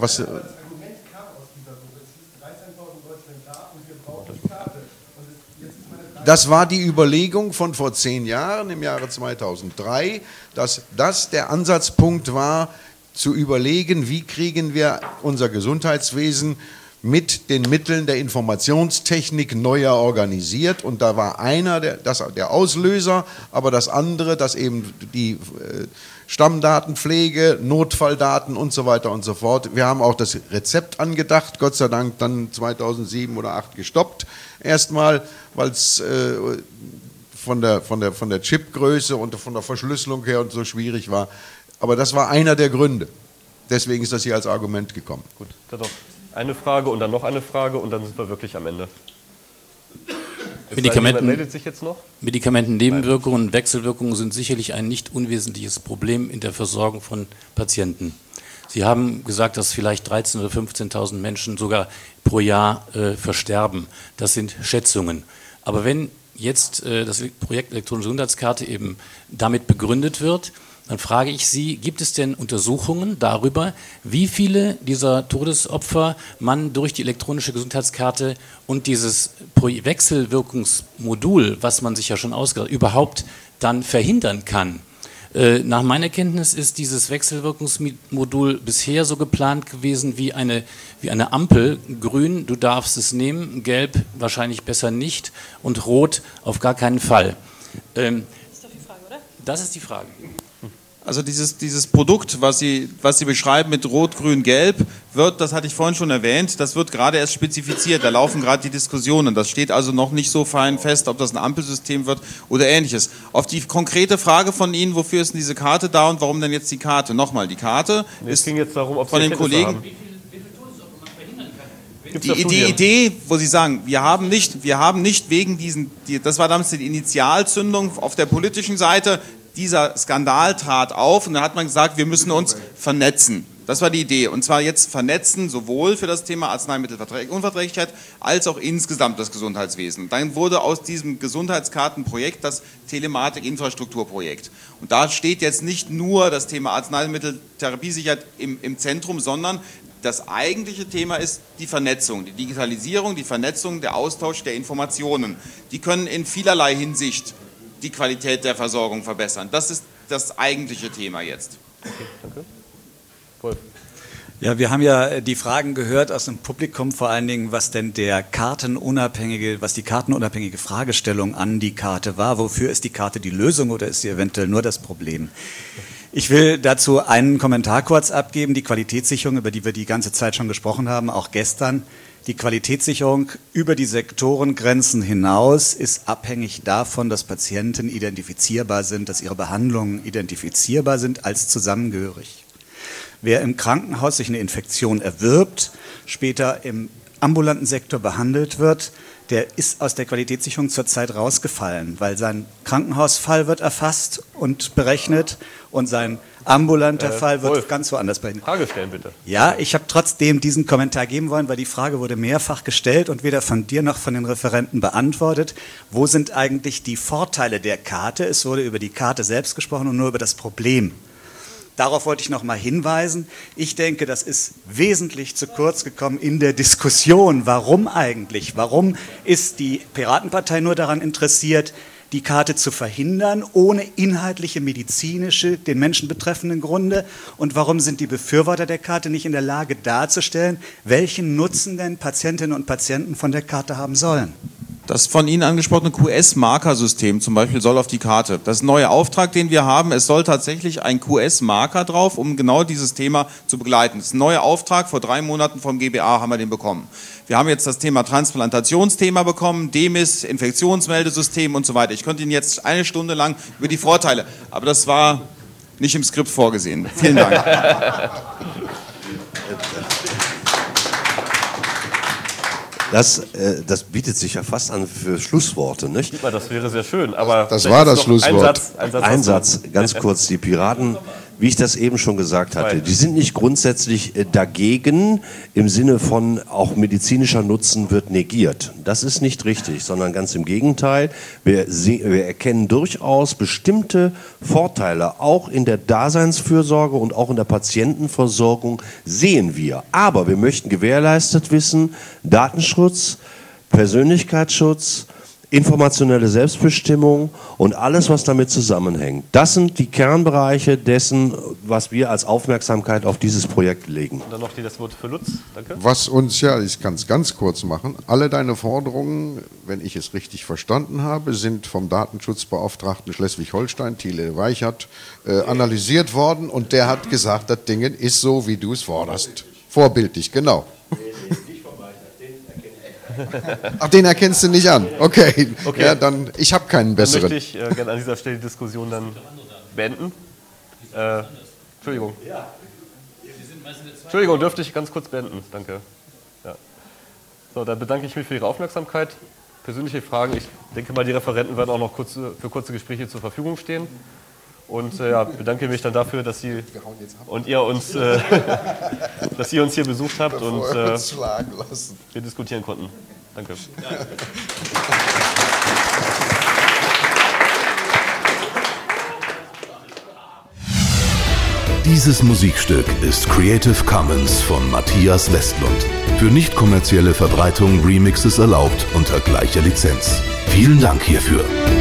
Das war die Überlegung von vor 10 Jahren, im Jahre 2003, dass das der Ansatzpunkt war, zu überlegen, wie kriegen wir unser Gesundheitswesen mit den Mitteln der Informationstechnik neuer organisiert. Und da war einer der Auslöser, aber das andere, dass eben die Stammdatenpflege, Notfalldaten und so weiter und so fort. Wir haben auch das Rezept angedacht, Gott sei Dank dann 2007 oder 2008 gestoppt. Erstmal, weil es von der Chipgröße und von der Verschlüsselung her und so schwierig war. Aber das war einer der Gründe. Deswegen ist das hier als Argument gekommen. Gut, dann noch eine Frage und dann noch eine Frage und dann sind wir wirklich am Ende. Meldet sich jetzt noch? Medikamentennebenwirkungen und Wechselwirkungen sind sicherlich ein nicht unwesentliches Problem in der Versorgung von Patienten. Sie haben gesagt, dass vielleicht 13.000 oder 15.000 Menschen sogar pro Jahr versterben. Das sind Schätzungen. Aber wenn jetzt das Projekt elektronische Gesundheitskarte eben damit begründet wird, dann frage ich Sie, gibt es denn Untersuchungen darüber, wie viele dieser Todesopfer man durch die elektronische Gesundheitskarte und dieses Wechselwirkungsmodul, was man sich ja schon ausgedacht hat, überhaupt dann verhindern kann? Nach meiner Kenntnis ist dieses Wechselwirkungsmodul bisher so geplant gewesen wie eine Ampel. Grün, du darfst es nehmen, gelb wahrscheinlich besser nicht und rot auf gar keinen Fall. Das ist doch die Frage, oder? Das ist die Frage. Also dieses Produkt, was Sie beschreiben mit Rot, Grün, Gelb, das hatte ich vorhin schon erwähnt, das wird gerade erst spezifiziert, da laufen gerade die Diskussionen. Das steht also noch nicht so fein fest, ob das ein Ampelsystem wird oder ähnliches. Auf die konkrete Frage von Ihnen, wofür ist denn diese Karte da und warum denn jetzt die Karte? Nochmal, die Karte ist ging jetzt darum, ob von Sie den Kollegen... Die Idee, wo Sie sagen, wir haben nicht wegen das war damals die Initialzündung auf der politischen Seite, dieser Skandal trat auf und dann hat man gesagt, wir müssen uns vernetzen. Das war die Idee. Und zwar jetzt vernetzen, sowohl für das Thema Arzneimittelunverträglichkeit als auch insgesamt das Gesundheitswesen. Dann wurde aus diesem Gesundheitskartenprojekt das Telematik-Infrastrukturprojekt. Und da steht jetzt nicht nur das Thema Arzneimitteltherapiesicherheit im Zentrum, sondern das eigentliche Thema ist die Vernetzung, die Digitalisierung, die Vernetzung, der Austausch der Informationen. Die können in vielerlei Hinsicht die Qualität der Versorgung verbessern. Das ist das eigentliche Thema jetzt. Okay, danke. Wolf. Ja, wir haben ja die Fragen gehört aus dem Publikum, vor allen Dingen, was denn die kartenunabhängige Fragestellung an die Karte war. Wofür ist die Karte die Lösung oder ist sie eventuell nur das Problem? Ich will dazu einen Kommentar kurz abgeben. Die Qualitätssicherung, über die wir die ganze Zeit schon gesprochen haben, auch gestern. Die Qualitätssicherung über die Sektorengrenzen hinaus ist abhängig davon, dass Patienten identifizierbar sind, dass ihre Behandlungen identifizierbar sind als zusammengehörig. Wer im Krankenhaus sich eine Infektion erwirbt, später im ambulanten Sektor behandelt wird, der ist aus der Qualitätssicherung zurzeit rausgefallen, weil sein Krankenhausfall wird erfasst und berechnet und sein ambulanter Fall wird Wolf, ganz woanders berechnet. Frage stellen, bitte. Ja, ich habe trotzdem diesen Kommentar geben wollen, weil die Frage wurde mehrfach gestellt und weder von dir noch von den Referenten beantwortet. Wo sind eigentlich die Vorteile der Karte? Es wurde über die Karte selbst gesprochen und nur über das Problem. Darauf wollte ich noch mal hinweisen. Ich denke, das ist wesentlich zu kurz gekommen in der Diskussion. Warum eigentlich? Warum ist die Piratenpartei nur daran interessiert, die Karte zu verhindern, ohne inhaltliche, medizinische, den Menschen betreffenden Gründe? Und warum sind die Befürworter der Karte nicht in der Lage darzustellen, welchen Nutzen denn Patientinnen und Patienten von der Karte haben sollen? Das von Ihnen angesprochene QS-Markersystem zum Beispiel soll auf die Karte. Das ist ein neuer Auftrag, den wir haben. Es soll tatsächlich ein QS-Marker drauf, um genau dieses Thema zu begleiten. Das ist ein neuer Auftrag. Vor 3 Monaten vom GBA haben wir den bekommen. Wir haben jetzt das Thema Transplantationsthema bekommen, DEMIS, Infektionsmeldesystem und so weiter. Ich könnte Ihnen jetzt 1 Stunde lang über die Vorteile, aber das war nicht im Skript vorgesehen. Vielen Dank. Das bietet sich ja fast an für Schlussworte, nicht? Das wäre sehr schön, aber... Das war das Schlusswort. Ein Satz, ganz kurz. Die Piraten, wie ich das eben schon gesagt hatte, die sind nicht grundsätzlich dagegen, im Sinne von auch medizinischer Nutzen wird negiert. Das ist nicht richtig, sondern ganz im Gegenteil. Wir erkennen durchaus bestimmte Vorteile, auch in der Daseinsfürsorge und auch in der Patientenversorgung sehen wir. Aber wir möchten gewährleistet wissen, Datenschutz, Persönlichkeitsschutz, informationelle Selbstbestimmung und alles, was damit zusammenhängt. Das sind die Kernbereiche dessen, was wir als Aufmerksamkeit auf dieses Projekt legen. Und dann noch das Wort für Lutz. Danke. Was uns, ja, ich kann es ganz kurz machen, alle deine Forderungen, wenn ich es richtig verstanden habe, sind vom Datenschutzbeauftragten Schleswig-Holstein, Thiele Weichert, analysiert worden und der hat gesagt, das Ding ist so, wie du es forderst. Vorbildlich, genau. Ach, den erkennst du nicht an. Okay. Ja, dann, ich habe keinen besseren. Dann möchte ich gerne an dieser Stelle die Diskussion dann beenden. Entschuldigung. Entschuldigung, dürfte ich ganz kurz beenden? Danke. Ja. So, dann bedanke ich mich für Ihre Aufmerksamkeit. Persönliche Fragen, ich denke mal, die Referenten werden auch noch für kurze Gespräche zur Verfügung stehen. Und bedanke mich dann dafür, dass Sie und ihr uns, dass ihr uns hier besucht habt und wir diskutieren konnten. Danke. Dieses Musikstück ist Creative Commons von Matthias Westlund. Für nicht kommerzielle Verbreitung Remixes erlaubt unter gleicher Lizenz. Vielen Dank hierfür.